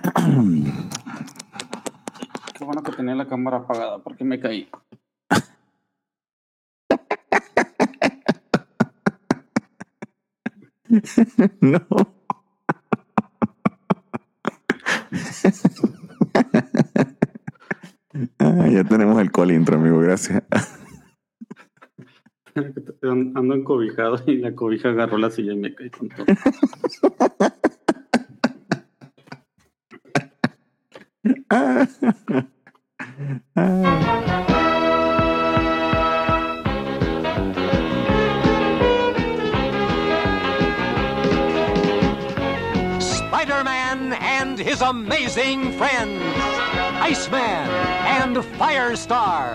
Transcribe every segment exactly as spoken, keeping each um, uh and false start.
Qué bueno que tenía la cámara apagada porque me caí. No. Ah, ya tenemos el call intro, amigo, gracias. Ando encobijado y la cobija agarró la silla y me caí con todo. Ah. Ah. Spider-Man and his amazing friends, Iceman and Firestar.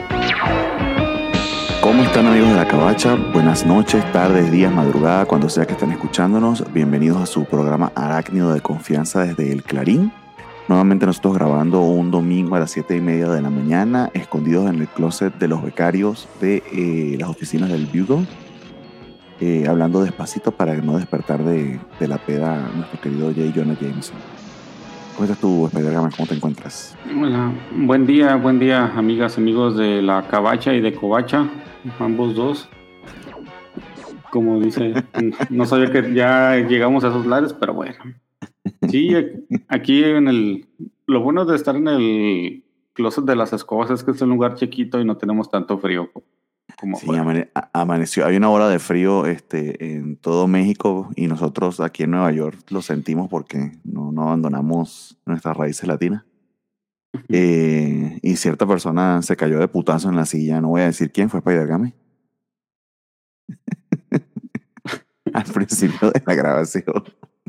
¿Cómo están, amigos de La Cabacha? Buenas noches, tardes, días, madrugada, cuando sea que estén escuchándonos. Bienvenidos a su programa Arácnido de confianza desde el Clarín. Nuevamente nosotros grabando un domingo a las siete y media de la mañana, escondidos en el closet de los becarios de eh, las oficinas del Bugle. Eh, hablando despacito para no despertar de, de la peda a nuestro querido J. Jonah Jameson. ¿Cómo estás tú, Spider-Man? ¿Cómo te encuentras? Hola, buen día, buen día, amigas, amigos de La Cabacha y de Covacha, ambos dos. Como dice, no sabía que ya llegamos a esos lares, pero bueno. Sí, aquí en el... Lo bueno de estar en el closet de las escobas es que es un lugar chiquito y no tenemos tanto frío como Sí, afuera. amane- a- amaneció. Hay una hora de frío este, en todo México y nosotros aquí en Nueva York lo sentimos porque no, no abandonamos nuestras raíces latinas. Eh, y cierta persona se cayó de putazo en la silla. No voy a decir quién fue, Spider-Game. Al principio de la grabación.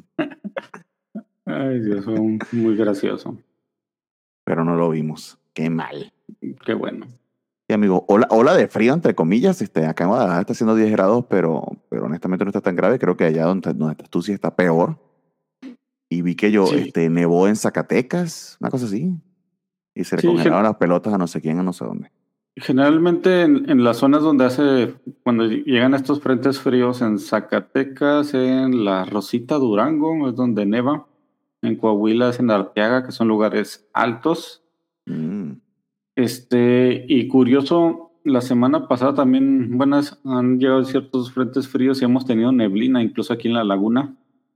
Ay, Dios, fue un- muy gracioso. Pero no lo vimos. Qué mal. Qué bueno. Y amigo, ola, ola de frío, entre comillas. Este, acá en Guadalajara está haciendo diez grados, pero, pero honestamente no está tan grave. Creo que allá donde, donde estás tú sí está peor. Y vi que yo, Sí. este, nevó en Zacatecas, una cosa así. Y se le Sí, congelaron gen- las pelotas a no sé quién, a no sé dónde. generalmente en, en las zonas donde hace, cuando llegan estos frentes fríos, en Zacatecas, en La Rosita, Durango, es donde neva. En Coahuila es en Arteaga, que son lugares altos. Mm. Este, y curioso, la semana pasada también, buenas, han llegado ciertos frentes fríos y hemos tenido neblina, incluso aquí en la laguna.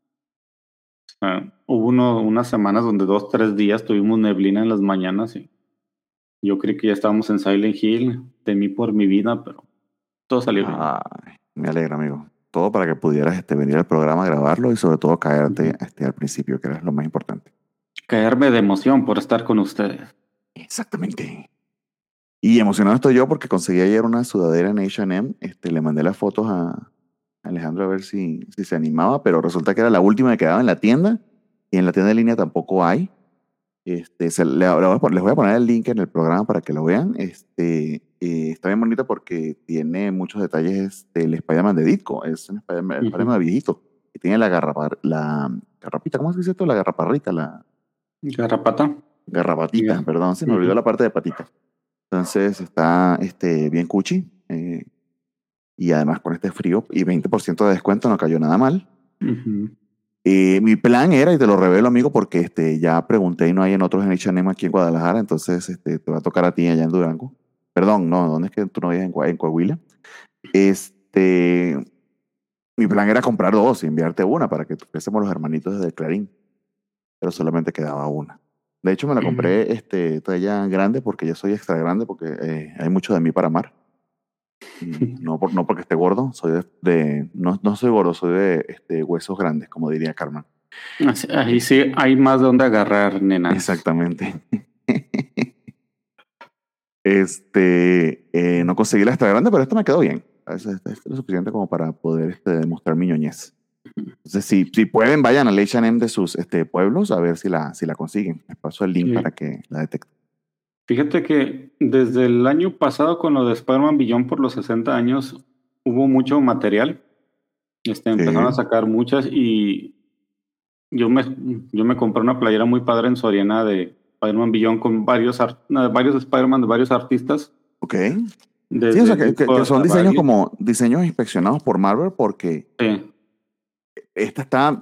O sea, hubo uno, unas semanas donde dos, tres días tuvimos neblina en las mañanas y yo creí que ya estábamos en Silent Hill, temí por mi vida, pero todo salió bien. Ay, me alegra, amigo. Todo para que pudieras este, venir al programa a grabarlo y sobre todo caerte Ujú. este, al principio, que era lo más importante. Caerme de emoción por estar con ustedes. Exactamente. Y emocionado estoy yo porque conseguí ayer una sudadera en H and M. Este, le mandé las fotos a Alejandro a ver si, si se animaba, pero resulta que era la última que quedaba en la tienda y en la tienda de línea tampoco hay. Este, se, le, le voy a poner- les voy a poner el link en el programa para que lo vean. Este, eh, está bien bonita porque tiene muchos detalles del Spider-Man de Ditko. Es un Spider-Man, el Ujú. Spider-Man viejito. Y tiene la, garrapar, la garrapita, ¿cómo se dice esto? La garraparrita, la Garrapata. garrapatita, Ya. perdón, se me olvidó Ujú. la parte de patita. Entonces está este, bien cuchi. Eh, y además con este frío y veinte por ciento de descuento no cayó nada mal. Ujú. Eh, mi plan era, y te lo revelo, amigo, porque este, ya pregunté y no hay en otros en H and M aquí en Guadalajara, entonces este, te va a tocar a ti allá en Durango. Perdón, no, ¿dónde es que tú no vives? En, Coa- en Coahuila. Este, mi plan era comprar dos y enviarte una para que tuviésemos los hermanitos desde el Clarín, pero solamente quedaba una. De hecho, me la compré este, talla grande porque yo soy extra grande porque eh, hay mucho de mí para amar. Y no, por, no porque esté gordo, soy de, de- no, no soy gordo, soy de este, huesos grandes, como diría Carmen. Así- Ahí sí hay más de dónde agarrar, nenas. Exactamente. Este, eh, no conseguí la extra grande, pero esta me quedó bien. Es, es- es lo suficiente como para poder este, demostrar mi ñoñez. Entonces, si, si pueden, vayan al H and M de sus este, pueblos a ver si la, si la consiguen. Les paso el link Sí. para que la detecten. Fíjate que desde el año pasado con lo de Spider-Man Beyond por los sesenta años hubo mucho material. Este, empezaron a Sí. sacar muchas y yo me, yo me compré una playera muy padre en Soriana de Spider-Man Beyond con varios, ar- no, varios Spider-Man de varios artistas. Ok. Sí, Desde o sea, que, que- Ditko que son hasta diseños Bagley. como diseños inspeccionados por Marvel porque Sí. esta está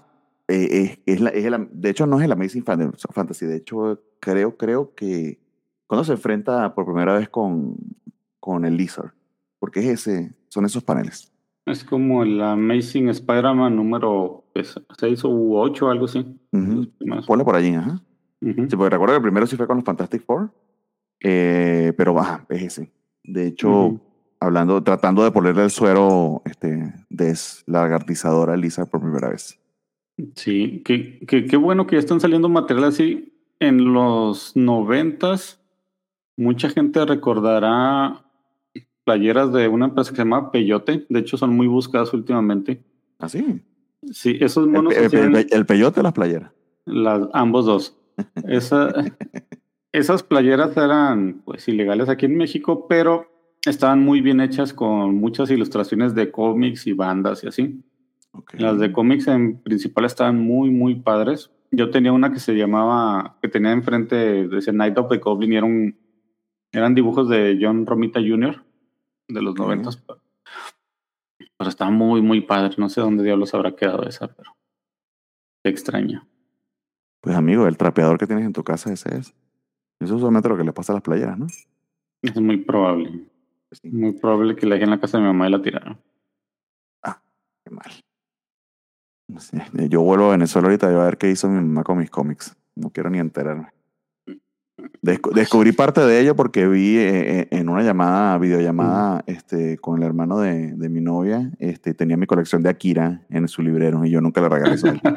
eh, es, es la, es el, de hecho, no es el Amazing Fantasy. De hecho, creo, creo que cuando se enfrenta por primera vez con, con el Lizard, porque es ese, son esos paneles. Es como el Amazing Spider-Man número seis u ocho, algo así. Uh-huh. Ponle por allí, ajá. Uh-huh. Sí, porque recuerdo que el primero sí fue con los Fantastic Four, eh, pero baja, es ese. De hecho, uh-huh. hablando, tratando de ponerle el suero este, deslagartizador al Lizard por primera vez. Sí, qué que, que bueno que ya están saliendo material así. En los noventas, mucha gente recordará playeras de una empresa que se llama Peyote. De hecho, son muy buscadas últimamente. ¿Ah, sí? Sí, esos monos el, el, el, el Peyote o las playeras. Las, ambos dos. Esa, esas playeras eran pues ilegales aquí en México, pero estaban muy bien hechas con muchas ilustraciones de cómics y bandas y así. Okay. Las de cómics en principal estaban muy, muy padres. Yo tenía una que se llamaba, que tenía enfrente, decía Night of the Goblin, y era un, eran dibujos de John Romita junior de los noventas. Okay. Pero, pero estaba muy, muy padre. No sé dónde diablos habrá quedado esa, pero qué extraña. Pues amigo, el trapeador que tienes en tu casa ese es. Eso es usualmente lo que le pasa a las playeras, ¿no? Es muy probable. Sí. Muy probable que la dejé en la casa de mi mamá y la tiraron. Ah, qué mal. No sé. Yo vuelvo a Venezuela ahorita y voy a ver qué hizo mi mamá con mis cómics. No quiero ni enterarme. Descu- descubrí parte de ello porque vi eh, en una llamada, videollamada, uh-huh. este, con el hermano de, de mi novia, este, tenía mi colección de Akira en su librero y yo nunca le regalé eso a él.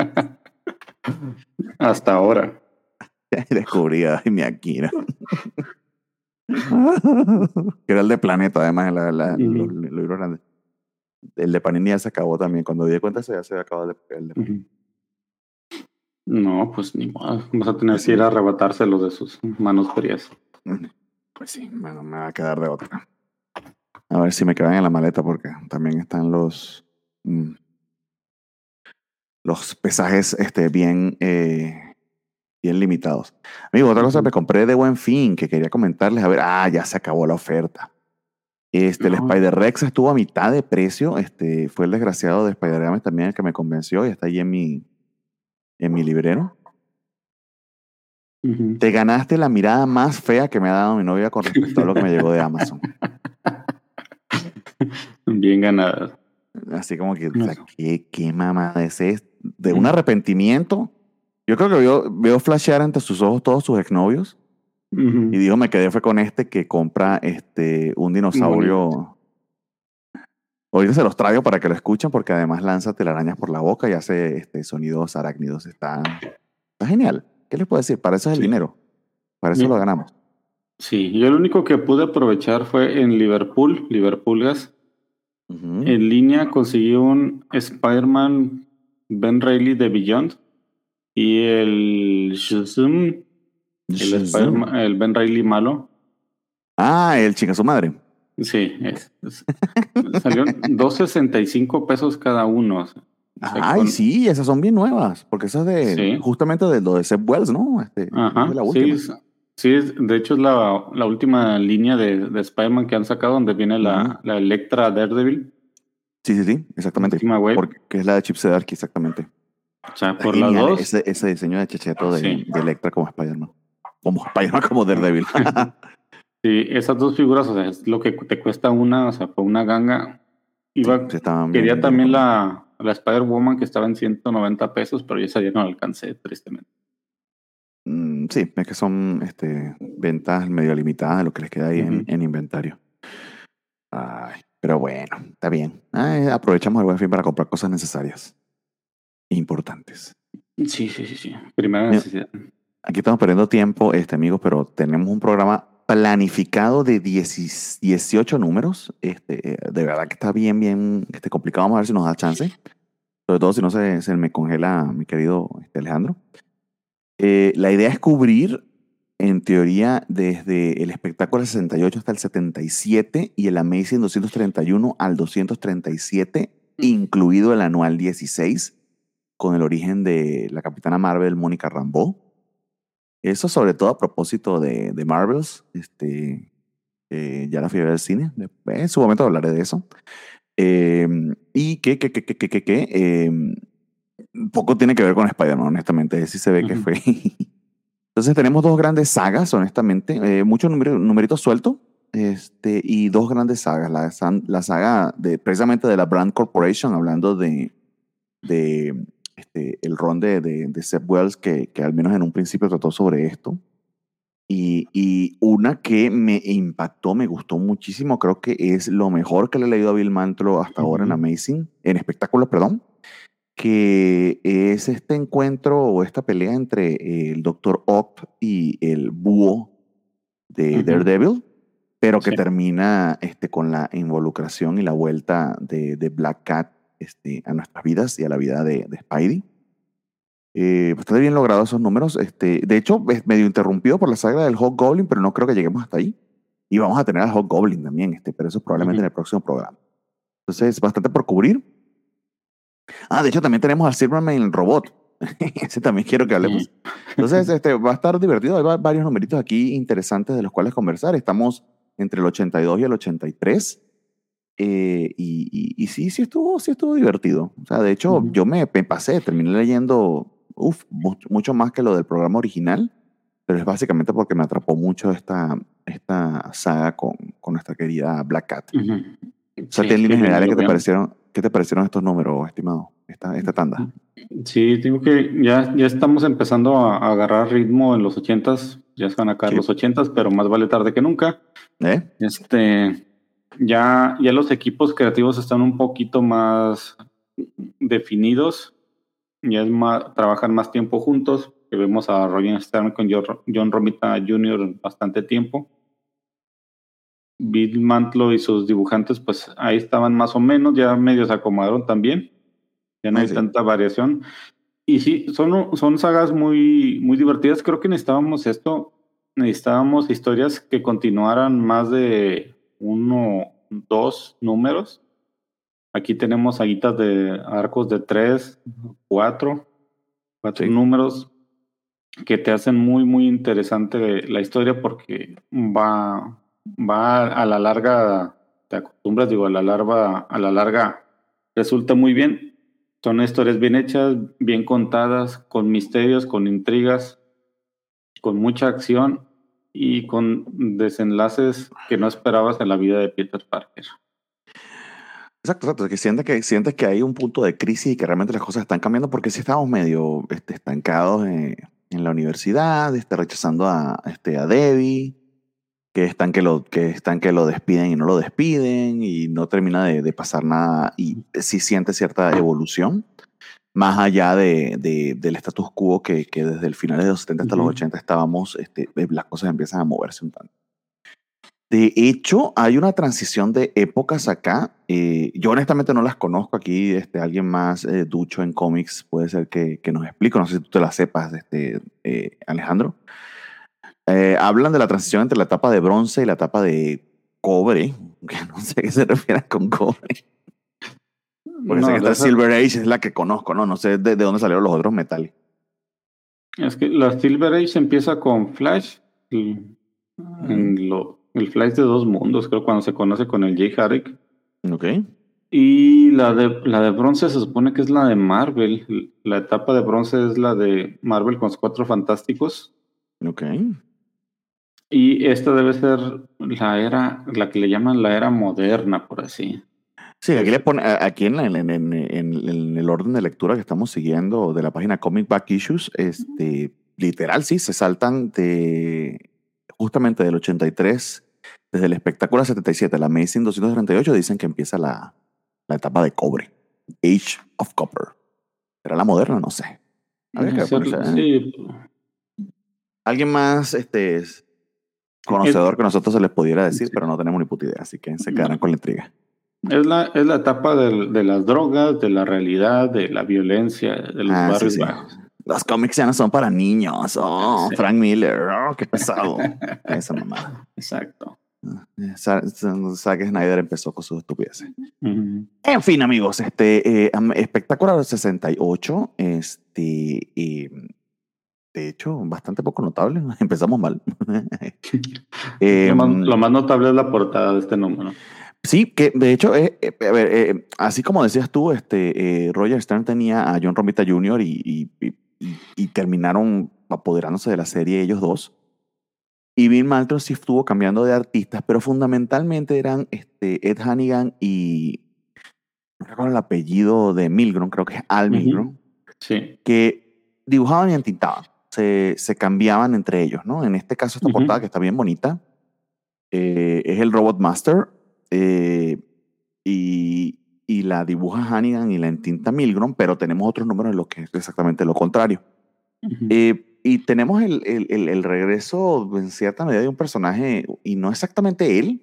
Hasta ahora. Y descubrí, ay, mi Akira. Que era el de Planeta, además, la, la, uh-huh. los, los libros grandes. El de Panini ya se acabó también. Cuando di cuenta, se ya se acabó el de, el de Panini. Uh-huh. No, pues ni modo. Vas a tener pues que ir sí. a arrebatárselos de sus manos frías. Pues sí, bueno, me va a quedar de otra. A ver si me quedan en la maleta porque también están los mmm, los pesajes este, bien, eh, bien limitados. Amigo, otra uh-huh. cosa que me compré de Buen Fin que quería comentarles. A ver, ah, ya se acabó la oferta. Este, no. El Spider-Rex estuvo a mitad de precio. Este, fue el desgraciado de Spider-Man también el que me convenció y está ahí en mi en mi librero. Uh-huh. Te ganaste la mirada más fea que me ha dado mi novia con respecto a lo que me llegó de Amazon. Bien ganada. Así como que, no. O sea, ¿qué, qué mamada es esto? De un arrepentimiento. Yo creo que veo, veo flashear ante sus ojos todos sus exnovios. Uh-huh. Y dijo, me quedé fue con este que compra este, un dinosaurio. Bonito. Ahorita se los traigo para que lo escuchen porque además lanza telarañas por la boca y hace este, sonidos arácnidos. Está, está genial. ¿Qué les puedo decir? Para eso es el sí. dinero. Para eso Bien. Lo ganamos. Sí, yo lo único que pude aprovechar fue en Liverpool, Liverpoolgas. Uh-huh. En línea conseguí un Spider-Man Ben Reilly de Beyond y el Shazam, el, Spider-Man, el Ben Reilly malo. Ah, el chica su madre. Sí, es, es, salió dos sesenta y cinco pesos cada uno. O sea, Ay, con... sí, esas son bien nuevas, porque esas de sí. justamente de lo de Seb Wells, ¿no? Este, Ajá, es la última. Sí, sí es, de hecho es la, la última línea de, de Spider-Man que han sacado donde viene la, uh-huh. la Electra Daredevil. Sí, sí, sí, exactamente. Porque es la de Chip Zdarsky, exactamente. O sea, por las dos. Ese, ese diseño de Checheto de, sí. de Electra como Spider-Man. Como Spider-Man como Daredevil. Sí, esas dos figuras, o sea, es lo que te cuesta una, o sea, por una ganga. Iba, sí, quería bien, también bien. la, la Spider-Woman que estaba en ciento noventa pesos, pero esa ya no la alcancé, tristemente. Mm, sí, es que son este, ventas medio limitadas de lo que les queda ahí uh-huh. en, en inventario. Ay, pero bueno, está bien. Ay, aprovechamos el Buen Fin para comprar cosas necesarias. Importantes. Sí, sí, sí, sí. Primera necesidad. Aquí estamos perdiendo tiempo, este, amigos, pero tenemos un programa planificado de diez, dieciocho números. Este, de verdad que está bien, bien este, complicado. Vamos a ver si nos da chance. Sobre todo si no se, se me congela mi querido este, Alejandro. Eh, la idea es cubrir, en teoría, desde el espectáculo sesenta y ocho hasta el setenta y siete y el Amazing doscientos treinta y uno al doscientos treinta y siete, incluido el anual dieciséis, con el origen de la Capitana Marvel, Mónica Rambeau. Eso sobre todo a propósito de, de Marvels. Este, eh, ya la fui a ver al cine. Después, en su momento hablaré de eso. Eh, y que, que, que, que, que, que, que eh, poco tiene que ver con Spider-Man, honestamente. Sí se ve uh-huh. que fue. Entonces tenemos dos grandes sagas, honestamente. Eh, muchos numeritos numeritos sueltos. Este, y dos grandes sagas. La, la saga de, precisamente de la Brand Corporation, hablando de, de este, el ron de, de, de Zeb Wells, que, que al menos en un principio trató sobre esto. Y, y una que me impactó, me gustó muchísimo, creo que es lo mejor que le he leído a Bill Mantlo hasta uh-huh. ahora en Amazing, en espectáculos, perdón, que es este encuentro o esta pelea entre el doctor Ock y el búho de uh-huh. Daredevil, pero que sí. termina este, con la involucración y la vuelta de, de Black Cat este, a nuestras vidas y a la vida de, de Spidey. Eh, bastante bien logrado esos números. Este, de hecho, es medio interrumpido por la saga del Hobgoblin, pero no creo que lleguemos hasta ahí. Y vamos a tener al Hobgoblin también, este, pero eso probablemente uh-huh. en el próximo programa. Entonces, bastante por cubrir. Ah, de hecho, también tenemos al Silverman Robot. Ese también quiero que hablemos. Entonces, este, va a estar divertido. Hay varios numeritos aquí interesantes de los cuales conversar. Estamos entre el ochenta y dos y el ochenta y tres. Eh, y, y, y sí, sí estuvo, sí estuvo divertido. O sea, de hecho, uh-huh. yo me, me pasé, terminé leyendo uf, mucho, mucho más que lo del programa original, pero es básicamente porque me atrapó mucho esta, esta saga con, con nuestra querida Black Cat. Uh-huh. O sea, sí, en líneas generales, ¿qué te parecieron, ¿qué te parecieron estos números, estimado? Esta, esta tanda. Sí, digo que ya, ya estamos empezando a, a agarrar ritmo en los ochentas. Ya se van a acabar sí. los ochentas, pero más vale tarde que nunca. ¿Eh? Este... Ya, ya los equipos creativos están un poquito más definidos, ya es más, trabajan más tiempo juntos, que vemos a Roger Stern con John Romita junior bastante tiempo. Bill Mantlo y sus dibujantes, pues ahí estaban más o menos, ya medio se acomodaron también, ya no hay sí. tanta variación. Y sí, son, son sagas muy, muy divertidas. Creo que necesitábamos esto, necesitábamos historias que continuaran más de uno, dos números. Aquí tenemos saguitas de arcos de tres, cuatro, cuatro sí. números que te hacen muy, muy interesante la historia porque va, va a la larga, te acostumbras, digo, a la larga, a la larga resulta muy bien. Son historias bien hechas, bien contadas, con misterios, con intrigas, con mucha acción y con desenlaces que no esperabas en la vida de Peter Parker. Exacto, exacto, que sientes que, sientes que hay un punto de crisis y que realmente las cosas están cambiando porque sí estamos medio este, estancados en, en la universidad, este, rechazando a, este, a Debbie, que están que, lo, que están que lo despiden y no lo despiden y no termina de, de pasar nada y sí siente cierta evolución. Más allá de, de, del status quo que, que desde el final de los setenta hasta uh-huh. los ochenta estábamos, este, las cosas empiezan a moverse un tanto. De hecho, hay una transición de épocas acá. Eh, yo honestamente no las conozco aquí. Este, alguien más eh, ducho en cómics puede ser que, que nos explique. No sé si tú te la sepas, este, eh, Alejandro. Eh, hablan de la transición entre la etapa de bronce y la etapa de cobre. Que no sé a qué se refiere con cobre. Porque no, sé que esta Silver Age es la que conozco, ¿no? No sé de, de dónde salieron los otros metales. Es que la Silver Age empieza con Flash. Y, mm. en lo, el Flash de dos mundos, creo, cuando se conoce con el Jay Harrick. Ok. Y la de, la de bronce se supone que es la de Marvel. La etapa de bronce es la de Marvel con los Cuatro Fantásticos. Ok. Y esta debe ser la era, la que le llaman la era moderna, por así. Sí, aquí, le pone, aquí en, en, en, en, en el orden de lectura que estamos siguiendo de la página Comic Back Issues, este, literal, sí, se saltan de justamente del ochenta y tres, desde el espectáculo setenta y siete, la Amazing doscientos treinta y ocho, dicen que empieza la, la etapa de cobre. Age of Copper. ¿Será la moderna? No sé. No sé sí. Alguien más este, conocedor es, que nosotros se les pudiera decir, sí. pero no tenemos ni puta idea, así que se quedarán no. con la intriga. Es la, es la etapa de, de las drogas, de la realidad, de la violencia, de los ah, barrios sí, sí. bajos. Los cómics ya no son para niños. Oh, sí. Frank Miller. Oh, qué pesado. Esa mamada. Exacto. Zack Snyder empezó con sus estupideces. Uh-huh. En fin, amigos, este eh, espectacular sesenta y ocho. Este, eh, de hecho, bastante poco notable. Empezamos mal. eh, lo, más, lo más notable es la portada de este número. Sí, que de hecho, eh, eh, a ver, eh, así como decías tú, este, eh, Roger Stern tenía a John Romita junior y, y, y, y terminaron apoderándose de la serie ellos dos. Y Bill Malton sí estuvo cambiando de artistas, pero fundamentalmente eran este, Ed Hannigan y no recuerdo el apellido de Milgrom, creo que es Al Milgrom, uh-huh. Sí. que dibujaban y entintaban, se, se cambiaban entre ellos, ¿no? En este caso, esta uh-huh. portada que está bien bonita, eh, es el Robot Master, eh, y, y la dibuja Hannigan y la entinta Milgrom, pero tenemos otros números en los que es exactamente lo contrario. Uh-huh. Eh, y tenemos el, el, el, el regreso en cierta medida de un personaje, y no exactamente él,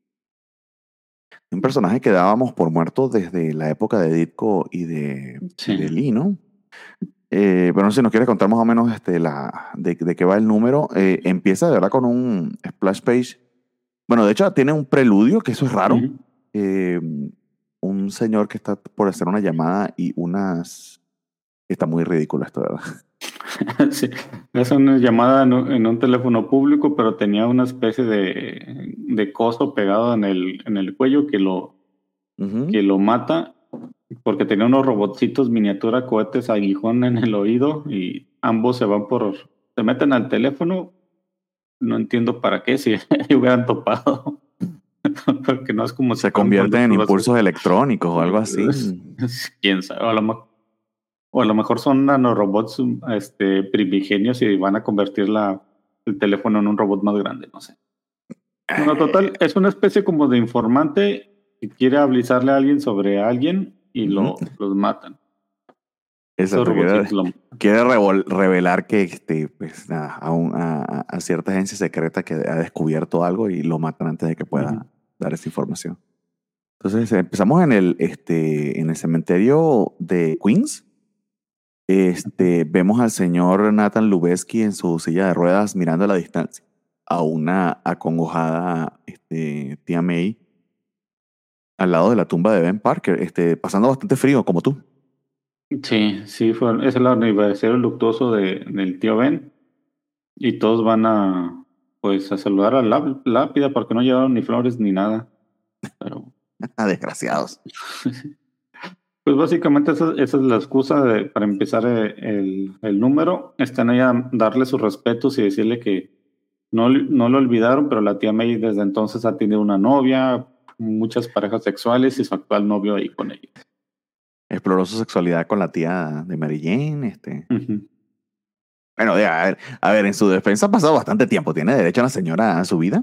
un personaje que dábamos por muerto desde la época de Ditko y de, sí. y de Lee, ¿no? Eh, pero no sé si nos quieres contar más o menos este, la, de, de qué va el número. Eh, empieza de verdad con un splash page. Bueno, de hecho tiene un preludio, que eso es raro. Uh-huh. Eh, un señor que está por hacer una llamada y unas... Está muy ridículo esto, ¿verdad? Sí, es una llamada en un, en un teléfono público, pero tenía una especie de, de coso pegado en el, en el cuello que lo, uh-huh. que lo mata, porque tenía unos robotcitos miniatura, cohetes aguijón en el oído, y ambos se van por, se meten al teléfono. No entiendo para qué, si hubieran topado. Porque no es como se si convierten en impulsos los... electrónicos o algo así. Quién sabe, o a lo mejor, o a lo mejor son nanorobots este, primigenios y van a convertir la, el teléfono en un robot más grande, no sé. Bueno, total, es una especie como de informante que quiere avisarle a alguien sobre alguien y lo, uh-huh. los matan. Exacto, quiere, lo... quiere revol, revelar que este, pues, nada, a, un, a, a cierta agencia secreta que ha descubierto algo y lo matan antes de que pueda uh-huh. dar esa información. Entonces empezamos en el, este, en el cementerio de Queens. Este, uh-huh. Vemos al señor Nathan Lubezki en su silla de ruedas mirando a la distancia a una acongojada este, tía May al lado de la tumba de Ben Parker, este, pasando bastante frío como tú. Sí, sí, fue, es el aniversario luctuoso de, del tío Ben y todos van a pues a saludar a la lápida porque no llevaron ni flores ni nada. Pero... Desgraciados. Pues básicamente esa, esa es la excusa de, para empezar el, el número. Están ahí a darle sus respetos y decirle que no, no lo olvidaron, pero la tía May desde entonces ha tenido una novia, muchas parejas sexuales y su actual novio ahí con ella. Exploró su sexualidad con la tía de Mary Jane. Este. Uh-huh. Bueno, a ver, a ver, en su defensa ha pasado bastante tiempo. Tiene derecho a la señora a su vida.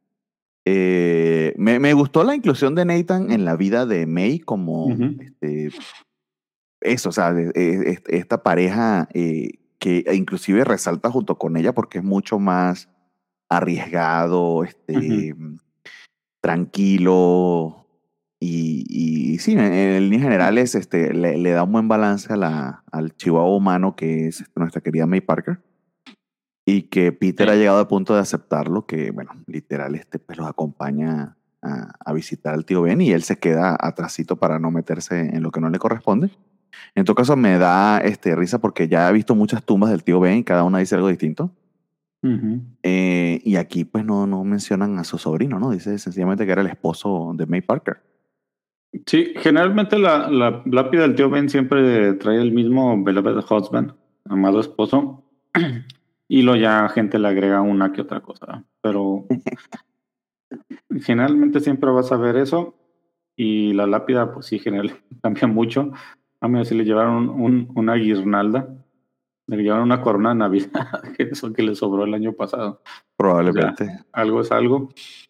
Eh, me, me gustó la inclusión de Nathan en la vida de May como uh-huh. este, eso, o sea, de, de, de, esta pareja eh, que inclusive resalta junto con ella porque es mucho más arriesgado, este, uh-huh. tranquilo. Y, y sí, en línea general es, este, le, le da un buen balance a la, al chihuahua humano que es nuestra querida May Parker. Y que Peter sí. ha llegado al punto de aceptarlo, que, bueno, literal, este, pues los acompaña a, a visitar al tío Ben y él se queda atrasito para no meterse en lo que no le corresponde. En todo caso, me da este, risa porque ya he visto muchas tumbas del tío Ben y cada una dice algo distinto. Uh-huh. Eh, y aquí, pues, no, no mencionan a su sobrino, ¿no? Dice sencillamente que era el esposo de May Parker. Sí, generalmente la, la lápida del tío Ben siempre trae el mismo beloved husband, amado esposo, y lo ya gente le agrega una que otra cosa, pero generalmente siempre vas a ver eso, y la lápida, pues sí, generalmente cambia mucho. A mí si le llevaron un, una guirnalda, le llevaron una corona de Navidad, que es lo que le sobró el año pasado. Probablemente. O sea, algo es algo.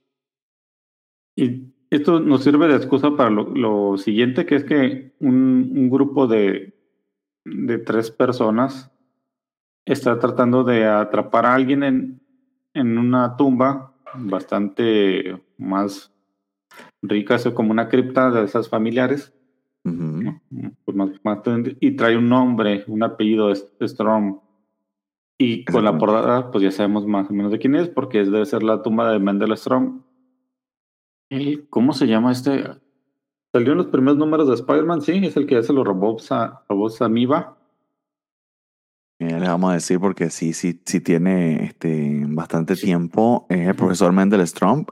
Y esto nos sirve de excusa para lo, lo siguiente, que es que un, un grupo de, de tres personas está tratando de atrapar a alguien en, en una tumba bastante más rica, es como una cripta de esas familiares. Uh-huh. Pues más, más, y trae un nombre, un apellido, Strom. Y con la portada, pues ya sabemos más o menos de quién es, porque debe ser la tumba de Mendel Strom. ¿Cómo se llama este? Salió en los primeros números de Spider-Man, sí, es el que hace los robots, a, robots Amiiba. Ya les vamos a decir porque sí, sí, sí tiene este, bastante sí. tiempo. Es el profesor Mendel Strom. Es,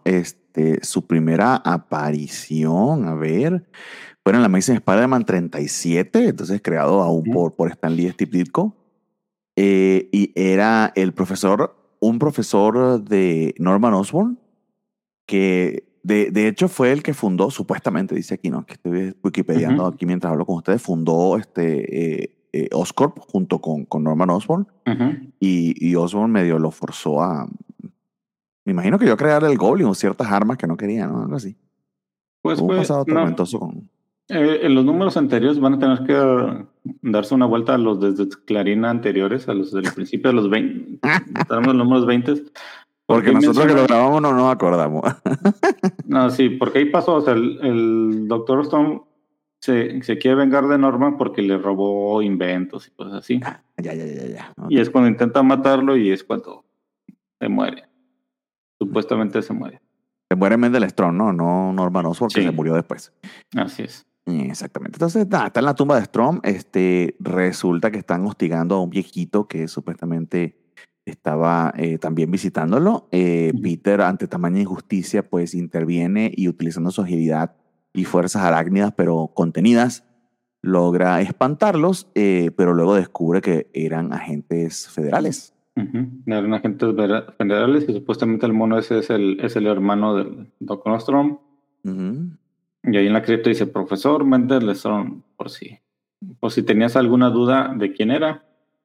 este, su primera aparición, a ver, fue en la Amazing Spider-Man treinta y siete, entonces creado aún Ujú. por, por Stan Lee y Steve Ditko. Eh, y era el profesor, un profesor de Norman Osborn, que de, de hecho fue el que fundó, supuestamente dice aquí, ¿no? Que estoy wikipediando Ujú. aquí mientras hablo con ustedes, fundó este, eh, eh, Oscorp junto con, con Norman Osborn. Ujú. Y, y Osborn medio lo forzó a, me imagino que yo a crear el Goblin o ciertas armas que no quería, ¿no? Algo así. Pues Tuvo un fue, pasado no, tormentoso con... eh, en los números anteriores van a tener que uh, darse una vuelta a los desde Clarín anteriores, a los del principio de los veinte, tenemos los números veinte, porque Porque ahí nosotros que lo menciona, grabamos no nos acordamos. no, sí, porque ahí pasó, o sea, el, el Doctor Stone se, se quiere vengar de Norman porque le robó inventos y cosas así, ya, ya, ya, ya. y Ok. es cuando intenta matarlo y es cuando se muere, supuestamente se muere. Se muere Mendel Strong, ¿no? No Norman Osborn, que se Sí, murió después. así es. Exactamente. Entonces, nada, está en la tumba de Strom. Este, resulta que están hostigando a un viejito que supuestamente estaba eh, también visitándolo. Eh, Ujú. Peter, ante tamaña injusticia, pues interviene y utilizando su agilidad y fuerzas arácnidas, pero contenidas, logra espantarlos, eh, pero luego descubre que eran agentes federales. Ujú. Eran agentes vera- federales y supuestamente el mono ese es el, es el hermano del Doctor Ostrom. Ujú. Y ahí en la cripta dice, profesor Mendel Strong, por si, por si tenías alguna duda de quién era.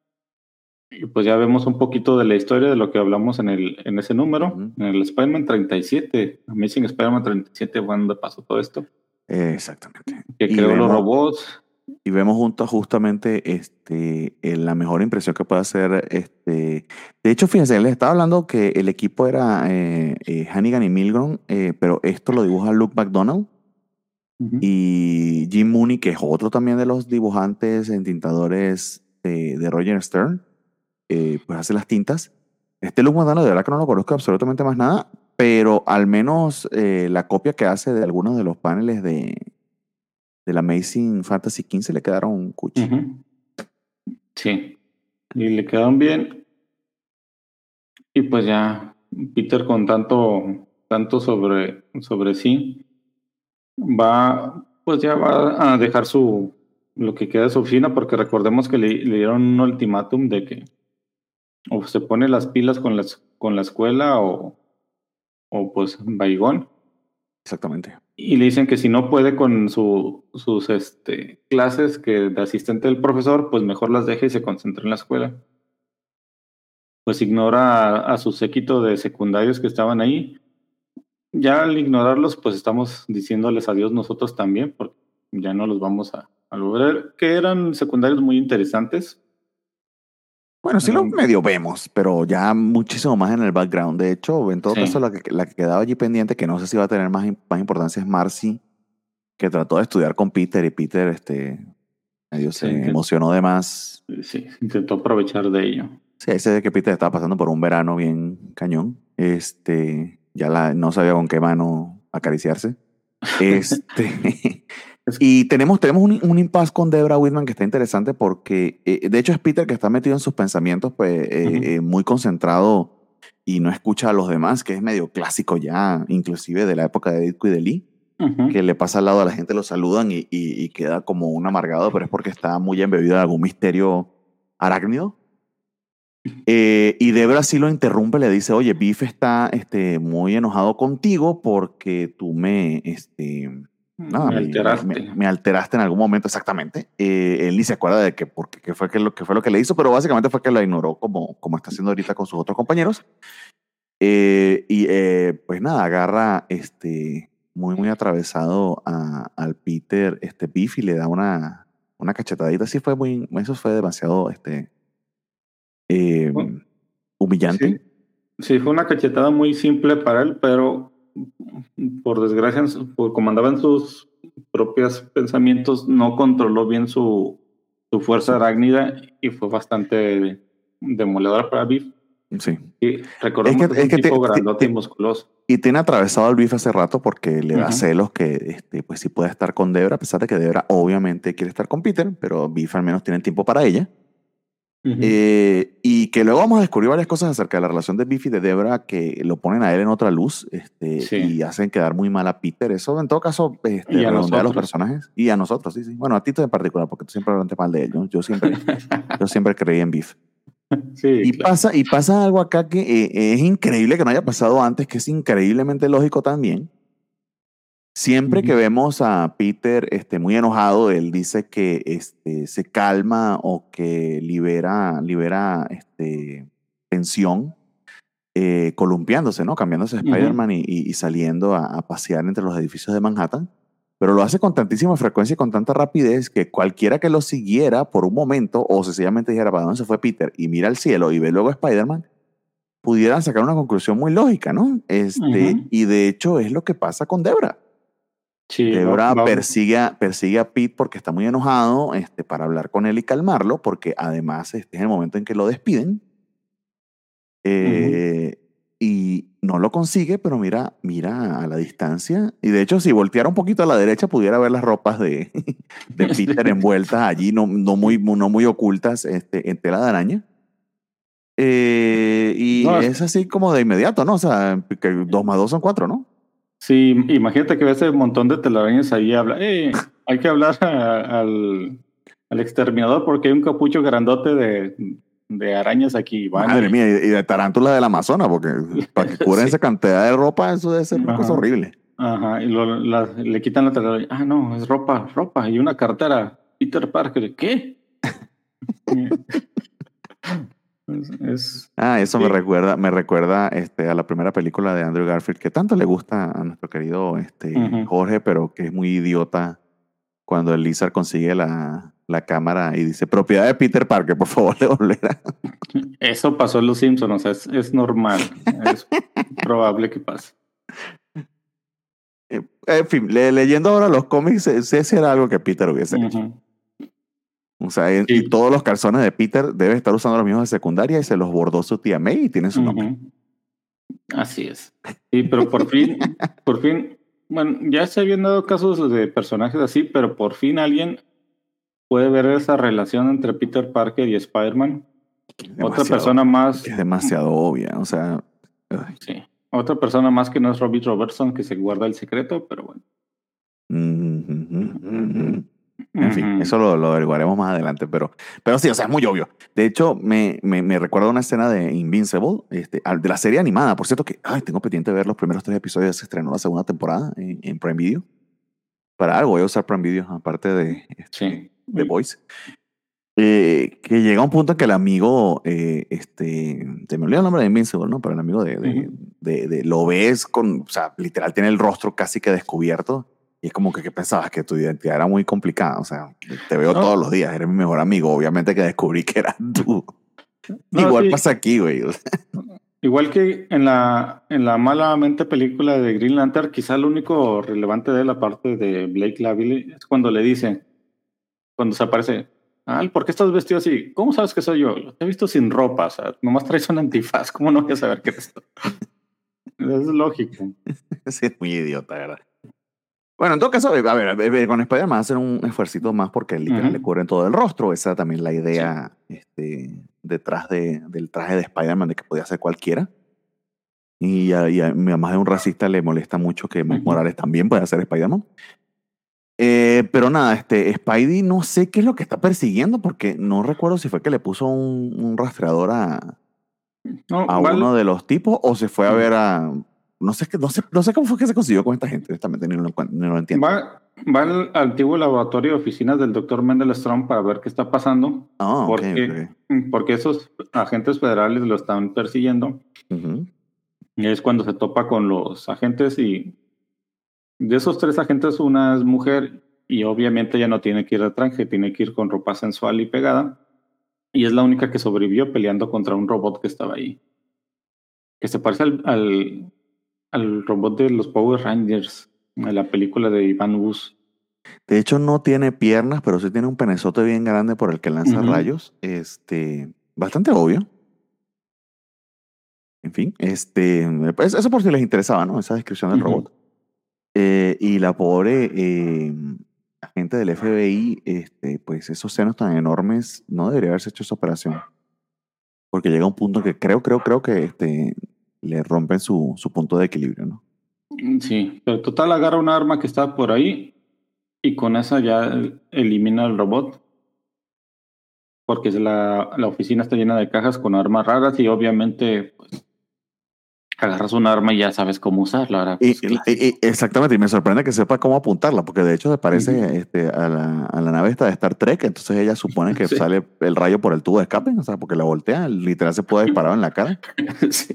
Y pues ya vemos un poquito de la historia de lo que hablamos en, el, en ese número, Ujú. en el Spider-Man treinta y siete, Amazing Spider-Man treinta y siete, fue donde pasó todo esto, Exactamente. que Y creó los vemos, robots. y vemos juntos justamente este, eh, la mejor impresión que puede hacer. Este, de hecho, fíjense, les estaba hablando que el equipo era eh, eh, Hannigan y Milgrom, eh, pero esto lo dibuja Luke McDonald Ujú. y Jim Mooney, que es otro también de los dibujantes entintadores de, de Roger Stern, eh, pues hace las tintas. Este Luke McDonald, de verdad que no lo conozco absolutamente más nada, pero al menos eh, la copia que hace de algunos de los paneles de, de la Amazing Fantasy quince le quedaron cuchi. Ujú. Sí, y le quedaron bien. Y pues ya Peter con tanto, tanto sobre, sobre sí, va, pues ya va a dejar su, lo que queda de su oficina, porque recordemos que le, le dieron un ultimátum de que o se pone las pilas con, las, con la escuela o, o pues vaigón. Exactamente. Y le dicen que si no puede con su, sus este, clases que de asistente del profesor, pues mejor las deje y se concentre en la escuela. Pues ignora a, a su séquito de secundarios que estaban ahí. Ya al ignorarlos, pues estamos diciéndoles adiós nosotros también, porque ya no los vamos a, a lograr, que eran secundarios muy interesantes. Bueno, sí lo Eran- medio vemos, pero ya muchísimo más en el background. De hecho, en todo caso, sí, la que, la que quedaba allí pendiente, que no sé si va a tener más, im- más importancia, es Marcy, que trató de estudiar con Peter y Peter este, medio se se intent- emocionó de más. sí, intentó aprovechar de ello. Sí, ese de que Peter estaba pasando por un verano bien cañón. Este, ya la, no sabía con qué mano acariciarse. Este, Es- y tenemos, tenemos un, un impasse con Debra Whitman que está interesante porque, eh, de hecho, es Peter que está metido en sus pensamientos, pues, eh, Ujú. eh, muy concentrado y no escucha a los demás, que es medio clásico ya, inclusive de la época de Ditko y de Lee, Ujú. que le pasa al lado a la gente, lo saludan y, y- y queda como un amargado, pero es porque está muy embebido en algún misterio arácnido. Eh, y Debra sí lo interrumpe, le dice, oye, Biff está este, muy enojado contigo porque tú me, este, nada, Me me, me- me- alteraste. me alteraste en algún momento exactamente. Eh, él ni se acuerda de que, porque, qué fue, que lo, qué fue lo que le hizo, pero básicamente fue que lo ignoró como, como está haciendo ahorita con sus otros compañeros. Eh, y eh, pues nada, agarra este, muy, muy atravesado a- al Peter este, Biff y le da una, una cachetadita. Sí fue muy, eso fue demasiado este, eh, Bueno, humillante. sí, sí, fue una cachetada muy simple para él, pero por desgracia, en su- por como andaba en sus propios pensamientos, no controló bien su, su fuerza Sí, arácnida y fue bastante demoledora para Biff. sí. Y Es que, recordemos que es es un que te- tipo te- grandote y te- musculoso. y tiene atravesado al Biff hace rato porque le da Ujú. celos que este, pues sí puede estar con Debra, a pesar de que Debra obviamente quiere estar con Peter, pero Biff al menos tiene tiempo para ella. Ujú. Eh, y que luego vamos a descubrir varias cosas acerca de la relación de Biff y de Debra que lo ponen a él en otra luz, este, Sí. y hacen quedar muy mal a Peter. Eso en todo caso este, Y a redondea a los nosotros. personajes y a nosotros, sí, sí. Bueno, a Tito en particular, porque tú siempre hablaste mal de él. Yo, yo siempre, yo siempre creí en Biff. Sí, Y, claro. pasa, y pasa algo acá que eh, es increíble que no haya pasado antes, que es increíblemente lógico también. Siempre Ujú. que vemos a Peter este, muy enojado, él dice que este, se calma o que libera, libera este, tensión, eh, columpiándose, ¿no? Cambiándose de Ujú. Spider-Man y, y- y saliendo a, a pasear entre los edificios de Manhattan. Pero lo hace con tantísima frecuencia y con tanta rapidez que cualquiera que lo siguiera por un momento o sencillamente dijera, ¿para dónde se fue Peter? Y mira al cielo y ve luego a Spider-Man, pudieran sacar una conclusión muy lógica, ¿no? Este, Ujú. y de hecho es lo que pasa con Debra. Sí, va, Debra va- persigue, a- persigue a Pete porque está muy enojado, este, para hablar con él y calmarlo, porque además este es el momento en que lo despiden. Ujú. Eh, y no lo consigue, pero mira, mira a la distancia. Y de hecho, si volteara un poquito a la derecha, pudiera ver las ropas de, de Peter envueltas allí, no, no, muy, no muy ocultas, este, en tela de araña. Eh, y No, es- es así como de inmediato, ¿no? O sea, que dos más dos son cuatro, ¿no? sí, imagínate que ves ese montón de telarañas ahí habla, eh, hay que hablar a- al, al exterminador porque hay un capucho grandote de, de arañas aquí, van Madre y mía, y y de tarántulas del Amazonas, porque para que cubren sí, esa cantidad de ropa, eso debe ser una cosa ajá, horrible. ajá, y lo- la- le quitan la telaraña, ah, no, es ropa, ropa, y una cartera, Peter Parker, ¿qué? Es, es- Ah, eso me sí, recuerda, me recuerda este, a la primera película de Andrew Garfield, que tanto le gusta a nuestro querido este, ujú. Jorge, pero que es muy idiota cuando el Lizard consigue la, la cámara y dice, propiedad de Peter Parker, por favor, devolverá. Eso pasó en Los Simpsons, o sea, es, es normal, es probable que pase. Eh, En fin, le- leyendo ahora los cómics, ese ese era algo que Peter hubiese hecho. Ujú. O sea, y, y Sí. todos los calzones de Peter debe estar usando los mismos de secundaria y se los bordó su tía May y tienen su nombre. Ujú. Así es. Sí, pero por fin, por fin, bueno, ya se habían dado casos de personajes así, pero por fin alguien puede ver esa relación entre Peter Parker y Spider-Man. Otra Demasiado, persona más, es demasiado obvia. O sea, ay. sí, otra persona más que no es Robbie Robertson que se guarda el secreto, pero bueno. En fin, Ujú. eso lo, lo averiguaremos más adelante, pero, pero sí, o sea, es muy obvio. De hecho, me, me, me recuerda una escena de Invincible, este, al- de la serie animada. Por cierto, que ay, tengo pendiente de ver los primeros tres episodios. Se estrenó la segunda temporada en, en Prime Video. Para algo voy a usar Prime Video, aparte de este, Sí. The Voice. Eh, que llega un punto en que el amigo, eh, este, se me olvidó el nombre de Invincible, ¿no? Pero el amigo de, de, Ujú. de, de- lo ves con, o sea, literal tiene el rostro casi que descubierto. Y es como que, ¿qué pensabas? Que tu identidad era muy complicada. O sea, te veo todos No, los días, eres mi mejor amigo. Obviamente que descubrí que eras tú. no, Igual sí. pasa aquí, güey. O sea, Igual que en la, en la malamente película de Green Lantern, quizá lo único relevante de la parte de Blake Lively es cuando le dice, cuando se aparece, Al, ¿por qué estás vestido así? ¿Cómo sabes que soy yo? Te he visto sin ropa, o sea, nomás traes un antifaz, ¿cómo no voy a saber qué eres tú? Es lógico. sí, es muy idiota, ¿verdad? Bueno, en todo caso, eh, a ver, a ver, con Spider-Man hacen un esfuercito más porque literal le Ujú. cubren todo el rostro. Esa era también la Sí. idea este, detrás de, del traje de Spider-Man, de que podía ser cualquiera. Y a, y a, a más de un racista le molesta mucho que Miles Ujú. Morales también pueda ser Spider-Man. Eh, pero nada, este, Spidey no sé qué es lo que está persiguiendo porque no recuerdo si fue que le puso un, un rastreador a, No, a va uno al, de los tipos o se fue a mm, ver a... No sé, qué- no sé, no sé cómo fue que se consiguió con esta gente, honestamente, ni lo, encuent- ni lo entiendo. va, va al antiguo laboratorio de oficinas del doctor Mendelstrom para ver qué está pasando, Ah, ok, ok. porque, porque esos agentes federales lo están persiguiendo. Ujú. Y es cuando se topa con los agentes y de esos tres agentes una es mujer y obviamente ella no tiene que ir de traje, tiene que ir con ropa sensual y pegada. Y es la única que sobrevivió peleando contra un robot que estaba ahí. Que se parece al, al, al robot de los Power Rangers, en la película de Ivan Bus. De hecho, no tiene piernas, pero sí tiene un penezote bien grande por el que lanza Ujú. rayos. Este, bastante obvio. En fin, este, pues eso por si les interesaba, ¿no? Esa descripción del Ujú. robot. Eh, y la pobre eh, agente del F B I, este, pues esos senos tan enormes, no debería haberse hecho esa operación. Porque llega un punto que creo, creo, creo que este, le rompen su, su punto de equilibrio, ¿no? Sí, pero total agarra un arma que está por ahí y con esa ya elimina al robot. Porque la, la oficina está llena de cajas con armas raras y obviamente pues, agarras un arma y ya sabes cómo usarla. Ahora, Y, pues, y- y- exactamente, y me sorprende que sepa cómo apuntarla, porque de hecho se parece Ujú. este, a, la, a la nave esta de Star Trek, entonces ella supone que Sí. sale el rayo por el tubo de escape, o sea, porque la voltea, literal se puede disparar en la cara. Sí.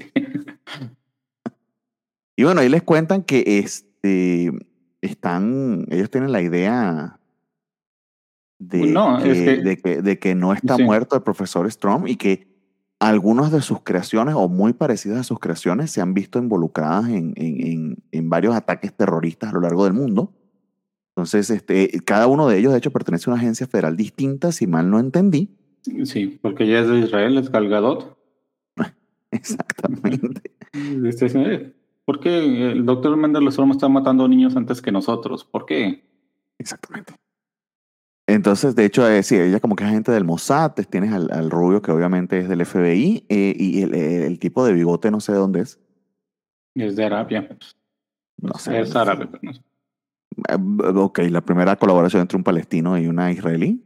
Y bueno, ahí les cuentan que este, están, ellos tienen la idea de No, es que, de que que, de que no está sí, muerto el profesor Strom y que algunas de sus creaciones o muy parecidas a sus creaciones se han visto involucradas en, en, en, en varios ataques terroristas a lo largo del mundo. Entonces, este, cada uno de ellos, de hecho, pertenece a una agencia federal distinta, si mal no entendí. sí, porque ya es de Israel, es Gal Gadot. Exactamente. Este, eh, ¿Por qué el doctor Méndez Strom está matando niños antes que nosotros? ¿Por qué? Exactamente. Entonces, de hecho, eh, sí, ella como que es agente del Mossad, tienes al, al rubio que obviamente es del F B I, eh, y el, el tipo de bigote no sé de dónde es. Es de Arabia. Pues, No pues, sé. es árabe, pero no sé. Eh, Ok, la primera colaboración entre un palestino y una israelí.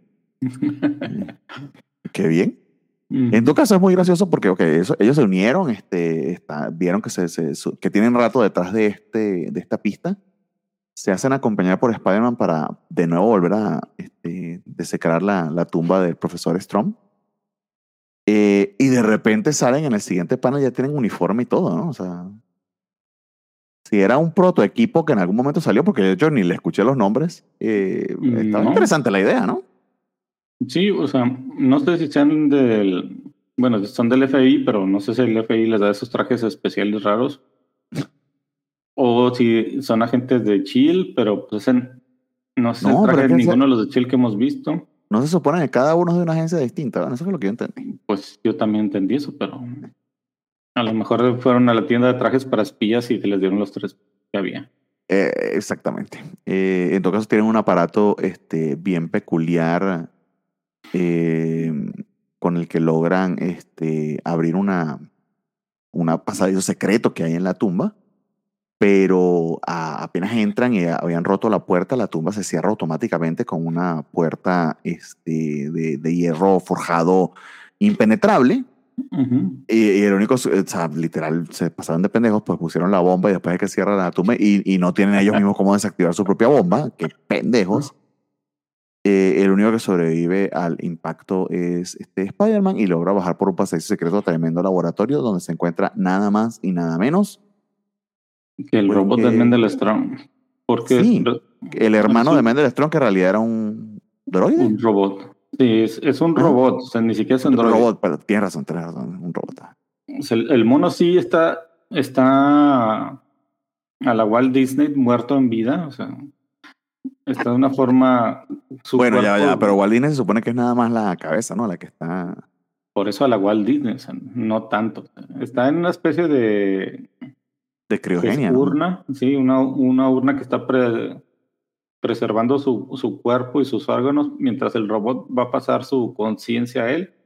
Qué bien. En tu Ujú. caso es muy gracioso porque okay, eso- ellos se unieron, este, está- vieron que, se, se- su- que tienen rato detrás de, este, de esta pista. Se hacen acompañar por Spider-Man para de nuevo volver a este, desecrar la, la tumba del profesor Strom. Eh, y de repente salen en el siguiente panel, ya tienen uniforme y todo, ¿no? O sea, si era un protoequipo que en algún momento salió, porque de hecho ni le escuché los nombres, eh, estaba No, interesante la idea, ¿no? sí, o sea, no sé si sean del, bueno, son del F B I, pero no sé si el F B I les da esos trajes especiales raros, o si son agentes de Chill, pero pues en, no sé el No, pero traje es de que se- ninguno de los de Chill que hemos visto. no se supone que cada uno es de una agencia distinta. Bueno, eso fue lo que yo entendí. Pues yo también entendí eso, pero a lo mejor fueron a la tienda de trajes para espías y te les dieron los tres que había. Eh, exactamente. Eh, en todo caso, tienen un aparato este, bien peculiar eh, con el que logran este, abrir una, una pasadizo secreto que hay en la tumba, pero a- apenas entran y habían roto la puerta, la tumba se cierra automáticamente con una puerta este, de, de hierro forjado impenetrable. Ujú. Y, y el único, o sea, literal, se pasaron de pendejos, pues pusieron la bomba y después de que cierra la tumba y, y no tienen ellos mismos cómo desactivar su propia bomba, qué pendejos. Eh, el único que sobrevive al impacto es este Spider-Man y logra bajar por un pasadizo secreto a tremendo laboratorio donde se encuentra nada más y nada menos. Que el Pues robot de que, Mendel Strong, porque es, sí, el es hermano de un, Mendel Strong que en realidad era un droide. un robot. Sí, es, es un Ajá. robot, o sea, ni siquiera es Un androide. robot, pero tienes razón, tienes razón, un robot. O sea, el, el mono sí está, está a la Walt Disney muerto en vida, o sea, está de una forma, su Bueno, ya, ya, cuerpo, pero Walt Disney se supone que es nada más la cabeza, ¿no? La que está por eso a la Walt Disney, o sea, no tanto. Está en una especie de de que es criogenia, ¿no? urna, sí, una, una urna que está pre- preservando su, su cuerpo y sus órganos mientras el robot va a pasar su conciencia a él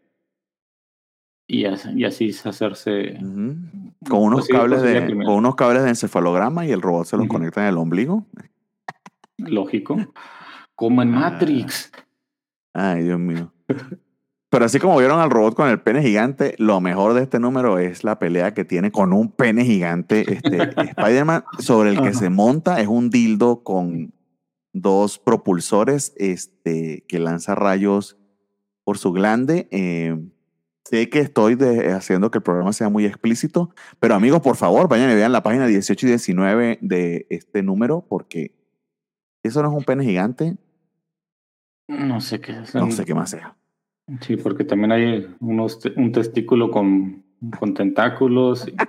y así, y así hacerse, Ujú. Con unos pues seguir con cables su vida de, con criminal. unos cables de encefalograma y el robot se los Ujú. conecta en el ombligo. Lógico, como en Ah, Matrix. ay, Dios mío. Pero así como vieron al robot con el pene gigante, lo mejor de este número es la pelea que tiene con un pene gigante. Este, Spider-Man, sobre el que Ajá. se monta, es un dildo con dos propulsores este, que lanza rayos por su glande. Eh, sé que estoy de- haciendo que el programa sea muy explícito, pero amigos, por favor, vayan y vean la página dieciocho y diecinueve de este número, porque eso no es un pene gigante, No sé qué es. no sé qué más sea. Sí, porque también hay unos, te- un testículo con, con tentáculos. y-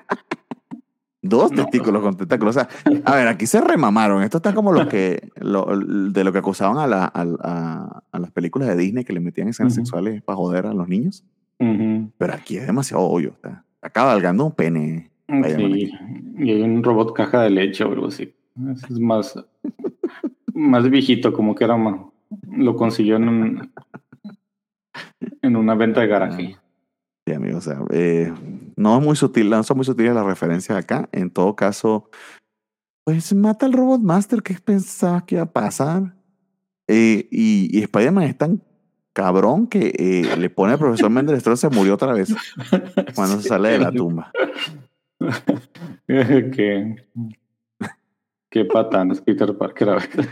Dos No, testículos con tentáculos. O sea, a ver, aquí se remamaron. Esto está como los que, lo- de lo que acusaban a, la- a, a- a las películas de Disney que le metían escenas ujú, sexuales para joder a los niños. ujú. Pero aquí es demasiado obvio. Está, está cabalgando un pene. Spider-Man Sí, aquí. y hay un robot caja de leche o algo así. Ese es más, más viejito, como que era más. Lo consiguió en, un- en una venta de Ah, garaje. Sí, amigo, o sea, eh, no es muy sutil, no son muy sutiles las referencias acá. En todo caso, pues mata al Robot Master, ¿qué pensabas que iba a pasar? Eh, y, y Spider-Man es tan cabrón que eh, le pone al profesor Mendelestro se murió otra vez cuando se Sí, sale de la tumba. qué, qué patán es Peter Parker a veces.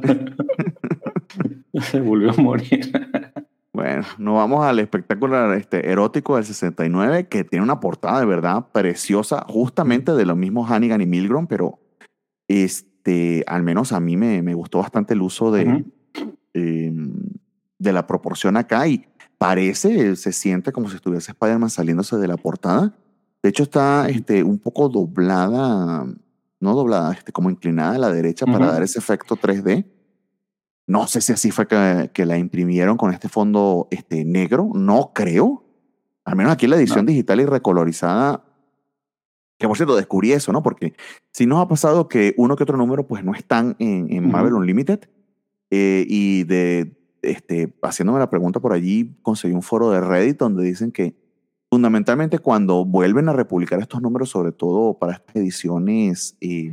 Se volvió a morir. Bueno, nos vamos al espectáculo este, erótico del sesenta y nueve, que tiene una portada de verdad preciosa, justamente de los mismos Hannigan y Milgrom, pero este, al menos a mí me, me gustó bastante el uso de, Ujú. eh, de la proporción acá y parece, se siente como si estuviese Spider-Man saliéndose de la portada. De hecho, está este, un poco doblada, no doblada, este, como inclinada a la derecha para Ujú. dar ese efecto tres D. No sé si así fue que, que la imprimieron con este fondo este, negro, no creo. Al menos aquí en la edición No. digital y recolorizada, que por cierto descubrí eso, ¿no? Porque si nos ha pasado que uno que otro número pues no están en, en Marvel Ujú. Unlimited, eh, y de, este, haciéndome la pregunta por allí, conseguí un foro de Reddit donde dicen que fundamentalmente cuando vuelven a republicar estos números, sobre todo para estas ediciones, eh,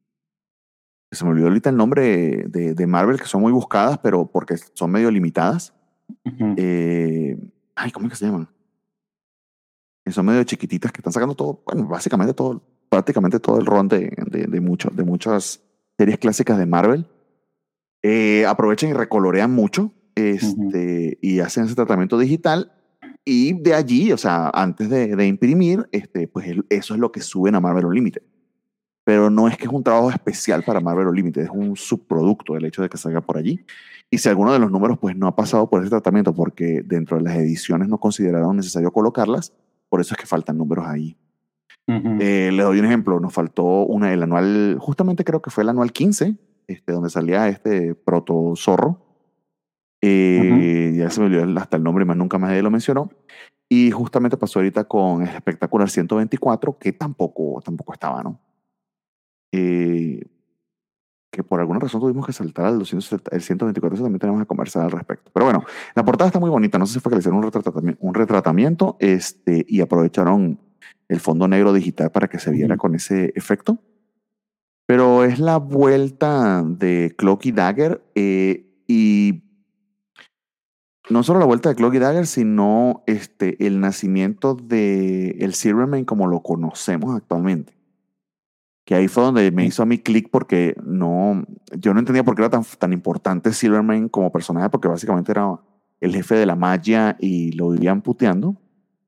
se me olvidó ahorita el nombre de, de Marvel, que son muy buscadas, pero porque son medio limitadas. Ujú. Eh, ay, ¿cómo es que se llaman? Que son medio chiquititas, que están sacando todo, bueno, básicamente todo, prácticamente todo el run de, de, de, mucho, de muchas series clásicas de Marvel. Eh, aprovechan y recolorean mucho Ujú. este, y hacen ese tratamiento digital. Y de allí, o sea, antes de, de imprimir, este, pues el- eso es lo que suben a Marvel Unlimited. Pero no es que es un trabajo especial para Marvel Unlimited, es un subproducto el hecho de que salga por allí. Y si alguno de los números pues no ha pasado por ese tratamiento porque dentro de las ediciones no consideraron necesario colocarlas, por eso es que faltan números ahí. Ujú. Eh, les doy un ejemplo, nos faltó una, el anual, justamente creo que fue el anual quince, este, donde salía este proto zorro. Ujú. Eh, ya se me olvidó hasta el nombre, más nunca más nadie lo mencionó. Y justamente pasó ahorita con el espectacular ciento veinticuatro, que tampoco, tampoco estaba, ¿no? Eh, que por alguna razón tuvimos que saltar al doscientos setenta, el ciento veinticuatro, eso también tenemos que conversar al respecto. Pero bueno, la portada está muy bonita, no sé si fue que le hicieron un retratamiento, un retratamiento este, y aprovecharon el fondo negro digital para que se viera Ujú. con ese efecto. Pero es la vuelta de Cloak y Dagger, eh, y no solo la vuelta de Cloak y Dagger, sino este, el nacimiento de el Silverman como lo conocemos actualmente. Que ahí fue donde me Sí. hizo a mí clic porque no, yo no entendía por qué era tan, tan importante Silverman como personaje, porque básicamente era el jefe de la magia y lo vivían puteando.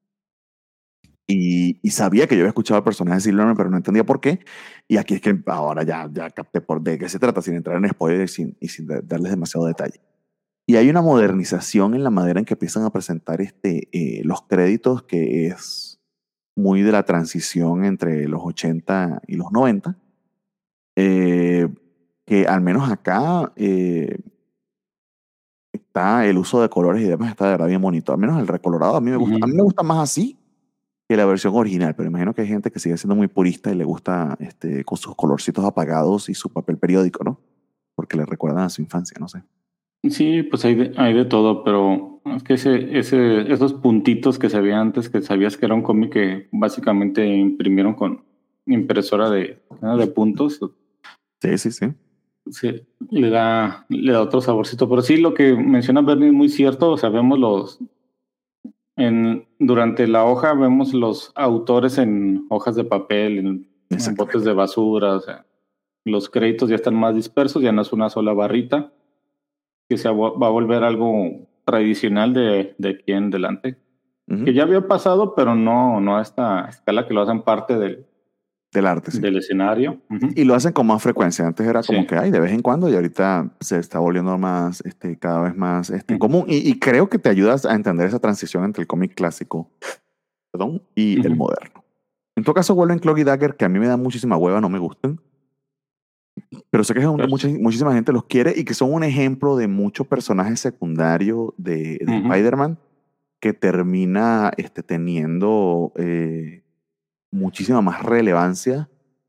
Y, y sabía que yo había escuchado el personaje de Silverman, pero no entendía por qué. Y aquí es que ahora ya, ya capté por de qué se trata, sin entrar en spoilers y sin, y sin darles demasiado detalle. Y hay una modernización en la manera en que empiezan a presentar este, eh, los créditos, que es muy de la transición entre los ochenta y los noventa. Eh, que al menos acá eh, está el uso de colores y demás, está de verdad bien bonito. Al menos el recolorado a mí me gusta. A mí Ujú. me gusta más así que la versión original, pero imagino que hay gente que sigue siendo muy purista y le gusta este, con sus colorcitos apagados y su papel periódico, ¿no? Porque le recuerdan a su infancia, no sé. Sí, pues hay de, hay de todo, pero es que ese, ese, esos puntitos que se veían antes, que sabías que era un cómic que básicamente imprimieron con impresora de, ah, de puntos, Sí, sí, sí. sí, le da, le da otro saborcito. Pero sí, lo que menciona Bernie es muy cierto. O sea, vemos los, en, durante la hoja vemos los autores en hojas de papel, en, en botes Exactamente. de basura. O sea, los créditos ya están más dispersos, ya no es una sola barrita, que se va va a volver algo tradicional de, de aquí en adelante. Que Ujú. ya había pasado, pero no, no a esta escala, que lo hacen parte del, Del arte, sí. del escenario. Ujú. Y lo hacen con más frecuencia. Antes era como Sí. que hay de vez en cuando y ahorita se está volviendo más, este, cada vez más este, Ujú. común. Y, y creo que te ayudas a entender esa transición entre el cómic clásico, perdón, y el Ujú. moderno. En todo caso, vuelven Cloak y Dagger, que a mí me da muchísima hueva, no me gustan. Pero sé que es un- Pero mucha, sí. muchísima gente los quiere y que son un ejemplo de muchos personajes secundarios de, de Ujú. Spider-Man que termina este, teniendo eh, muchísima más relevancia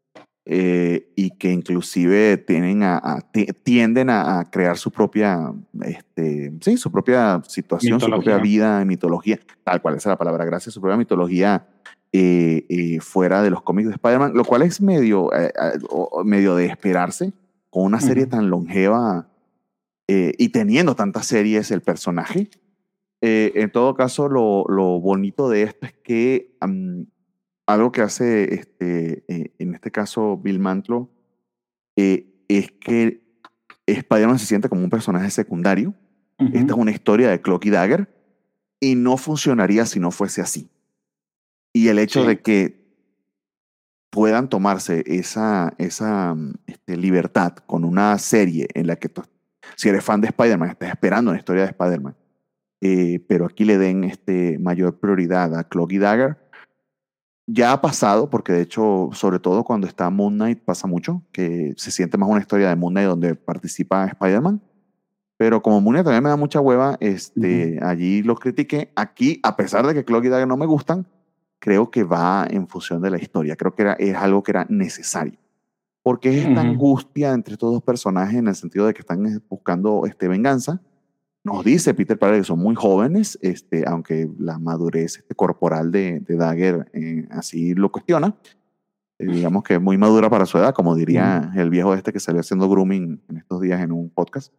eh, y que inclusive tienen a, a, tienden a, a crear su propia, este, sí, su propia situación, mitología. Su propia vida, mitología, tal cual esa es la palabra, gracias, su propia mitología eh, eh, fuera de los cómics de Spider-Man, lo cual es medio, eh, medio de esperarse con una serie uh-huh. tan longeva eh, y teniendo tantas series el personaje. Eh, en todo caso, lo, lo bonito de esto es que um, algo que hace, este, eh, en este caso, Bill Mantlo, eh, es que Spider-Man se siente como un personaje secundario. Uh-huh. Esta es una historia de Cloak y Dagger y no funcionaría si no fuese así. Y el hecho sí. de que puedan tomarse esa, esa este, libertad con una serie en la que tú, si eres fan de Spider-Man, estás esperando una historia de Spider-Man, eh, pero aquí le den este, mayor prioridad a Cloak y Dagger. Ya ha pasado, porque de hecho, sobre todo cuando está Moon Knight, pasa mucho, que se siente más una historia de Moon Knight donde participa Spider-Man. Pero como Moon Knight también me da mucha hueva, este, uh-huh. allí lo critiqué. Aquí, a pesar de que Cloak y Dagger no me gustan, creo que va en función de la historia. Creo que era, es algo que era necesario. Porque es esta uh-huh. angustia entre estos dos personajes en el sentido de que están buscando este, venganza. Nos dice Peter Parker que son muy jóvenes, este, aunque la madurez este, corporal de, de Dagger eh, así lo cuestiona. Eh, digamos que es muy madura para su edad, como diría uh-huh. el viejo este que salió haciendo grooming en estos días en un podcast.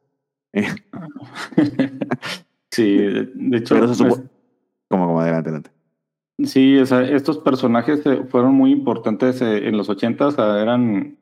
Sí, de, de hecho... Pero se supo... es... como, como adelante, adelante. Sí, o sea, estos personajes fueron muy importantes en los ochentas, o sea, eran...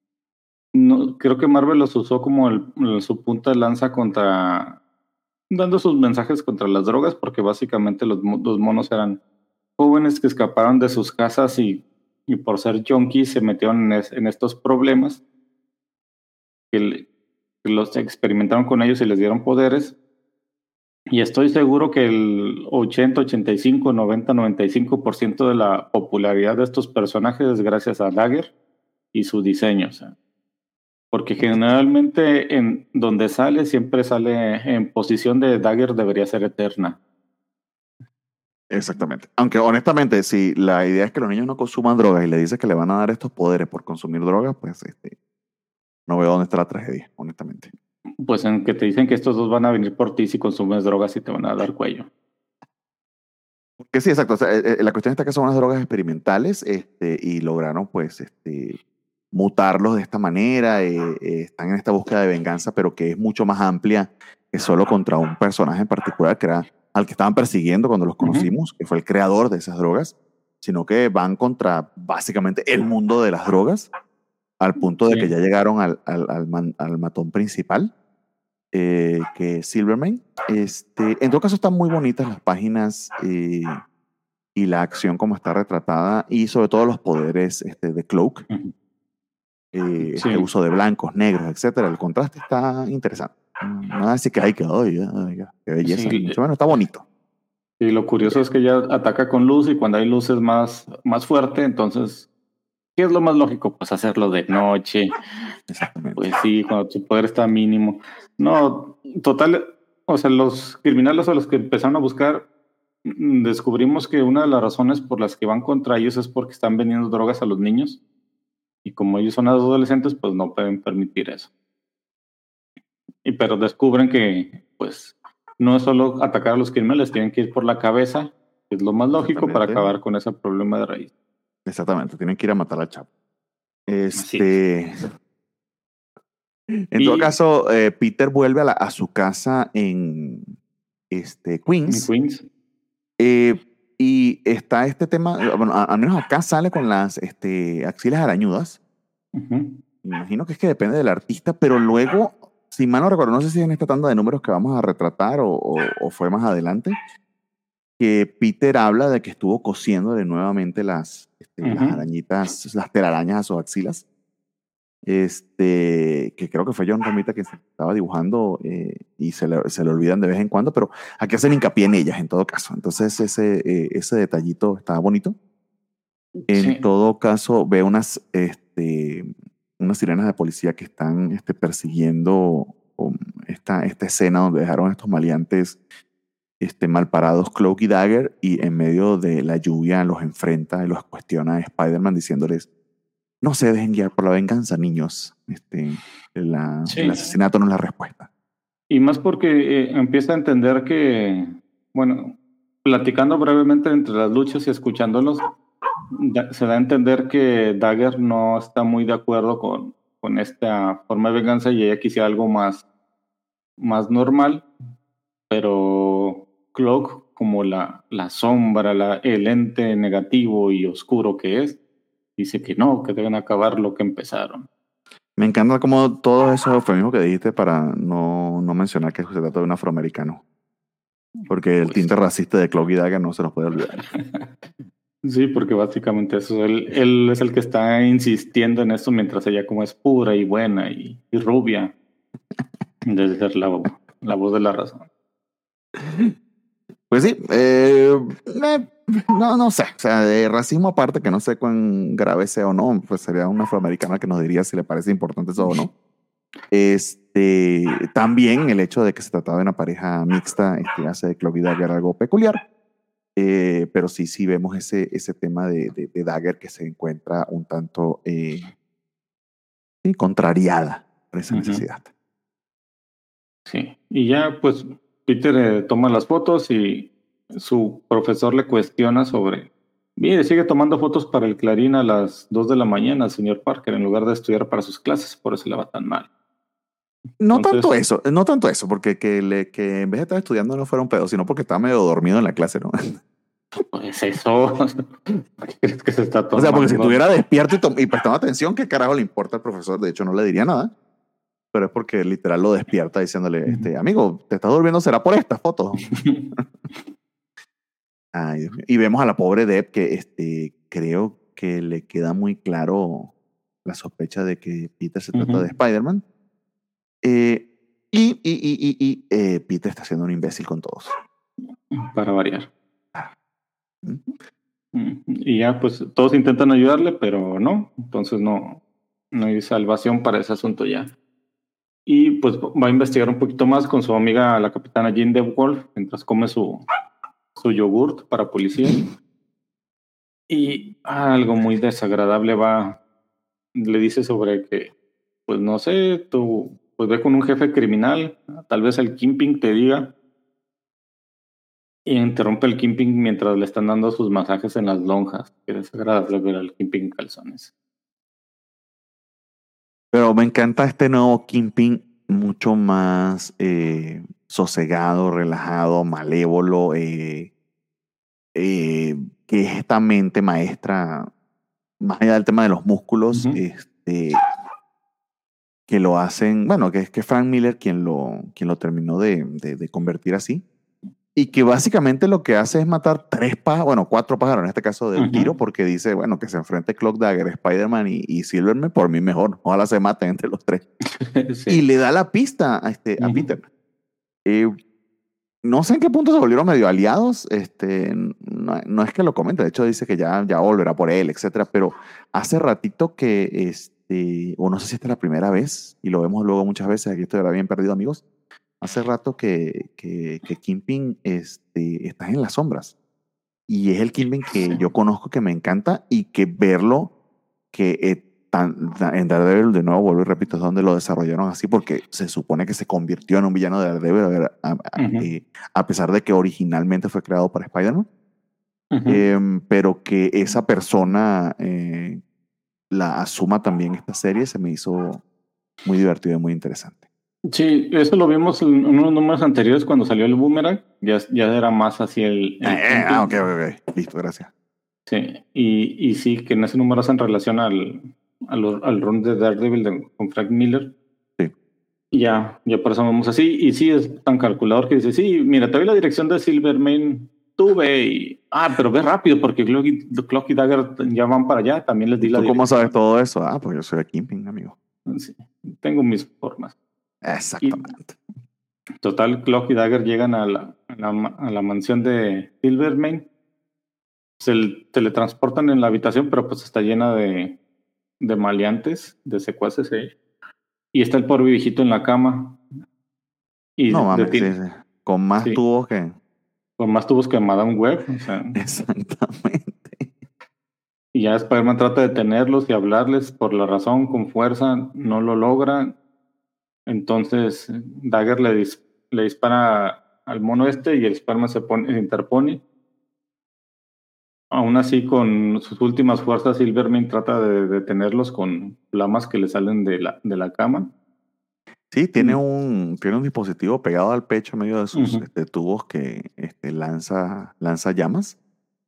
No, creo que Marvel los usó como el, el, su punta de lanza contra... dando sus mensajes contra las drogas, porque básicamente los, los monos eran jóvenes que escaparon de sus casas y, y por ser junkies se metieron en, es, en estos problemas, que, le, que los experimentaron con ellos y les dieron poderes. Y estoy seguro que el ochenta, ochenta y cinco, noventa, noventa y cinco por ciento de la popularidad de estos personajes es gracias a Dagger y su diseño. O sea, porque generalmente en donde sale, siempre sale en posición de Dagger debería ser eterna. Exactamente. Aunque honestamente, si la idea es que los niños no consuman drogas y le dices que le van a dar estos poderes por consumir drogas, pues este, no veo dónde está la tragedia, honestamente. Pues en que te dicen que estos dos van a venir por ti si consumes drogas y te van a dar cuello. Porque sí, exacto. O sea, la cuestión está que son unas drogas experimentales este, y lograron pues este, mutarlos de esta manera. Eh, eh, están en esta búsqueda de venganza, pero que es mucho más amplia que solo contra un personaje en particular que era al que estaban persiguiendo cuando los conocimos, uh-huh. que fue el creador de esas drogas, sino que van contra básicamente el mundo de las drogas, al punto de sí. que ya llegaron al, al, al, man, al matón principal, eh, que es Silvermane. Este, en todo caso están muy bonitas las páginas eh, y la acción como está retratada, y sobre todo los poderes este, de Cloak, uh-huh. eh, sí. el uso de blancos, negros, etcétera. El contraste está interesante. Nada así que hay que, ay, ay, qué belleza. Sí. Mucho menos está bonito. Y lo curioso es que ella ataca con luz y cuando hay luz es más, más fuerte, entonces, ¿qué es lo más lógico? Pues hacerlo de noche. Exactamente. Pues sí, cuando tu poder está mínimo. No, total, o sea, los criminales a los que empezaron a buscar, descubrimos que una de las razones por las que van contra ellos es porque están vendiendo drogas a los niños. Y como ellos son adolescentes, pues no pueden permitir eso. Y pero descubren que, pues, no es solo atacar a los criminales, tienen que ir por la cabeza, que es lo más lógico para acabar con ese problema de raíz. Exactamente, tienen que ir a matar al Chapo. Este... En y, todo caso, eh, Peter vuelve a, la, a su casa en este, Queens. En Queens. Eh, y está este tema, bueno, al menos acá sale con las este, axilas arañudas. Uh-huh. Imagino que es que depende del artista, pero luego, si mal no recuerdo, no sé si en esta tanda de números que vamos a retratar o, o, o fue más adelante, que Peter habla de que estuvo cosiéndole nuevamente las, este, uh-huh. las arañitas, las telarañas a sus axilas. Este, que creo que fue John Romita que se estaba dibujando eh, y se le, se le olvidan de vez en cuando, pero aquí hacen hincapié en ellas en todo caso. Entonces ese, eh, ese detallito está bonito. En sí. todo caso, ve unas, este, unas sirenas de policía que están este, persiguiendo um, esta, esta escena donde dejaron a estos maleantes este, mal parados Cloak y Dagger, y en medio de la lluvia los enfrenta y los cuestiona a Spider-Man diciéndoles: no se dejen guiar por la venganza, niños. Este, la, Sí. El asesinato no es la respuesta. Y más porque eh, empieza a entender que, bueno, platicando brevemente entre las luchas y escuchándolos, da- se da a entender que Dagger no está muy de acuerdo con, con esta forma de venganza y ella quisiera algo más, más normal, pero Cloak, como la, la sombra, la, el ente negativo y oscuro que es, dice que no, que deben acabar lo que empezaron. Me encanta como todos esos eufemismos que dijiste para no, no mencionar que se trata de un afroamericano. Porque el Pues, tinte racista de Cloak y Dagger no se nos puede olvidar. sí, porque básicamente eso, él, él es el que está insistiendo en eso mientras ella como es pura y buena y, y rubia, debe ser la, la voz de la razón. Pues sí, eh, eh, no, no sé, o sea, de racismo aparte, que no sé cuán grave sea o no, pues sería un afroamericano que nos diría si le parece importante eso o no. Este, también el hecho de que se trataba de una pareja mixta este, hace de Cloak y Dagger algo peculiar, eh, pero sí, sí vemos ese, ese tema de, de, de Dagger que se encuentra un tanto eh, sí, contrariada por esa Ujú. necesidad. Sí, y ya pues Peter eh, toma las fotos y su profesor le cuestiona sobre, mire, sigue tomando fotos para el Clarín a las dos de la mañana, señor Parker, en lugar de estudiar para sus clases, por eso le va tan mal. No Entonces, tanto eso, no tanto eso, porque que, le, que en vez de estar estudiando no fuera un pedo, sino porque estaba medio dormido en la clase, ¿no? pues eso, ¿qué crees que se está O sea, porque si tomando? estuviera despierto y, tom- y prestando atención, ¿qué carajo le importa al profesor? De hecho, no le diría nada, pero es porque literal lo despierta diciéndole, este, amigo, te estás durmiendo, será por esta foto. Ay, Dios mío. Y vemos a la pobre Deb que este, creo que le queda muy claro la sospecha de que Peter se trata Ujú. de Spider-Man. Eh, y y, y, y, y eh, Peter está siendo un imbécil con todos. Para variar. ¿Mm? Mm, Y ya, pues todos intentan ayudarle, pero no, entonces no, no hay salvación para ese asunto ya. Y pues va a investigar un poquito más con su amiga, la capitana Jean DeWolf, mientras come su, su yogurt para policía. Y algo muy desagradable va, le dice sobre que, pues no sé, tú, pues ve con un jefe criminal, tal vez el Kingpin te diga, y interrumpe el Kingpin mientras le están dando sus masajes en las lonjas. Qué desagradable ver al Kingpin en calzones. Pero me encanta este nuevo Kingpin mucho más eh, sosegado, relajado, malévolo, eh, eh, que es esta mente maestra, más allá del tema de los músculos, Ujú. este, que lo hacen, bueno, que es que Frank Miller quien lo, quien lo terminó de, de, de convertir así, y que básicamente lo que hace es matar tres pájaros, bueno, cuatro pájaros en este caso de un Ujú. tiro, porque dice, bueno, que se enfrente Cloak, Dagger, Spider-Man y, y Silverman, por mí mejor, ojalá se maten entre los tres. Sí. Y le da la pista a, este, a Ujú. Peter. Eh, no sé en qué punto se volvieron medio aliados, este, no, no es que lo comente, de hecho dice que ya, ya volverá por él, etcétera, pero hace ratito que, este, o no sé si esta es la primera vez, y lo vemos luego muchas veces, aquí estoy ahora bien perdido, amigos, hace rato que, que, que Kingpin este, está en las sombras, y es el Kingpin que yo conozco, que me encanta, y que verlo, que eh, tan, tan- en Daredevil, de nuevo, vuelvo y repito, es donde lo desarrollaron así, porque se supone que se convirtió en un villano de Daredevil, a, ver, a- a- Ujú. eh, a pesar de que originalmente fue creado para Spider-Man, Ujú. em, pero que esa persona eh, la asuma también esta serie, se me hizo muy divertido y muy interesante. Sí, eso lo vimos en unos números anteriores cuando salió el Boomerang. Ya, ya era más así el, el Eh, eh, ah, ok, Kingpin. ok, ok, listo, gracias. Sí, y, y sí, que en ese número hacen relación al, al, al run de Daredevil de- con Frank Miller. Sí. Y ya, ya por eso vamos así. Y sí, es tan calculador que dice, sí, mira, te doy la dirección de Silvermane, tú ve y... Ah, pero ve rápido porque Cloak y, Cloak y Dagger ya van para allá, también les di ¿Y la tú cómo sabes dirección. todo eso? Ah, pues yo soy el Kingpin, amigo. Sí, tengo mis formas. Y Exactamente. total, Cloak y Dagger llegan a la, a la, ma- a la mansión de Silvermane. Se l- teletransportan en la habitación, pero pues está llena de, de maleantes, de secuaces ahí. Y está el pobre viejito en la cama. Y No de, mames, sí, ti- sí. Con más sí, tubos que. con más tubos que Madame Web. O sea, Exactamente. Y ya Spider-Man trata de detenerlos y hablarles por la razón, con fuerza, no lo logra. Entonces Dagger le, dis- le dispara al mono este y el Spider-Man se, pone, se interpone. Aún así, con sus últimas fuerzas, Silverman trata de detenerlos con flamas que le salen de la, de la cama. Sí, tiene Mm. un, tiene un dispositivo pegado al pecho en medio de sus Ujú. este, tubos que este, lanza, lanza llamas.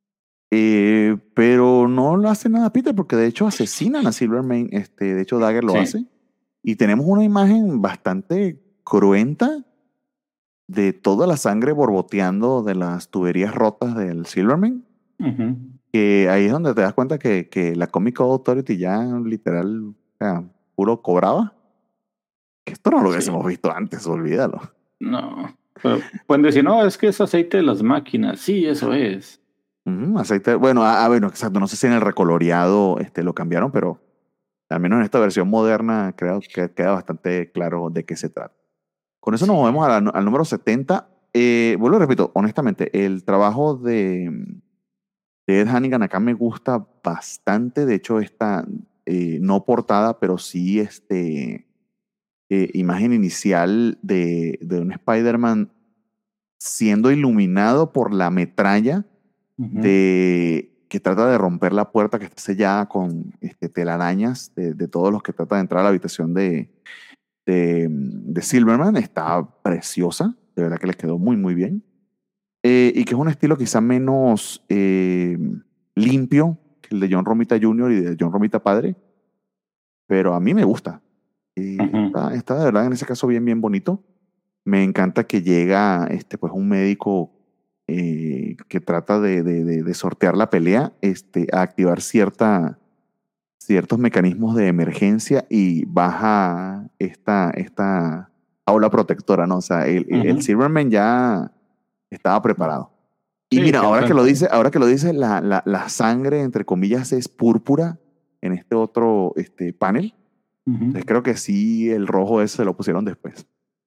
Eh, pero no lo hace nada Peter, porque de hecho asesinan a Silverman. Este, de hecho, Dagger lo Sí. hace. Y tenemos una imagen bastante cruenta de toda la sangre borboteando de las tuberías rotas del Silverman. Ujú. Que ahí es donde te das cuenta que, que la Comic Code Authority ya literal, o sea, puro cobraba. Que esto no lo Sí. hubiésemos visto antes, olvídalo. No. Pero pueden decir, no, es que es aceite de las máquinas. Sí, eso es. Ujú, aceite, bueno, ah, ah, bueno, exacto, no sé si en el recoloreado este, lo cambiaron, pero al menos en esta versión moderna creo que queda bastante claro de qué se trata. Con eso nos Sí. movemos a la- al número setenta. Eh, vuelvo y repito, honestamente, el trabajo de, de Ed Hannigan acá me gusta bastante. De hecho, esta eh, no portada, pero sí este, eh, imagen inicial de, de un Spider-Man siendo iluminado por la metralla Ujú. de que trata de romper la puerta que está sellada con este, telarañas de, de todos los que tratan de entrar a la habitación de, de, de Silverman. Está preciosa, de verdad que les quedó muy, muy bien. Eh, y que es un estilo quizá menos eh, limpio que el de John Romita junior y de John Romita padre, pero a mí me gusta. Y Ujú. está, está de verdad en ese caso bien, bien bonito. Me encanta que llega este, pues, un médico eh, que trata de, de, de, de sortear la pelea, este, a activar cierta, ciertos mecanismos de emergencia y baja esta, esta aula protectora, ¿no? O sea, el, el, el Ujú. Silverman ya estaba preparado. Y Sí, mira, que ahora que enfrenta. lo dice, ahora que lo dice, la, la, la sangre, entre comillas, es púrpura en este otro este, panel. Ujú. Entonces creo que sí, el rojo ese se lo pusieron después.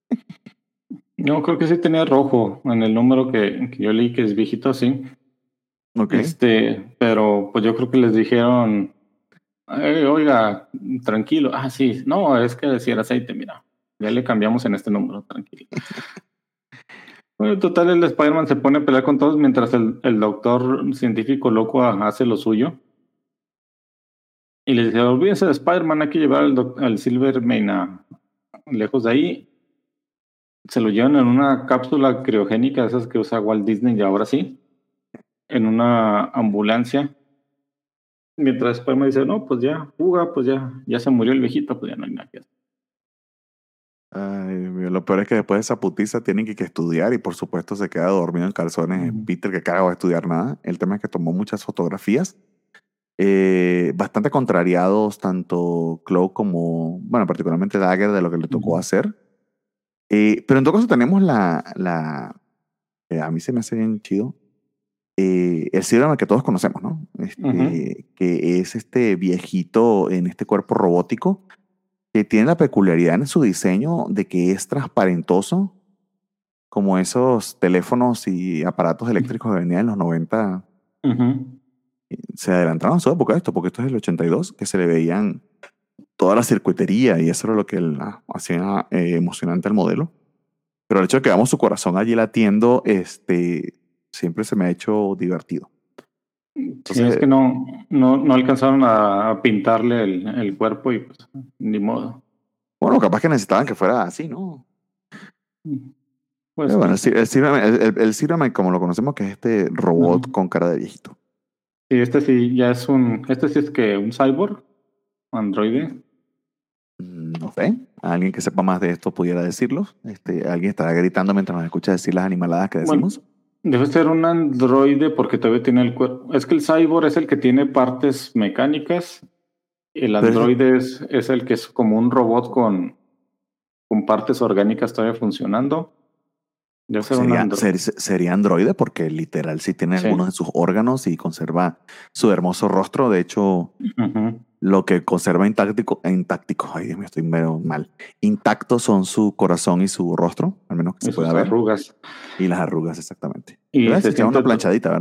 Yo creo que sí tenía rojo en el número que, que yo leí, que es viejito, sí. Ok. Este, pero pues yo creo que les dijeron, "Eh, oiga, tranquilo. Ah, sí, no, es que decía aceite, mira, ya le cambiamos en este número, tranquilo. Bueno, total, el Spider-Man se pone a pelear con todos mientras el, el doctor científico loco ha- hace lo suyo. Y les dice, olvídense de Spider-Man, hay que llevar al, doc- al Silvermane a- lejos de ahí. Se lo llevan en una cápsula criogénica, esas que usa Walt Disney y ahora sí, en una ambulancia. Mientras Spider-Man dice, no, pues ya, fuga, pues ya, ya se murió el viejito, pues ya no hay nada que hacer. Ay, Dios mío, lo peor es que después de esa putiza tienen que, que estudiar y por supuesto se queda dormido en calzones Ujú. Peter, que acaba de estudiar nada. El tema es que tomó muchas fotografías, eh, bastante contrariados tanto Cloak como, bueno, particularmente Dagger de lo que le tocó Ujú. hacer. Eh, pero en todo caso tenemos la, la eh, a mí se me hace bien chido, eh, el Silverman que todos conocemos, ¿no? Este, Ujú. que es este viejito en este cuerpo robótico que tiene la peculiaridad en su diseño de que es transparentoso, como esos teléfonos y aparatos eléctricos que venían en los noventa. Ujú. Se adelantaron a su época esto, porque esto es del ochenta y dos, que se le veían toda la circuitería y eso era lo que la hacía eh, emocionante al modelo. Pero el hecho de que veamos su corazón allí latiendo, este, siempre se me ha hecho divertido. Sí, es Entonces, que no, no, no alcanzaron a, a pintarle el, el cuerpo y pues ni modo. bueno, capaz que necesitaban que fuera así, ¿no? Pues Pero bueno, quién el, Sil- sabe. el, Silverman- el, el- el Silverman, como lo conocemos, que es este robot Ujú. con cara de viejito. Sí, este sí ya es un, este sí es que un cyborg, androide. Mm, No sé, alguien que sepa más de esto pudiera decirlo. Este, alguien estará gritando mientras nos escucha decir las animaladas que Bueno, decimos. debe ser un androide porque todavía tiene el cuerpo. Es que el cyborg es el que tiene partes mecánicas. El Pero es- androide es, es el que es como un robot con, con partes orgánicas todavía funcionando. Debe pues ser un sería, androide. ser- sería androide porque literal sí tiene Sí. algunos de sus órganos y conserva su hermoso rostro. De hecho, Ujú. lo que conserva intacto, intactico, ay Dios mío, estoy medio mal. Intactos son su corazón y su rostro, al menos que se Y pueda sus ver. arrugas. Y las arrugas, exactamente. Y Debe se echar una siente. to- planchadita, ¿verdad?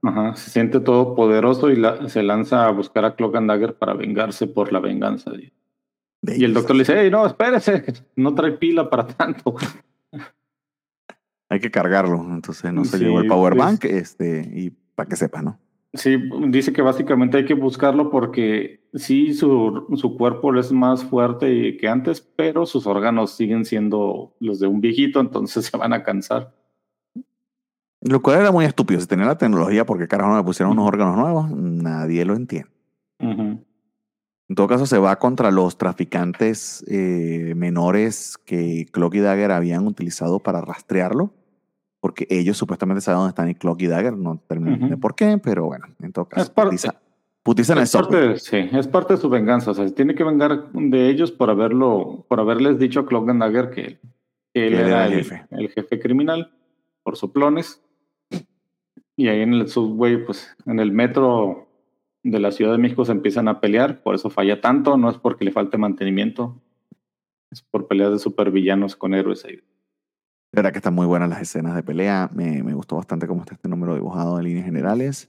Ajá, se siente todopoderoso y la, se lanza a buscar a Cloak and Dagger para vengarse por la venganza. De, De y el ellos. doctor le dice, hey, no, espérese, no trae pila para tanto. Hay que cargarlo. Entonces no se Sí, llevó el power es- bank, este, y para que sepa, ¿no? Sí, dice que básicamente hay que buscarlo porque sí, su, su cuerpo es más fuerte que antes, pero sus órganos siguen siendo los de un viejito, entonces se van a cansar. Lo cual era muy estúpido. Si tenía la tecnología, ¿por qué carajo no le pusieron unos Ujú. órganos nuevos? Nadie lo entiende. Ujú. En todo caso, se va contra los traficantes eh, menores que Cloak y Dagger habían utilizado para rastrearlo, porque ellos supuestamente saben dónde están Cloak y Dagger. No termino de entender Ujú. por qué, pero bueno, en todo Es caso, parte, putiza, putiza en el es parte, subway. de- sí, es parte de su venganza. O sea, se tiene que vengar de ellos por haberlo, por haberles dicho a Cloak and Dagger que, que él Que él era era el el, jefe. el jefe criminal por soplones. Y ahí en el subway, pues en el metro de la Ciudad de México se empiezan a pelear, por eso falla tanto, no es porque le falte mantenimiento, es por peleas de supervillanos con héroes ahí. La verdad que están muy buenas las escenas de pelea. Me, me gustó bastante cómo está este número dibujado en líneas generales.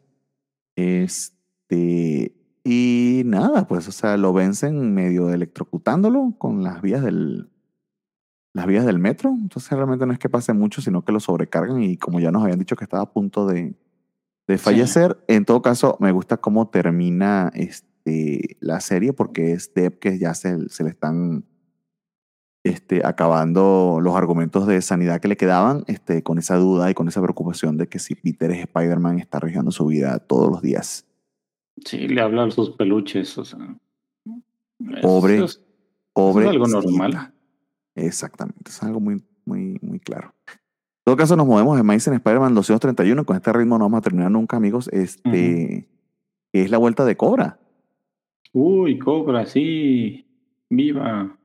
Este, y nada, pues, o sea, lo vencen medio electrocutándolo con las vías del, las vías del metro. Entonces realmente no es que pase mucho, sino que lo sobrecargan y como ya nos habían dicho que estaba a punto de, de fallecer, en todo caso me gusta cómo termina este, la serie porque es Deb que ya se, se le están este, acabando los argumentos de sanidad que le quedaban, este, con esa duda y con esa preocupación de que si Peter es Spider-Man está arriesgando su vida todos los días. Sí, le habla a sus peluches, o sea, eso Pobre, es, eso es algo normal. pobrecita. Exactamente, es algo muy, muy, muy claro. En todo caso, nos movemos de Amazing Spider-Man doscientos treinta y uno. Con este ritmo no vamos a terminar nunca, amigos. Este, que es la vuelta de Cobra. Uy, Cobra, sí, viva,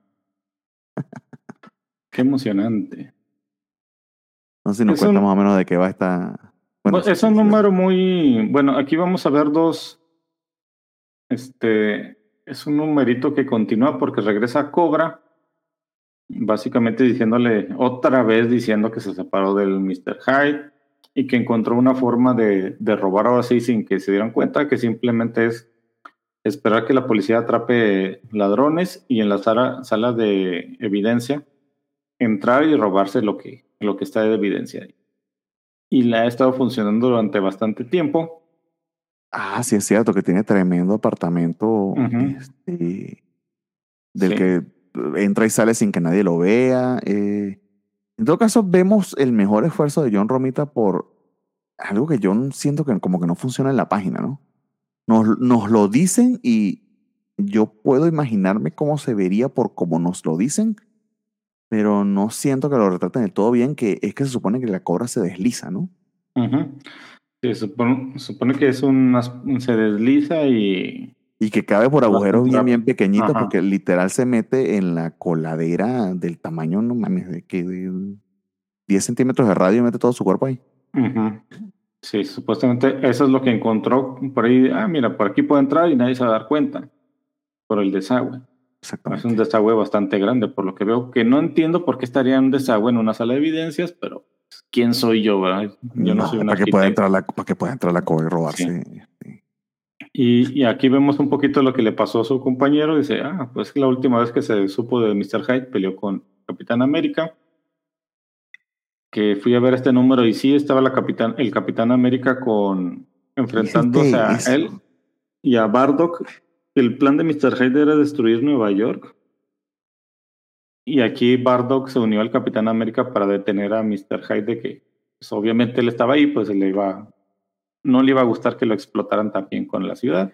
qué emocionante. No sé si nos Es cuenta un, más o menos de qué va esta. Bueno, bu- sí, es sí, un sí. número muy, bueno, aquí vamos a ver dos, este, es un numerito que continúa porque regresa Cobra, básicamente diciéndole, otra vez diciendo que se separó del mister Hyde y que encontró una forma de, de robar ahora sí sin que se dieran cuenta, que simplemente es esperar que la policía atrape ladrones y en la sala, sala de evidencia entrar y robarse lo que, lo que está de evidencia ahí. Y la ha estado funcionando durante bastante tiempo. Ah, sí, es cierto que tiene tremendo apartamento. Ujú. Este, del Sí. que entra y sale sin que nadie lo vea. Eh, en todo caso, vemos el mejor esfuerzo de John Romita por algo que yo siento que como que no funciona en la página, ¿no? Nos, nos lo dicen y yo puedo imaginarme cómo se vería por cómo nos lo dicen, pero no siento que lo retraten del todo bien, que es que se supone que la Cobra se desliza, ¿no? Ujú. Sí, supone, supone que es un, se desliza y Y que cabe por agujeros bastante bien, bien rápido. pequeñitos, Ajá. porque literal se mete en la coladera del tamaño, no mames, de que de diez centímetros de radio y mete todo su cuerpo ahí. Ujú. Sí, supuestamente eso es lo que encontró por ahí. Ah, mira, por aquí puede entrar y nadie se va a dar cuenta por el desagüe. Es un Exactamente. desagüe bastante grande, por lo que veo, que no entiendo por qué estaría un desagüe en una sala de evidencias, pero ¿quién soy yo, verdad? Yo no No, soy un para que pueda arquitecto. entrar la, para que pueda entrar la Cobra y Sí. robarse. Este. Y, y aquí vemos un poquito lo que le pasó a su compañero. Dice, ah, pues la última vez que se supo de mister Hyde peleó con Capitán América, que fui a ver este número y sí estaba la Capitán, el Capitán América con ¿Qué es enfrentándose este a él eso? y a Bardock. El plan de mister Hyde era destruir Nueva York. Y aquí Bardock se unió al Capitán América para detener a mister Hyde de que, pues, obviamente él estaba ahí, pues le iba, no le iba a gustar que lo explotaran también con la ciudad.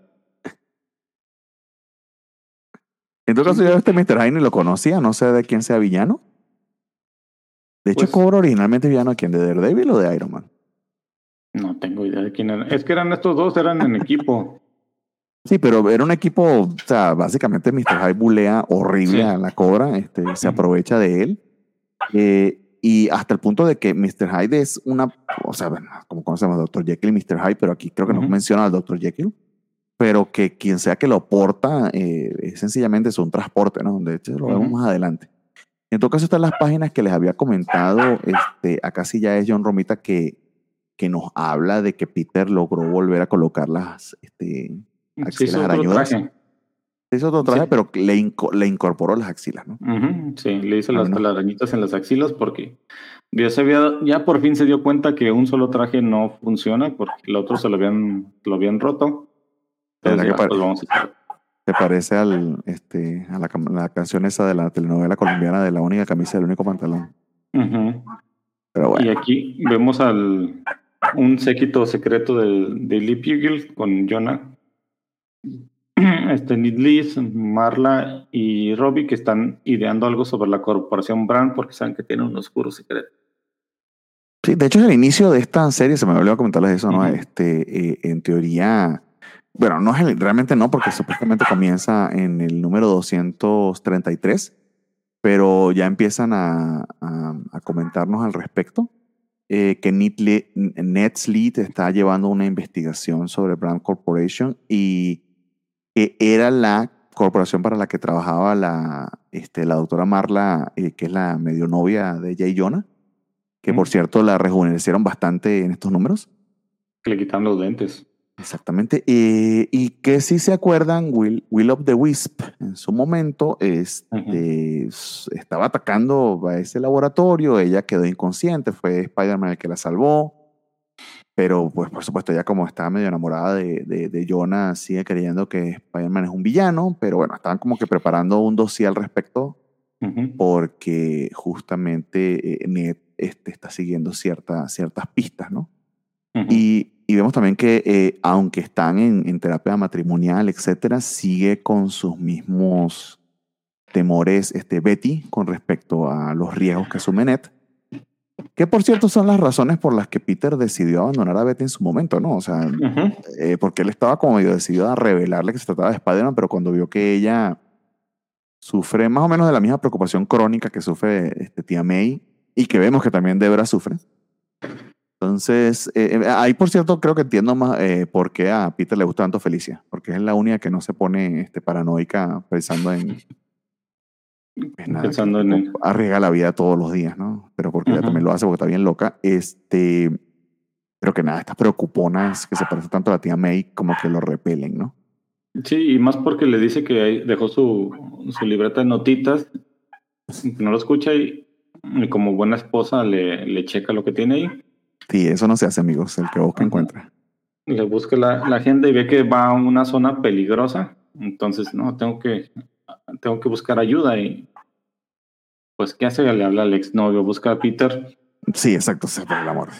En todo caso, yo a este mister Hyde ni lo conocía, no sé de quién sea villano. De hecho, Pues Cobra originalmente villano a quién, de Daredevil o de Iron Man. no tengo idea de quién era. Es que eran estos dos, eran en equipo. Sí, pero era un equipo, o sea, básicamente mister Hyde bulea horrible Sí. a la Cobra, este, se Ujú. aprovecha de él. Eh, y hasta el punto de que mister Hyde es una, o sea, bueno, como conocemos a doctor Jekyll y mister Hyde, pero aquí creo que no Ujú. menciona al doctor Jekyll, pero que quien sea que lo porta, eh, es sencillamente es un transporte, ¿no? De hecho, lo vemos Ujú. más adelante. En todo caso, están las páginas que les había comentado, este, acá sí ya es John Romita que que nos habla de que Peter logró volver a colocar las este, axilas arañudas. Traje. Se hizo otro traje, sí. Pero le, inco le incorporó las axilas, ¿no? Uh-huh, sí, le hizo las telarañitas en las axilas porque ya, se había, ya por fin se dio cuenta que un solo traje no funciona porque el otro se lo habían, lo habían roto. Entonces, ya, pues vamos a ¿Te parece al, este, a la, la canción esa de la telenovela colombiana de La única camisa y el único pantalón? Uh-huh. Pero bueno. Y aquí vemos al un séquito secreto del Daily Bugle con Jonah, este, Liz, Marla y Robbie, que están ideando algo sobre la corporación Brand porque saben que tienen un oscuro secreto. Sí, de hecho es el inicio de esta serie, se me olvidó comentarles eso, ¿no? Uh-huh. Este, eh, en teoría, bueno, no es el, realmente no, porque supuestamente comienza en el número doscientos treinta y tres, pero ya empiezan a, a, a comentarnos al respecto. Eh, que Ned Sleet está llevando una investigación sobre Brand Corporation y que era la corporación para la que trabajaba la, este, la doctora Marla, eh, que es la medio novia de Jay Jonah, que mm. por cierto la rejuvenecieron bastante en estos números. Que le quitaron los lentes. Exactamente. Eh, y que si se acuerdan, Will, Will of the Wisp en su momento este, uh-huh. estaba atacando a ese laboratorio, ella quedó inconsciente, fue Spider-Man el que la salvó, pero pues por supuesto ella como estaba medio enamorada de, de, de Jonah, sigue creyendo que Spider-Man es un villano, pero bueno, estaban como que preparando un dossier al respecto uh-huh. porque justamente eh, Ned este, está siguiendo cierta, ciertas pistas, ¿no? Uh-huh. Y Y vemos también que, eh, aunque están en, en terapia matrimonial, etcétera, sigue con sus mismos temores este, Betty con respecto a los riesgos que asume Ned. Que, por cierto, son las razones por las que Peter decidió abandonar a Betty en su momento, ¿no? O sea, uh-huh. eh, porque él estaba como medio decidido a revelarle que se trataba de Spider-Man, pero cuando vio que ella sufre más o menos de la misma preocupación crónica que sufre este, tía May, y que vemos que también Debra sufre. Entonces, eh, ahí por cierto creo que entiendo más eh, por qué a Peter le gusta tanto Felicia, porque es la única que no se pone este, paranoica pensando en pues nada, pensando en el... arriesga la vida todos los días, ¿no? Pero porque uh-huh. ella también lo hace porque está bien loca. Este, pero que nada, estas preocuponas que se parecen tanto a la tía May como que lo repelen, ¿no? Sí, y más porque le dice que dejó su, su libreta de notitas, no lo escucha y, y como buena esposa le, le checa lo que tiene ahí. Sí, eso no se hace, amigos. El que busca, uh-huh. encuentra. Le busca la, la agenda y ve que va a una zona peligrosa. Entonces, no, tengo que, tengo que buscar ayuda. Y pues, ¿qué hace? Le habla al exnovio, busca a Peter. Sí, exacto, por el amor.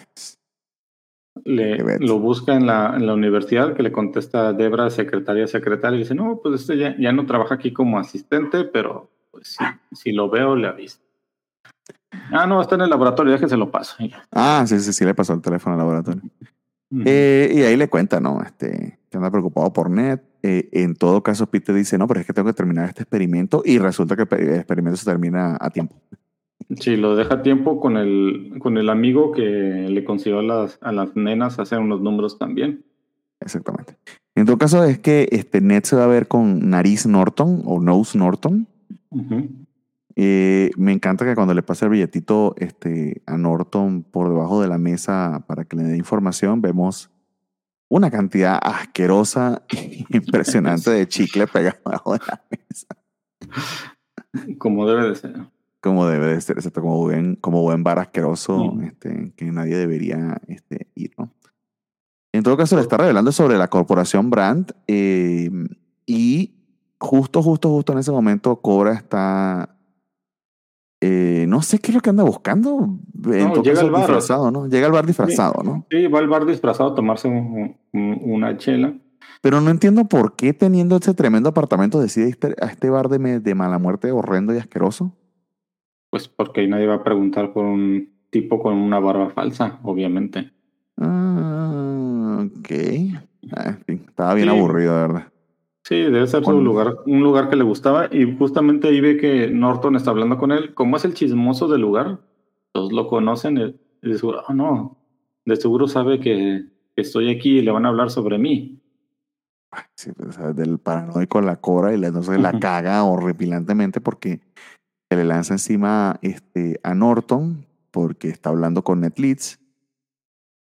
Le, lo busca en la, en la universidad, que le contesta a Debra, secretaria, secretaria, y dice, no, pues este ya, ya no trabaja aquí como asistente, pero pues, si, si lo veo, le aviso. Ah, no, está en el laboratorio, ya que se lo paso. Ah, sí, sí, sí, le pasó el teléfono al laboratorio. Uh-huh. eh, y ahí le cuenta, ¿no? Este, que anda preocupado por Ned. Eh, en todo caso, Peter dice, no, pero es que tengo que terminar este experimento, y resulta que el experimento se termina a tiempo. Sí, lo deja a tiempo con el, con el amigo que le consiguió a las, a las nenas hacer unos números también. Exactamente. En todo caso, es que este, Ned se va a ver con Nariz Norton, o Nose Norton. Uh-huh. Eh, me encanta que cuando le pasa el billetito este, a Norton por debajo de la mesa para que le dé información, vemos una cantidad asquerosa e impresionante de chicle pegado debajo de la mesa. Como debe de ser. Como debe de ser, excepto como buen, como buen bar asqueroso mm. este, que nadie debería este, ir, ¿no? En todo caso, le está revelando sobre la corporación Brand eh, y justo, justo, justo en ese momento Cobra está... Eh, no sé qué es lo que anda buscando. En no, todo llega caso, al bar. Disfrazado, ¿no? Llega al bar disfrazado, sí, ¿no? Sí, va al bar disfrazado a tomarse un, un, una chela. Pero no entiendo por qué, teniendo ese tremendo apartamento, decide ir a este bar de, de mala muerte horrendo y asqueroso. Pues porque ahí nadie va a preguntar por un tipo con una barba falsa, obviamente. Ah, ok. Ah, en fin, estaba bien sí. aburrido, de verdad. Sí, debe ser su lugar, un lugar que le gustaba, y justamente ahí ve que Norton está hablando con él. Como es el chismoso del lugar, todos lo conocen, y de seguro, oh, no, de seguro sabe que, que estoy aquí y le van a hablar sobre mí. Sí, pues, del paranoico la Cobra y le, no sé, la caga horripilantemente porque se le lanza encima este, a Norton porque está hablando con Ned Leeds.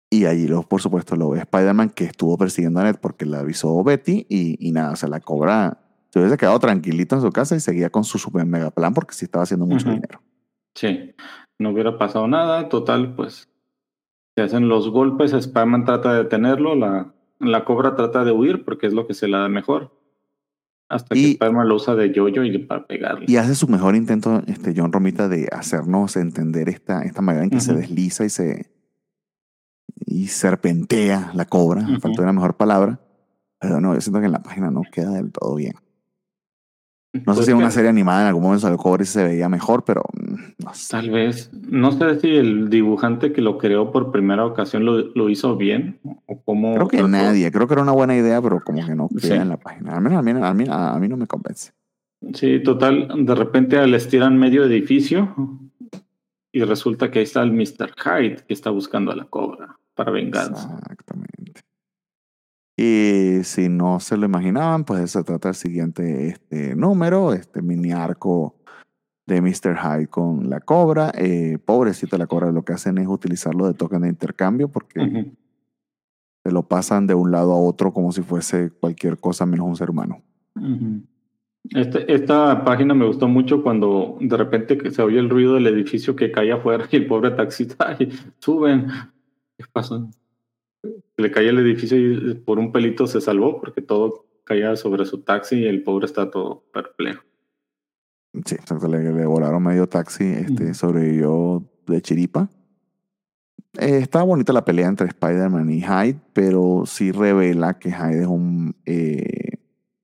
Y allí, lo, por supuesto, lo ve Spider-Man, que estuvo persiguiendo a Ned porque le avisó Betty. Y, y nada, o sea, la Cobra se hubiese quedado tranquilito en su casa y seguía con su super mega plan porque sí estaba haciendo mucho Ujú. dinero. Sí, no hubiera pasado nada. Total, pues se hacen los golpes. Spider-Man trata de detenerlo. La, la Cobra trata de huir porque es lo que se le da mejor. Hasta que Y, Spider-Man lo usa de yo-yo y para pegarle. y hace su mejor intento, este, John Romita, de hacernos entender esta, esta manera en que se Ujú, desliza y se y serpentea la Cobra, falta ujú. una mejor palabra. Pero no, yo siento que en la página no queda del todo bien. No sé Pues si en una que serie animada en algún momento salió Cobra y se veía mejor, pero mm, no sé. tal vez, no sé si el dibujante que lo creó por primera ocasión lo, lo hizo bien o Creo cómo que trató. nadie, creo que era una buena idea, pero como que no queda en Sí, la página. Al menos a mí, a mí, a mí no me convence. sí, total, de repente le estiran medio edificio y resulta que ahí está el mister Hyde que está buscando a la Cobra para venganza. Exactamente. Y si no se lo imaginaban, pues se trata del siguiente este, número, este mini arco de mister Hyde con la Cobra. Eh, pobrecita la Cobra, lo que hacen es utilizarlo de token de intercambio porque Ujú, se lo pasan de un lado a otro como si fuese cualquier cosa menos un ser humano. ujú. Este- esta página me gustó mucho cuando de repente que se oye el ruido del edificio que cae afuera y el pobre taxista y suben. ¿Qué pasó? Le cae el edificio y por un pelito se salvó porque todo caía sobre su taxi y el pobre está todo perplejo. Sí, exacto, le, le volaron medio taxi, este, Ujú, sobrevivió de chiripa. Eh, estaba bonita la pelea entre Spider-Man y Hyde, pero sí revela que Hyde es un, eh,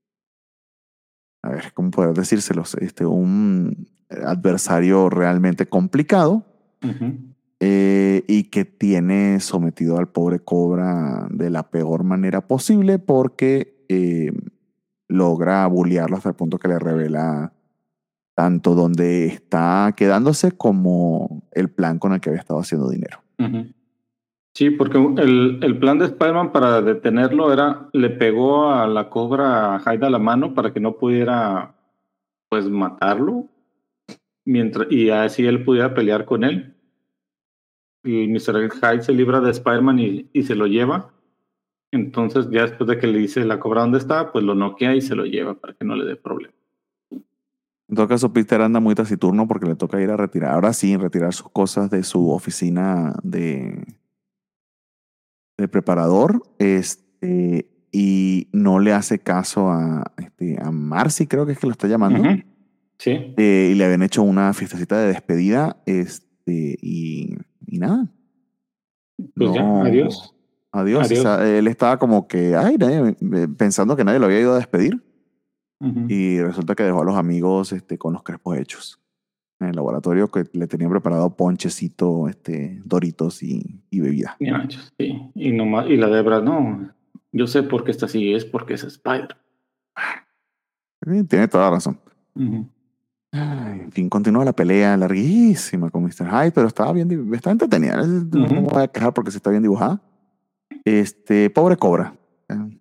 a ver, ¿cómo poder decírselos? Este, un adversario realmente complicado, ujú, eh, y que tiene sometido al pobre Cobra de la peor manera posible porque eh, logra bullearlo hasta el punto que le revela tanto dónde está quedándose como el plan con el que había estado haciendo dinero. ujú. Sí, porque el, el plan de Spider-Man para detenerlo era, le pegó a la Cobra a Hyde a la mano para que no pudiera, pues, matarlo, mientras, y así él pudiera pelear con él. Y mister Hyde se libra de Spider-Man y, y se lo lleva. Entonces, ya después de que le dice la Cobra dónde está, pues lo noquea y se lo lleva para que no le dé problema. En todo caso, Peter anda muy taciturno porque le toca ir a retirar, ahora sí, retirar sus cosas de su oficina de, de preparador, este, y no le hace caso a, este, a Marcy, creo que es que lo está llamando. Ujú. Sí, Eh, y le habían hecho una fiestecita de despedida, este, y, y nada, pues ya, no, adiós. adiós. O Adiós. sea, él estaba como que, ay, nadie- eh, pensando que nadie lo había ido a despedir, Ujú. y resulta que dejó a los amigos este, con los crespos hechos en el laboratorio, que le tenían preparado ponchecito, este, doritos y, y bebida. Ni manches, sí. Y, nomás, y la Debra, no, yo sé por qué está así, es porque es Spider. Sí, tiene toda la razón. Ujú. Ay, en fin, continúa la pelea larguísima con mister Hyde, pero estaba bien, di- está entretenida. No, no me Ujú. voy a quejar porque sí está bien dibujada. Este, pobre Cobra. Eh,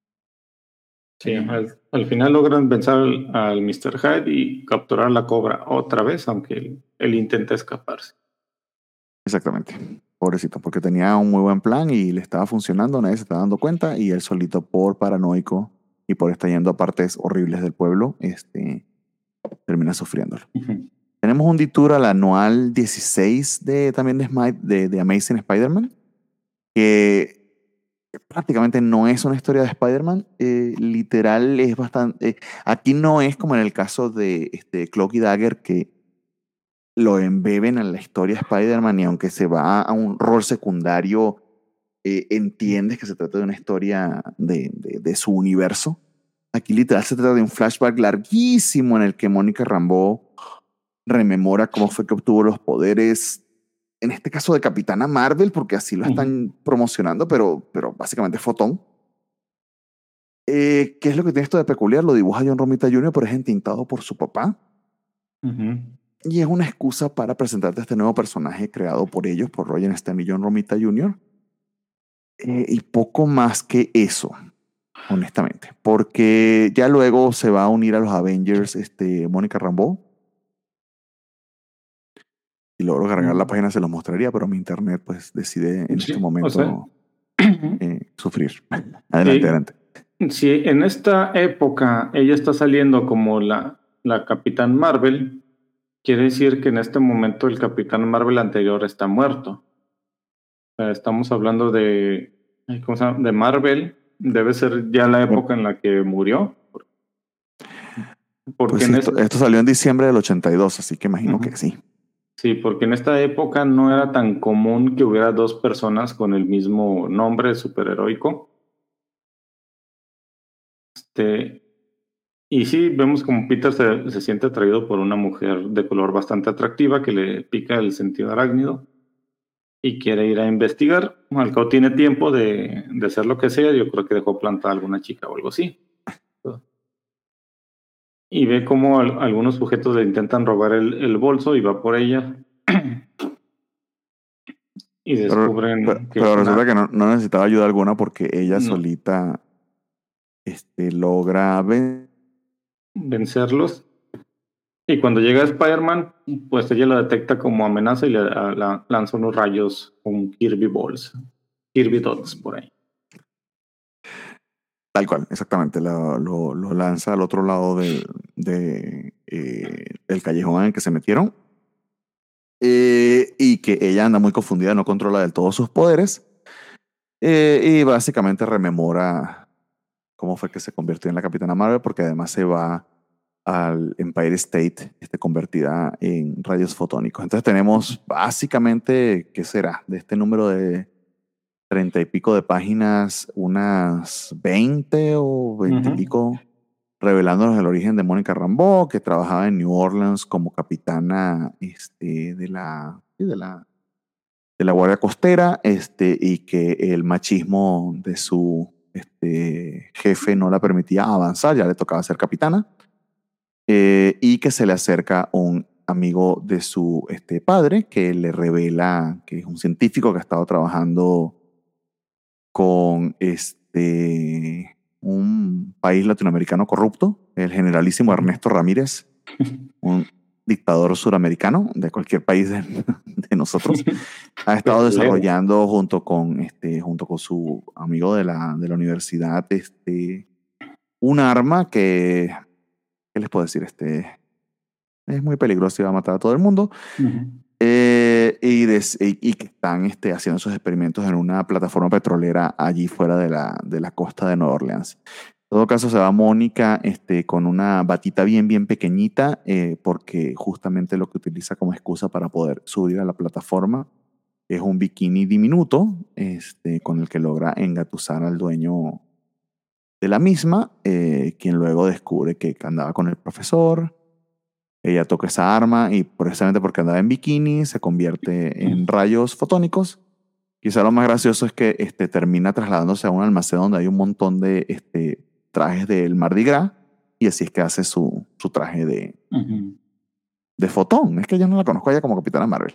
Sí, eh, al, al final logran vencer al, al mister Hyde y capturar la Cobra otra vez, aunque él, él intenta escaparse. Exactamente. Pobrecito, porque tenía un muy buen plan y le estaba funcionando, nadie se estaba dando cuenta y él solito por paranoico y por estar yendo a partes horribles del pueblo, este, termina sufriéndolo. Ujú. Tenemos un detour al anual dieciséis de también de, Smite- de, de Amazing Spider-Man, que prácticamente no es una historia de Spider-Man, eh, literal es bastante... eh, aquí no es como en el caso de este, Cloak y Dagger, que lo embeben en la historia de Spider-Man y aunque se va a un rol secundario, eh, entiendes que se trata de una historia de, de, de su universo. Aquí literal se trata de un flashback larguísimo en el que Mónica Rambeau rememora cómo fue que obtuvo los poderes, en este caso de Capitana Marvel, porque así lo Ujú. están promocionando, pero, pero básicamente es fotón. Eh, ¿Qué es lo que tiene esto de peculiar? Lo dibuja John Romita junior, pero es entintado por su papá. Ujú. Y es una excusa para presentarte a este nuevo personaje creado por ellos, por Roger Stern y John Romita junior Eh, y poco más que eso, honestamente. Porque ya luego se va a unir a los Avengers este, Mónica Rambeau. Si logro cargar Mm. la página se los mostraría, pero mi internet pues decide en Sí, este o momento sea, eh, sufrir. Adelante, sí, adelante. si en esta época ella está saliendo como la, la Capitán Marvel, quiere decir que en este momento el Capitán Marvel anterior está muerto. O sea, estamos hablando de, ay, ¿cómo se llama? De Marvel, debe ser ya la época en la que murió. Porque Pues en sí, es, esto, esto salió en diciembre del ochenta y dos, así que imagino Ujú. que sí. Sí, porque en esta época no era tan común que hubiera dos personas con el mismo nombre superheroico. Este, y sí, vemos como Peter se, se siente atraído por una mujer de color bastante atractiva que le pica el sentido arácnido y quiere ir a investigar. Al cabo tiene tiempo de, de hacer lo que sea. Yo creo que dejó plantada a alguna chica o algo así. Y ve cómo al- algunos sujetos le intentan robar el, el bolso y va por ella. Y Pero, pero, descubren que es pero resulta una que no, no necesitaba ayuda alguna porque ella no, solita este, logra ven- vencerlos. Y cuando llega Spider-Man, pues ella la detecta como amenaza y le a- la- lanza unos rayos con Kirby Balls, Kirby Dots por ahí. tal cual, exactamente, lo, lo- lo lanza al otro lado del, de, eh, del callejón en el que se metieron. Eh, y que ella anda muy confundida, no controla del todo sus poderes. Eh, y básicamente rememora cómo fue que se convirtió en la Capitana Marvel, porque además se va al Empire State, este, convertida en rayos fotónicos. Entonces tenemos básicamente, ¿qué será? De este número de treinta y pico de páginas, unas veinte o veinte y Ujú. pico, revelándonos el origen de Mónica Rambeau, que trabajaba en New Orleans como capitana este, de la... sí, de la de la Guardia Costera, este, y que el machismo de su este, jefe no la permitía avanzar, ya le tocaba ser capitana, eh, y que se le acerca un amigo de su este, padre que le revela que es un científico que ha estado trabajando con este, un país latinoamericano corrupto, el generalísimo Ernesto Ramírez, un dictador suramericano de cualquier país de, de nosotros. Ha estado Petrolero. desarrollando junto con, este, junto con su amigo de la, de la universidad este, un arma que, ¿qué les puedo decir? Este, es muy peligroso y va a matar a todo el mundo. Ujú. Eh, y, des, y, y que están este, haciendo sus experimentos en una plataforma petrolera allí fuera de la, de la costa de Nueva Orleans. En todo caso, se va Mónica este, con una batita bien, bien pequeñita, eh, porque justamente lo que utiliza como excusa para poder subir a la plataforma es un bikini diminuto, este, con el que logra engatusar al dueño de la misma, eh, quien luego descubre que andaba con el profesor. Ella toca esa arma y precisamente porque andaba en bikini se convierte en rayos fotónicos. Quizá lo más gracioso es que este, termina trasladándose a un almacén donde hay un montón de este, trajes del Mardi Gras y así es que hace su, su traje de, Ujú. de fotón. Es que yo no la conozco a ella como Capitana Marvel.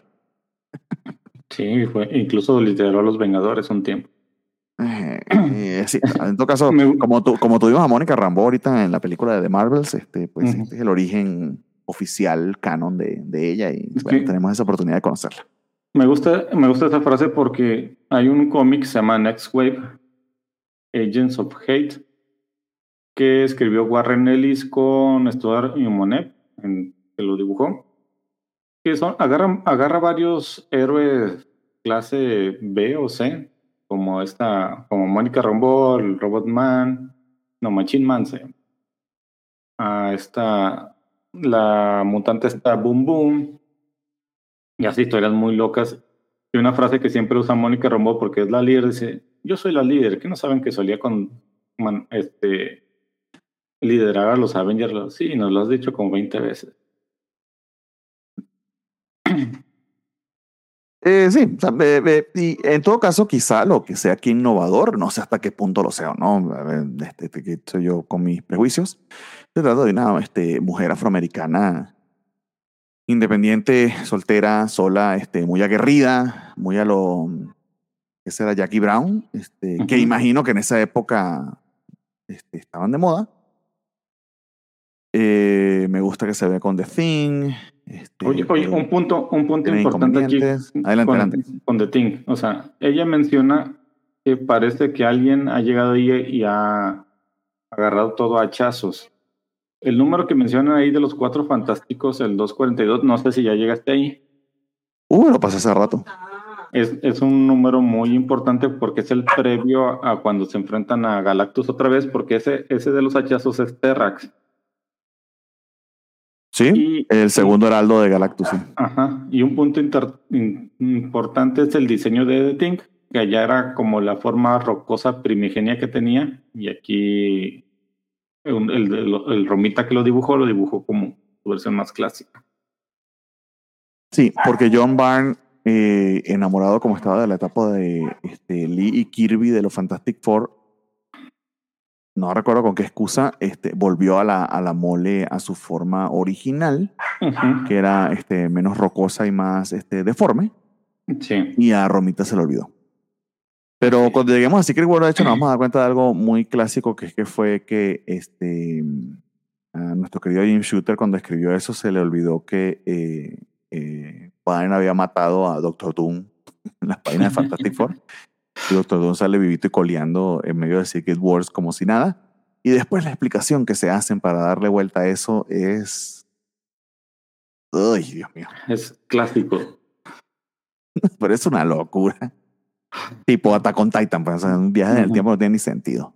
Sí, fue, incluso lideró a los Vengadores un tiempo. Eh, eh, sí, en todo caso, Me- como, tu, como tuvimos a Mónica Rambeau ahorita en la película de The Marvels, este, pues Ujú. este es el origen oficial, canon de, de ella y Es bueno, que tenemos esa oportunidad de conocerla. me gusta, me gusta esta frase porque hay un cómic que se llama Next Wave, Agents of Hate, que escribió Warren Ellis con Stuart Immonen, en- que lo dibujó, que son, agarra, agarra varios héroes clase B o C, como esta, como Mónica Rambeau, el Robot Man, no, Machine Man, se llama. Ah, esta, la mutante está Boom Boom, y así historias muy locas. Y una frase que siempre usa Mónica Rambeau porque es la líder, dice, yo soy la líder, que no saben que solía con, man- este, liderar a los Avengers. Sí, nos lo has dicho como veinte veces. Eh, sí, o sea, eh, eh, y en todo caso, quizá lo que sea aquí innovador, no sé hasta qué punto lo sea o no, a ver, este, este, que soy yo con mis prejuicios, se trata de una este, mujer afroamericana independiente, soltera, sola, este, muy aguerrida, muy a lo, ese era Jackie Brown, este, que Ujú. imagino que en esa época este, estaban de moda. Eh, me gusta que se ve con The Thing. Este, Oye, oye, un punto, un punto tiene importante aquí inconvenientes. Adelante, con, adelante. con The Thing. O sea, ella menciona que parece que alguien ha llegado ahí y ha agarrado todo a hachazos. El número que mencionan ahí de los Cuatro Fantásticos, el doscientos cuarenta y dos, no sé si ya llegaste ahí. Uh, lo pasé hace rato. Es, es un número muy importante porque es el previo a, a cuando se enfrentan a Galactus otra vez, porque ese, ese de los hachazos es Terrax. Sí, Y, el segundo heraldo de Galactus, sí. Ajá, y un punto inter- in- importante es el diseño de The Thing, que allá era como la forma rocosa primigenia que tenía, y aquí el, el, el, el Romita que lo dibujó, lo dibujó como su versión más clásica. Sí, porque John Byrne, eh, enamorado como estaba de la etapa de este, Lee y Kirby de los Fantastic Four, no recuerdo con qué excusa, este, volvió a la, a la mole a su forma original, Uh-huh. que era este, menos rocosa y más este, deforme, Sí. y a Romita se le olvidó. Pero Sí. cuando lleguemos a Secret World, de hecho, nos vamos a dar cuenta de algo muy clásico, que es que fue que este, a nuestro querido Jim Shooter, cuando escribió eso, se le olvidó que eh, eh, Byrne había matado a Doctor Doom en las páginas de Fantastic Four. Y Doctor Doom sale vivito y coleando en medio de Secret Wars como si nada. Y después la explicación que se hacen para darle vuelta a eso es... ¡Ay, Dios mío! Es clásico. Pero es una locura. Tipo Attack on Titan, pues, o sea, un viaje en el Uh-huh. tiempo no tiene ni sentido.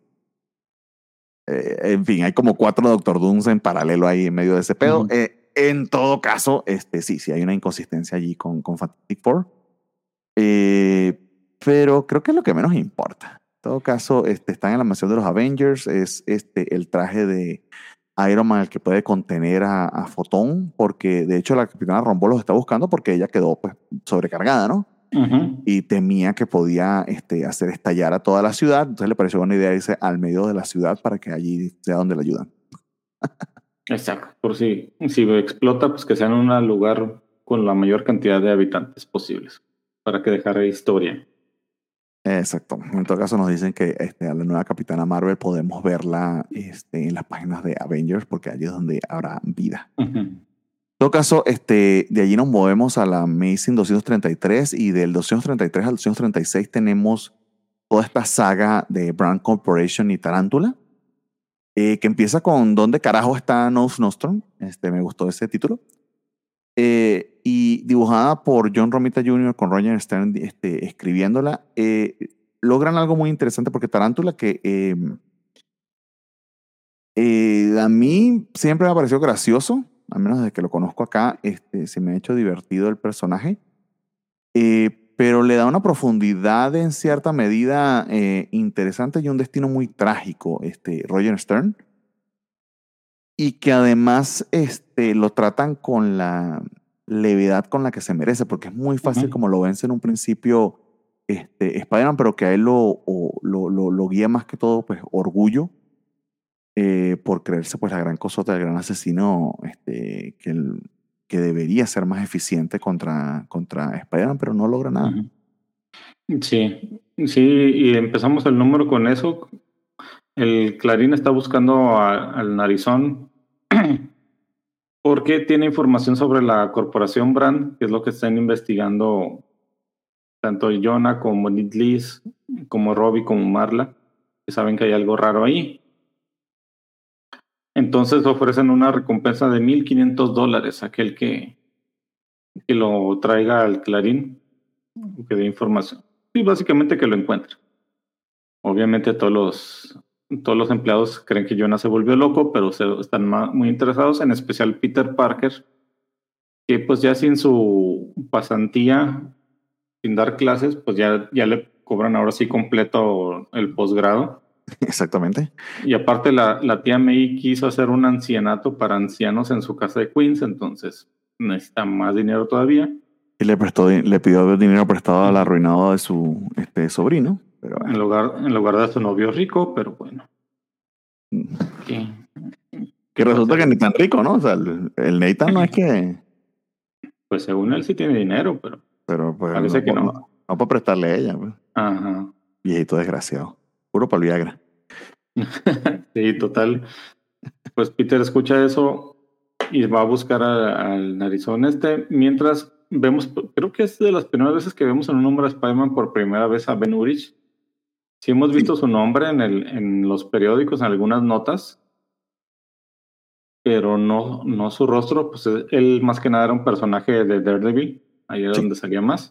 Eh, en fin, hay como cuatro Doctor Dooms en paralelo ahí en medio de ese pedo. Uh-huh. Eh, en todo caso, este, sí, sí hay una inconsistencia allí con, con Fantastic Four. Eh, pero creo que es lo que menos importa. En todo caso, este, están en la mansión de los Avengers. Es este, el traje de Iron Man el que puede contener a, a Fotón, porque de hecho la Capitana Rombo los está buscando porque ella quedó pues, sobrecargada, ¿no? Uh-huh. Y temía que podía este, hacer estallar a toda la ciudad. Entonces le pareció buena idea irse al medio de la ciudad para que allí sea donde la ayudan. Exacto. Por si, si explota, pues que sea en un lugar con la mayor cantidad de habitantes posibles, para que dejara historia. Exacto. En todo caso nos dicen que este, a la nueva Capitana Marvel podemos verla este, en las páginas de Avengers porque allí es donde habrá vida. Uh-huh. En todo caso, este, de allí nos movemos a la Amazing doscientos treinta y tres y del doscientos treinta y tres al doscientos treinta y seis tenemos toda esta saga de Brand Corporation y Tarántula, eh, que empieza con ¿Dónde carajo está Nose Nostrum? Este, me gustó ese título. Eh, y dibujada por John Romita junior con Roger Stern este, escribiéndola, eh, logran algo muy interesante porque Tarántula, que eh, eh, a mí siempre me ha parecido gracioso, al menos desde que lo conozco acá, este, se me ha hecho divertido el personaje, eh, pero le da una profundidad en cierta medida eh, interesante y un destino muy trágico, este, Roger Stern. Y que además este, lo tratan con la levedad con la que se merece, porque es muy fácil, Uh-huh. como lo vence en un principio este, Spider-Man, pero que a él lo, o, lo, lo, lo guía más que todo pues, orgullo eh, por creerse pues, la gran cosota, el gran asesino este, que, el, que debería ser más eficiente contra, contra Spider-Man, pero no logra nada. Uh-huh. Sí, sí, y empezamos el número con eso. El Clarín está buscando a, al narizón porque tiene información sobre la corporación Brand, que es lo que están investigando tanto Jonah como Ned Leeds, como Robbie, como Marla, que saben que hay algo raro ahí. Entonces ofrecen una recompensa de mil quinientos dólares a aquel que, que lo traiga al Clarín, que dé información. Y básicamente que lo encuentre. Obviamente todos los, todos los empleados creen que Jonah se volvió loco, pero se, están ma- muy interesados, en especial Peter Parker, que pues ya sin su pasantía, sin dar clases, pues ya, ya le cobran ahora sí completo el posgrado. Exactamente. Y aparte la, la tía May quiso hacer un ancianato para ancianos en su casa de Queens, entonces necesita más dinero todavía. Y le, prestó, le pidió dinero prestado al arruinado de su este, sobrino. Pero, En lugar, en lugar de su novio rico, pero bueno. ¿Qué? que resulta que ni tan rico, ¿no? O sea, el, el Nathan no es que... Pues según él sí tiene dinero, pero Pero pues parece no, que no, no. no, no para prestarle a ella. Pues. Ajá. Viejito desgraciado. Puro para el Viagra. Sí, total. Pues Peter escucha eso y va a buscar a- al narizón este, mientras vemos, creo que es de las primeras veces que vemos en un nombre de Spider-Man por primera vez a Ben Urich. Sí hemos Sí. visto su nombre en, el, en los periódicos, en algunas notas, pero no, no su rostro, pues eh, él más que nada era un personaje de Daredevil, ahí era Sí. donde salía más.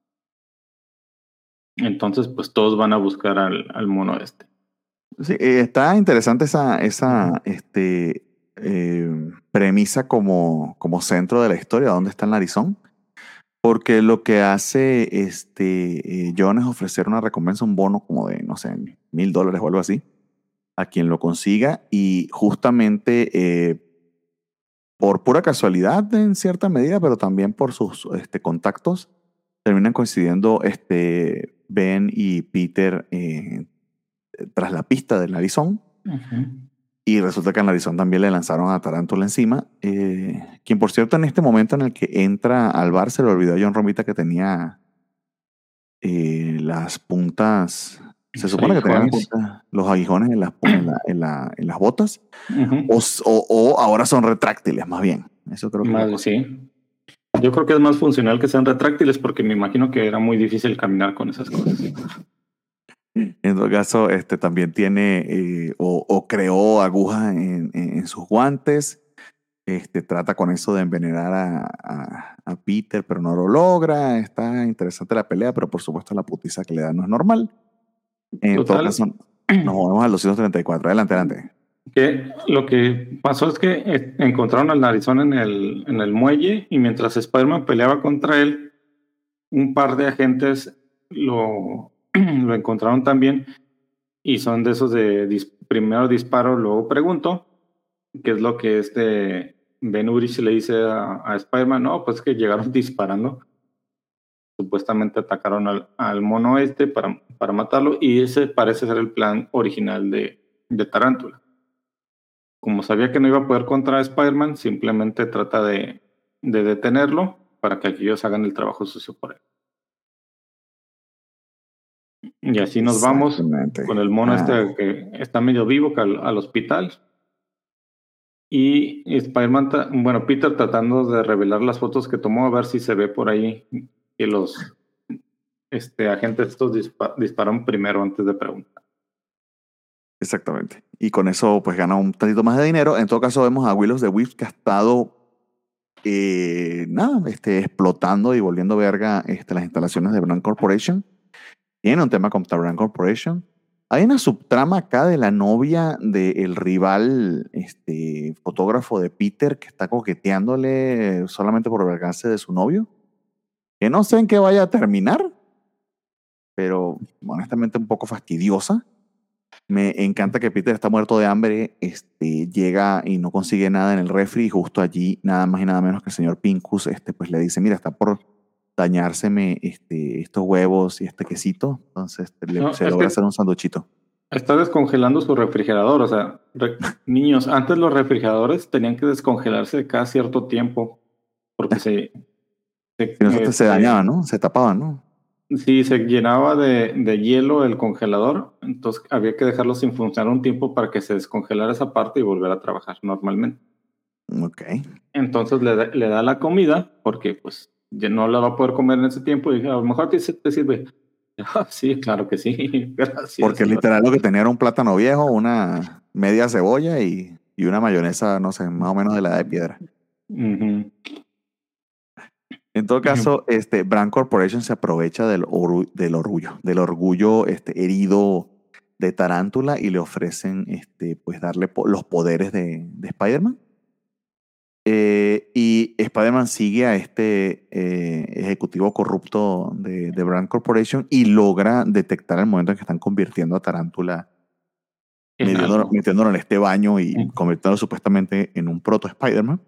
Entonces, pues todos van a buscar al, al mono este. Sí, eh, está interesante esa, esa este, eh, premisa como, como centro de la historia, ¿dónde está el narizón? Porque lo que hace este, eh, John es ofrecer una recompensa, un bono como de, no sé, mil dólares o algo así, a quien lo consiga. Y justamente eh, por pura casualidad en cierta medida, pero también por sus este, contactos, terminan coincidiendo este, Ben y Peter eh, tras la pista del narizón. Ujú. Y resulta que al narizón también le lanzaron a Tarántula encima. Eh, quien, por cierto, en este momento en el que entra al bar, se le olvidó a John Romita que tenía eh, las puntas. Se Los supone que tenía las aguijones. puntas, los aguijones en las, pu- en la- en la- en las botas. Ujú. O, s- o- o ahora son retráctiles, más bien. Eso creo que es la Más, cosa. sí. Yo creo que es más funcional que sean retráctiles porque me imagino que era muy difícil caminar con esas cosas. En todo caso, este también tiene eh, o, o creó agujas en, en- en sus guantes. Este, trata con eso de envenenar a, a- a Peter, pero no lo logra. Está interesante la pelea, pero por supuesto la putiza que le da no es normal. En todo Total, caso, nos movemos al doscientos treinta y cuatro. Adelante, adelante. que lo que pasó es que eh, encontraron al narizón en el, en el muelle y mientras Spider-Man peleaba contra él, un par de agentes lo, lo encontraron también y son de esos de dis- primero disparo, luego pregunto, que es lo que este Ben Urich le dice a, a Spider-Man. No, pues que llegaron disparando, supuestamente atacaron al, al mono este para, para matarlo y ese parece ser el plan original de, de Tarántula. Como sabía que no iba a poder contra Spider-Man, simplemente trata de, de detenerlo para que ellos hagan el trabajo sucio por él. Y así nos vamos Exactamente. con el mono Ah, este que está medio vivo que al, al hospital. Y Spider-Man, ta- bueno, Peter tratando de revelar las fotos que tomó, a ver si se ve por ahí que los este, agentes estos dispa- dispararon primero antes de preguntar. exactamente. Y con eso, pues gana un tantito más de dinero. En todo caso, vemos a Willows de Wisp que ha estado, eh, nada, este, explotando y volviendo verga este, las instalaciones de Brand Corporation. Tiene un tema con Brand Corporation. Hay una subtrama acá de la novia del rival este, fotógrafo de Peter que está coqueteándole solamente por el alcance de su novio. Que no sé en qué vaya a terminar, pero honestamente un poco fastidiosa. Me encanta que Peter está muerto de hambre, este, llega y no consigue nada en el refri y justo allí nada más y nada menos que el señor Pincus este, pues le dice, mira, está por dañárseme este, estos huevos y este quesito. Entonces le- No, se es logra que hacer un sanduchito. está descongelando su refrigerador. O sea, re- niños, antes los refrigeradores tenían que descongelarse cada cierto tiempo porque se, se, Si no, se, se este, dañaban, ¿no? Se tapaban, ¿no? sí, se llenaba de, de hielo el congelador, entonces había que dejarlo sin funcionar un tiempo para que se descongelara esa parte y volver a trabajar normalmente. Ok. Entonces le da, le da la comida porque pues ya no la va a poder comer en ese tiempo y dije, a lo mejor te, te sirve. Ah, sí, claro que sí, gracias. Porque literal lo que tenía era un plátano viejo, una media cebolla y, y una mayonesa, no sé, más o menos de la edad de piedra. Ujú. En todo caso, este, Brand Corporation se aprovecha del, oru- del orgullo, del orgullo este, herido de Tarántula y le ofrecen este, pues, darle po- los poderes de, de Spider-Man. Eh, y Spider-Man sigue a este eh, ejecutivo corrupto de, de Brand Corporation y logra detectar el momento en que están convirtiendo a Tarántula, En metiéndolo, algo. metiéndolo en este baño y Ujú. convirtiéndolo supuestamente en un proto Spider-Man.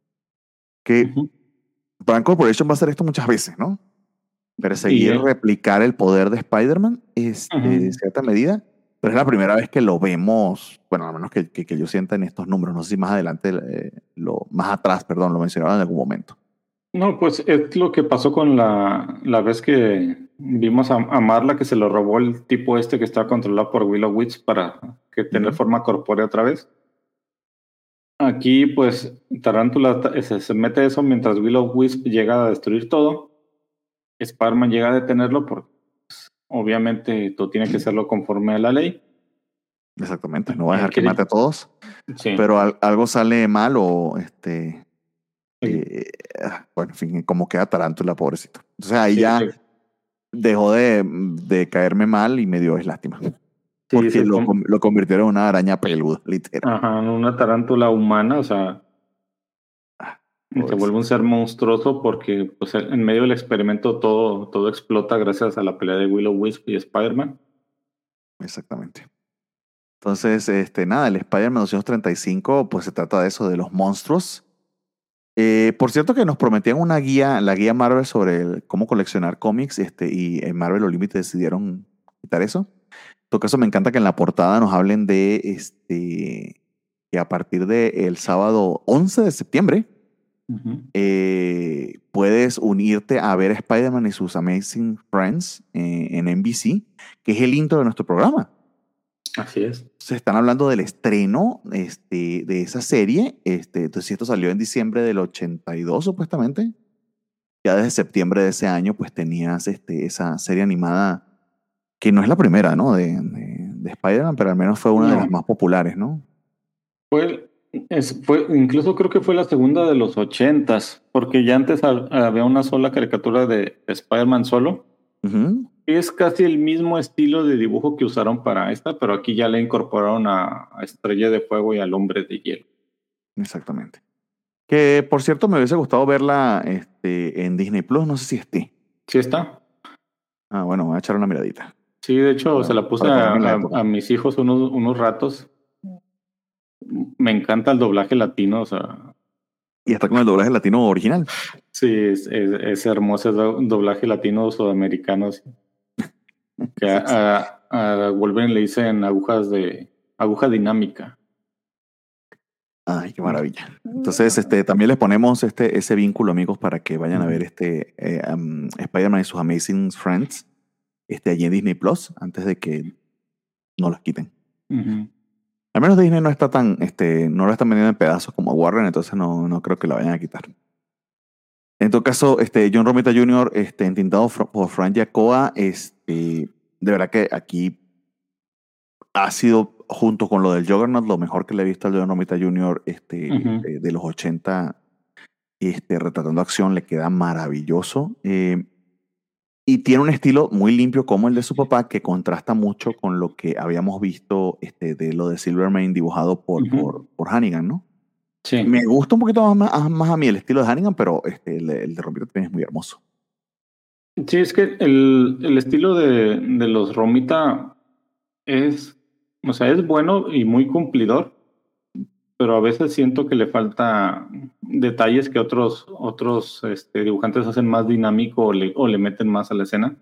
Que Ujú. Brand Corporation va a hacer esto muchas veces, ¿no? Y Perseguir, eh, replicar el poder de Spider-Man este, ujú. en cierta medida, pero es la primera vez que lo vemos, bueno, al menos que, que, que yo sienta en estos números, no sé si más adelante, eh, lo, más atrás, perdón, lo mencionaron en algún momento. No, pues es lo que pasó con la, la vez que vimos a, a Marla que se lo robó el tipo este que estaba controlado por Willow Witch para que tener Ujú. forma corpórea otra vez. Aquí, pues, Tarántula se, se mete eso mientras Will-O-Wisp llega a destruir todo. Spider-Man llega a detenerlo porque, pues, obviamente, todo tiene que hacerlo conforme a la ley. Exactamente, no va a Él dejar que quiere- mate a todos, Sí. pero al- algo sale mal o este, Sí. eh, ah, bueno, en fin, como queda Tarántula, pobrecito. Entonces ahí Sí, ya sí. dejó de, de caerme mal y me dio es lástima. Sí, Porque se lo, com- com- lo convirtieron en una araña peluda, literal. Ajá, en una tarántula humana, o sea, se Pobrecito. vuelve un ser monstruoso porque, pues, en medio del experimento todo, todo explota gracias a la pelea de Will-O-Wisp y Spider-Man. Exactamente. Entonces, este, nada, el Spider-Man doscientos treinta y cinco, pues se trata de eso, de los monstruos. Eh, por cierto que nos prometían una guía, la guía Marvel sobre el- cómo coleccionar cómics, este, y en Marvel Unlimited decidieron quitar eso. En todo caso, me encanta que en la portada nos hablen de, este, que a partir del sábado once de septiembre, Ujú. eh, puedes unirte a ver a Spider-Man y sus Amazing Friends eh, en N B C, que es el intro de nuestro programa. Así es. Se están hablando del estreno este, de esa serie. Este, entonces, si esto salió en diciembre del ochenta y dos, supuestamente, ya desde septiembre de ese año, pues tenías este, esa serie animada, que no es la primera, ¿no? De, de, de Spider-Man, pero al menos fue una de No. las más populares, ¿no? Fue, es, fue, incluso creo que fue la segunda de los ochentas, porque ya antes ha- había una sola caricatura de Spider-Man solo. Ujú. Es casi el mismo estilo de dibujo que usaron para esta, pero aquí ya le incorporaron a, a Estrella de Fuego y al Hombre de Hielo. Exactamente. Que, por cierto, me hubiese gustado verla este, en Disney Plus, no sé si esté. ¿Sí está? Ah, bueno, voy a echar una miradita. Sí, de hecho, Para- se la puse para a, ponerme en la a- época. a mis hijos unos, unos ratos. Me encanta el doblaje latino, o sea, Y está con el doblaje latino original. sí, es, es, es hermoso el do- doblaje latino sudamericano. Sí. Que a, a, a Wolverine le dicen agujas de aguja dinámica. Ay, qué maravilla. Entonces, este, también les ponemos este, ese vínculo, amigos, para que vayan a ver Ujú. este eh, um, Spider-Man y sus Amazing Friends este, allí en Disney Plus, antes de que no los quiten. Ujú. Al menos Disney no está tan, este, no lo están vendiendo en pedazos como Warren, entonces no, no creo que la vayan a quitar. En todo caso, este, John Romita junior, este, entintado fr- por Frank Giacoa, este, de verdad que aquí ha sido, junto con lo del Juggernaut, lo mejor que le he visto al John Romita junior este, Ujú. de, de los ochenta, este, retratando acción, le queda maravilloso. Eh, y tiene un estilo muy limpio como el de su papá, que contrasta mucho con lo que habíamos visto este, de lo de Silvermane dibujado por, Ujú. por, por Hannigan, ¿no? Sí. Me gusta un poquito más, más, más a mí el estilo de Hannigan, pero este, el, el de Romita también es muy hermoso. Sí, es que el, el estilo de, de los Romita es, o sea, es bueno y muy cumplidor, pero a veces siento que le falta detalles que otros, otros este, dibujantes hacen más dinámico o le, o le meten más a la escena.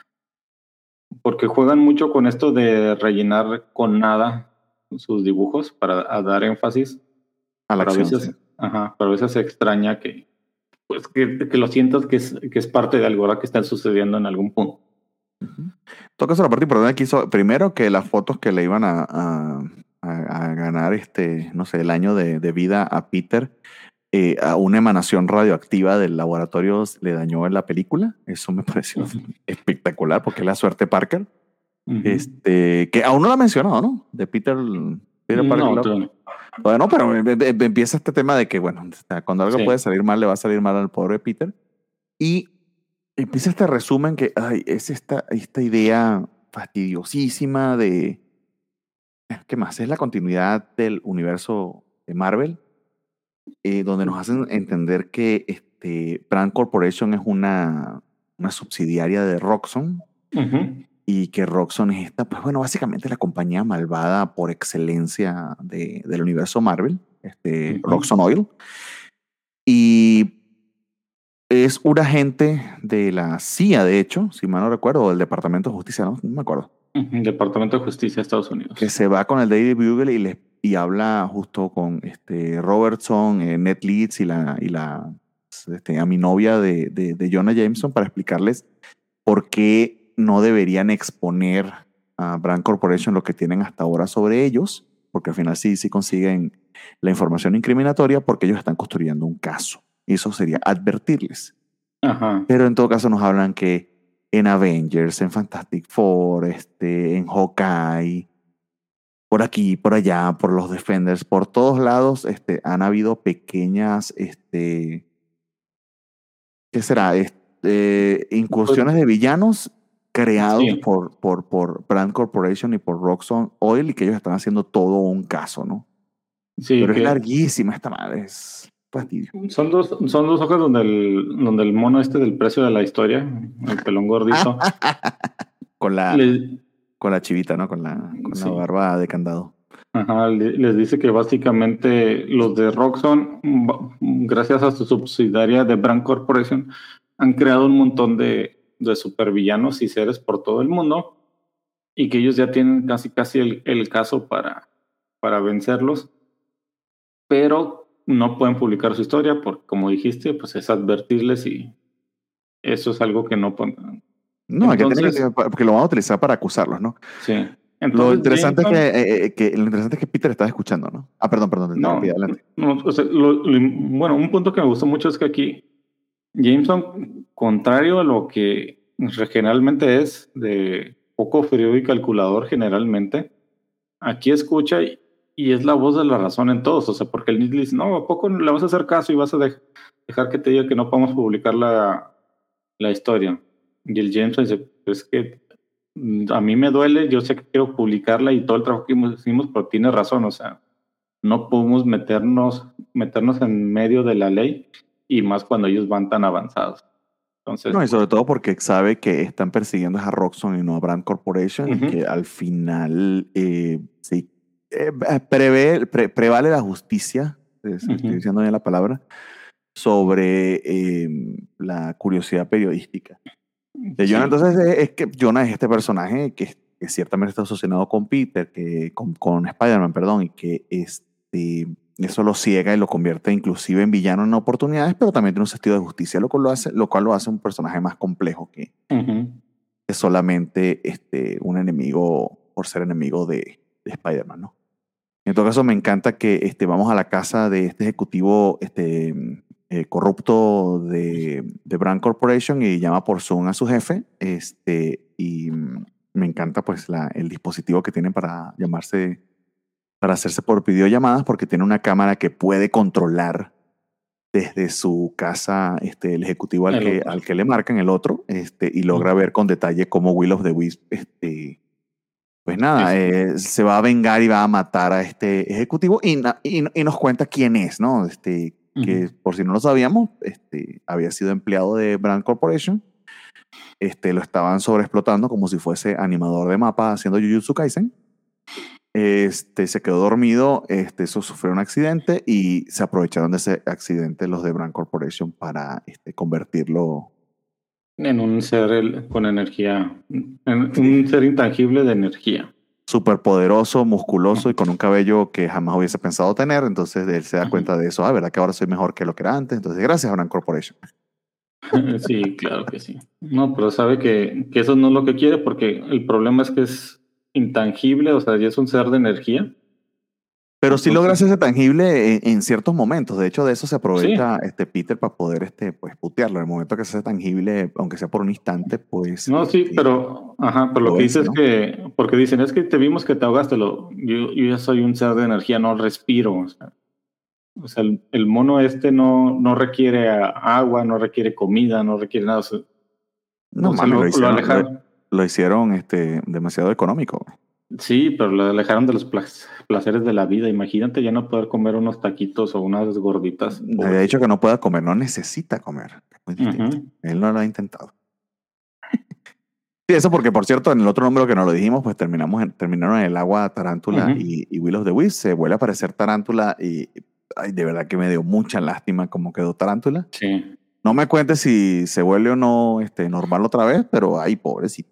Porque juegan mucho con esto de rellenar con nada sus dibujos para a dar énfasis. A la Pero a acción, veces, sí. ajá, pero a veces se extraña que, pues, que, que lo sientas que es, que es parte de algo ahora que está sucediendo en algún punto. Uh-huh. En todo caso, la parte importante que hizo, primero que las fotos que le iban a, a, a, a ganar, este, no sé, el año de, de vida a Peter, eh, a una emanación radioactiva del laboratorio le dañó en la película. Eso me pareció Ujú. espectacular porque es la suerte Parker. Ujú. Este, que aún no lo ha mencionado, ¿no? De Peter, Peter Parker. No, Lo- todavía no. Todavía no, pero em- em- empieza este tema de que, bueno, o sea, cuando algo Sí. puede salir mal, le va a salir mal al pobre Peter. Y empieza este resumen que, ay, es esta, esta idea fastidiosísima de, ¿qué más? Es la continuidad del universo de Marvel, eh, donde nos hacen entender que este, Brand Corporation es una, una subsidiaria de Roxxon Ujú. y que Roxxon es esta, pues bueno, básicamente la compañía malvada por excelencia de, del universo Marvel, este, Ujú. Roxxon Oil. Y es un agente de la C I A, de hecho, si mal no recuerdo, o del Departamento de Justicia, no, no me acuerdo, Ujú. Departamento de Justicia de Estados Unidos. que se va con el Daily Bugle y, le, y habla justo con este Robertson, eh, Ned Leeds y la, y la este, a mi novia de, de, de Jonah Jameson para explicarles por qué no deberían exponer a Brand Corporation lo que tienen hasta ahora sobre ellos, porque al final sí, sí consiguen la información incriminatoria porque ellos están construyendo un caso. Y eso sería advertirles. Ajá. Pero en todo caso nos hablan que en Avengers, en Fantastic Four, este, en Hawkeye, por aquí, por allá, por los Defenders, por todos lados, este, han habido pequeñas, este, ¿qué será? Este, incursiones de villanos creados Sí. por, por, por Brand Corporation y por Roxxon Oil, y que ellos están haciendo todo un caso, ¿no? Sí, Pero que es larguísima esta madre, es fastidio. son dos, son dos hojas donde el, donde el mono este del precio de la historia, el pelón gordito, Con la, les, con la chivita, ¿no? Con la, con Sí. la barba de candado. ajá, le- les dice que básicamente los de Roxxon, ba- gracias a su subsidiaria de Brand Corporation, han creado un montón de, de supervillanos y seres por todo el mundo, y que ellos ya tienen casi casi el, el caso para, para vencerlos, pero no pueden publicar su historia porque, como dijiste, pues es advertirles, y eso es algo que no pueden. No, hay que tener Entonces, que, porque lo van a utilizar para acusarlos, ¿no? sí. Lo Entonces, interesante, es que, Jameson, eh, eh, que, lo interesante es que Peter estaba escuchando, ¿no? Ah, perdón, perdón, te no, interrumpí, adelante. no, o sea, lo- lo- bueno, un punto que me gustó mucho es que aquí Jameson, contrario a lo que generalmente es, de poco frío y calculador generalmente, aquí escucha y, y es la voz de la razón en todos. O sea, porque el Nick le dice, no, ¿a poco le vas a hacer caso y vas a dej- dejar que te diga que no podemos publicar la, la historia? Y el Jameson dice, es que mm, a mí me duele, yo sé que quiero publicarla y todo el trabajo que hicimos, pero tiene razón, o sea, no podemos meternos, meternos en medio de la ley, y más cuando ellos van tan avanzados. Entonces, No, y sobre todo porque sabe que están persiguiendo a Roxxon y no a Brand Corporation, Ujú. y que al final eh, sí, eh, prevé, pre- prevale la justicia, eh, si estoy Ujú. diciendo bien la palabra, sobre eh, la curiosidad periodística de Sí. Jonah. Entonces es, es que Jonah es este personaje que, que ciertamente está asociado con Peter, que, con, con Spider-Man, perdón, y que este, eso lo ciega y lo convierte inclusive en villano en oportunidades, pero también tiene un sentido de justicia, lo cual lo hace, lo cual lo hace un personaje más complejo que, Ujú. que solamente este, un enemigo por ser enemigo de, de Spider-Man, ¿no? En todo caso, me encanta que este, vamos a la casa de este ejecutivo este, eh, corrupto de, de Brand Corporation, y llama por Zoom a su jefe. Este, y mm, me encanta pues la, el dispositivo que tienen para llamarse, para hacerse por videollamadas, porque tiene una cámara que puede controlar desde su casa este, el ejecutivo al El que, otro. al que le marcan, el otro, este, y logra Ujú. ver con detalle cómo Will of the Wisp este, pues nada, Sí, sí. eh, se va a vengar y va a matar a este ejecutivo, y, na- y, y nos cuenta quién es, ¿no? Este, que Ujú. por si no lo sabíamos, este, había sido empleado de Brand Corporation. Este, lo estaban sobreexplotando como si fuese animador de mapa haciendo Jujutsu Kaisen. Este, se quedó dormido, este, eso sufrió un accidente y se aprovecharon de ese accidente los de Brand Corporation para este, convertirlo. En un ser el- con energía, en un ser intangible de energía. Súper poderoso, musculoso y con un cabello que jamás hubiese pensado tener. Entonces él se da Ujú. cuenta de eso. Ah, ¿verdad que ahora soy mejor que lo que era antes? Entonces, gracias a Brand Corporation. Sí, claro que sí. No, pero sabe que, que eso no es lo que quiere, porque el problema es que es intangible, o sea, ya es un ser de energía. Pero sí logra Entonces, hacerse tangible en, en ciertos momentos. De hecho, de eso se sí, aprovecha este Peter para poder este, pues, putearlo. En el momento que se hace tangible, aunque sea por un instante, pues no, sí, este, pero, ajá, pero lo lo que dice vence, es ¿no? que, porque dicen, es que te vimos que te ahogaste, lo, yo, yo ya soy un ser de energía, no respiro, o sea, o sea, el, el mono este no, no requiere a- agua, no requiere comida, no requiere nada, o sea, No o sea, mames, lo lo, lo hicieron, lo, alejaron, lo hicieron este, demasiado económico. sí, pero lo alejaron de los pla- placeres de la vida. Imagínate ya no poder comer unos taquitos o unas gorditas, Le había dicho pobrecito. que no pueda comer, no necesita comer. Es muy distinto. Ujú. Él no lo ha intentado. Sí, eso porque, por cierto, en el otro número que no lo dijimos, pues terminamos en, terminaron en el agua Tarántula Ujú. y, y Will of the Wisp. Se vuelve a aparecer Tarántula y ay, de verdad que me dio mucha lástima cómo quedó Tarántula. Sí. No me cuentes si se vuelve o no este, normal otra vez, pero ay, pobrecito.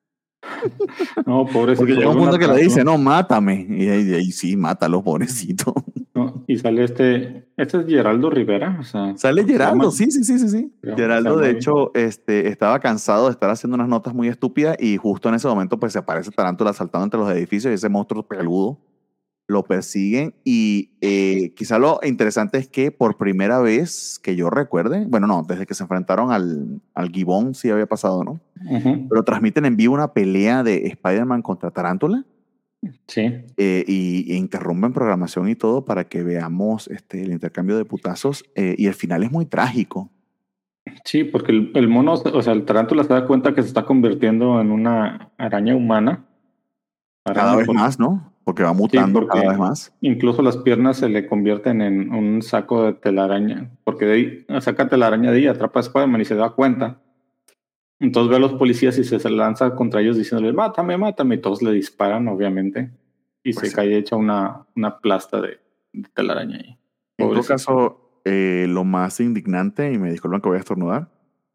No, pobrecito, Porque llega llega un punto una que le dice, tarántula, no, mátame. Y ahí, ahí sí, mátalo, pobrecito. ¿no? Y sale este, este es Geraldo Rivera, o sea, Sale porque se Geraldo, llama, sí, sí, sí, sí, sí. se llama, se Geraldo, llama de bien. hecho, este, estaba cansado de estar haciendo unas notas muy estúpidas y justo en ese momento pues se aparece Tarántula saltando entre los edificios y ese monstruo peludo lo persiguen y eh, quizá lo interesante es que por primera vez que yo recuerde, bueno, no, desde que se enfrentaron al, al Gibbon sí había pasado, ¿no? Ujú. Pero transmiten en vivo una pelea de Spider-Man contra Tarántula Sí, eh, y, e interrumpen programación y todo para que veamos este, el intercambio de putazos eh, y el final es muy trágico. sí, porque el, el mono, o sea, el tarántula se da cuenta que se está convirtiendo en una araña humana. Cada Araña vez por, más, ¿no? Porque va sí, mutando cada vez porque más. incluso las piernas se le convierten en un saco de telaraña, porque de ahí saca telaraña de ahí, atrapa a Spider-Man y se da cuenta. Entonces ve a los policías y se, se lanza contra ellos diciéndole, mátame, mátame, y todos le disparan, obviamente, y Pues se sí. cae hecha una, una plasta de, de telaraña ahí. En todo Pobrecito. caso, eh, lo más indignante, y me disculpan que voy a estornudar,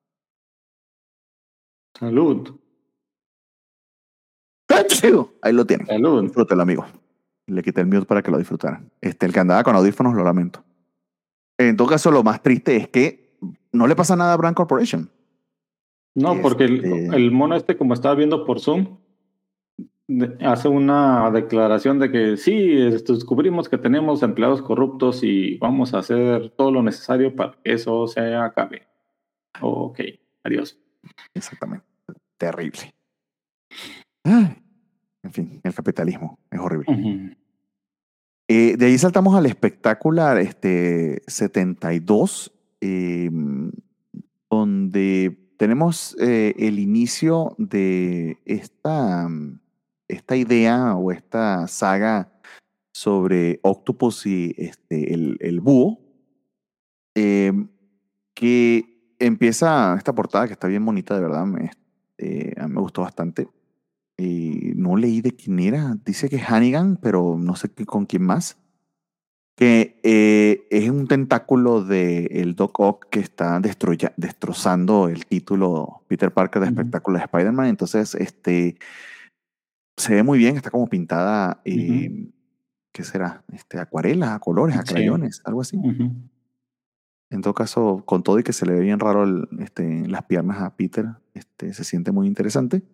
Salud, ahí lo tienen. salud. Disfrútelo, amigo. Le quité el mute para que lo disfrutaran. Este, el que andaba con audífonos, lo lamento. En todo caso, lo más triste es que no le pasa nada a Brand Corporation. No, porque el, Este, el mono este, como estaba viendo por Zoom, de- hace una declaración de que sí, esto, descubrimos que tenemos empleados corruptos y vamos a hacer todo lo necesario para que eso se acabe. Ok, adiós. Exactamente. Terrible. Ay, en fin, el capitalismo es horrible. Ujú. Eh, de ahí saltamos al espectacular este, setenta y dos, eh, donde tenemos eh, el inicio de esta, esta idea o esta saga sobre Octopus y este, el, el búho, eh, que empieza esta portada que está bien bonita, de verdad, me, eh, a mí me gustó bastante. Y no leí de quién era, dice que es Hannigan, pero no sé qué, con quién más. Que eh, es un tentáculo del el Doc Ock que está destroya- destrozando el título Peter Parker de Ujú. espectáculo de Spider-Man. Entonces, este, se ve muy bien, está como pintada, eh, Ujú. ¿qué será? Este, acuarela, a colores, a Sí. crayones, algo así. Ujú. En todo caso, con todo y que se le ve bien raro el, este, las piernas a Peter, este, se siente muy interesante.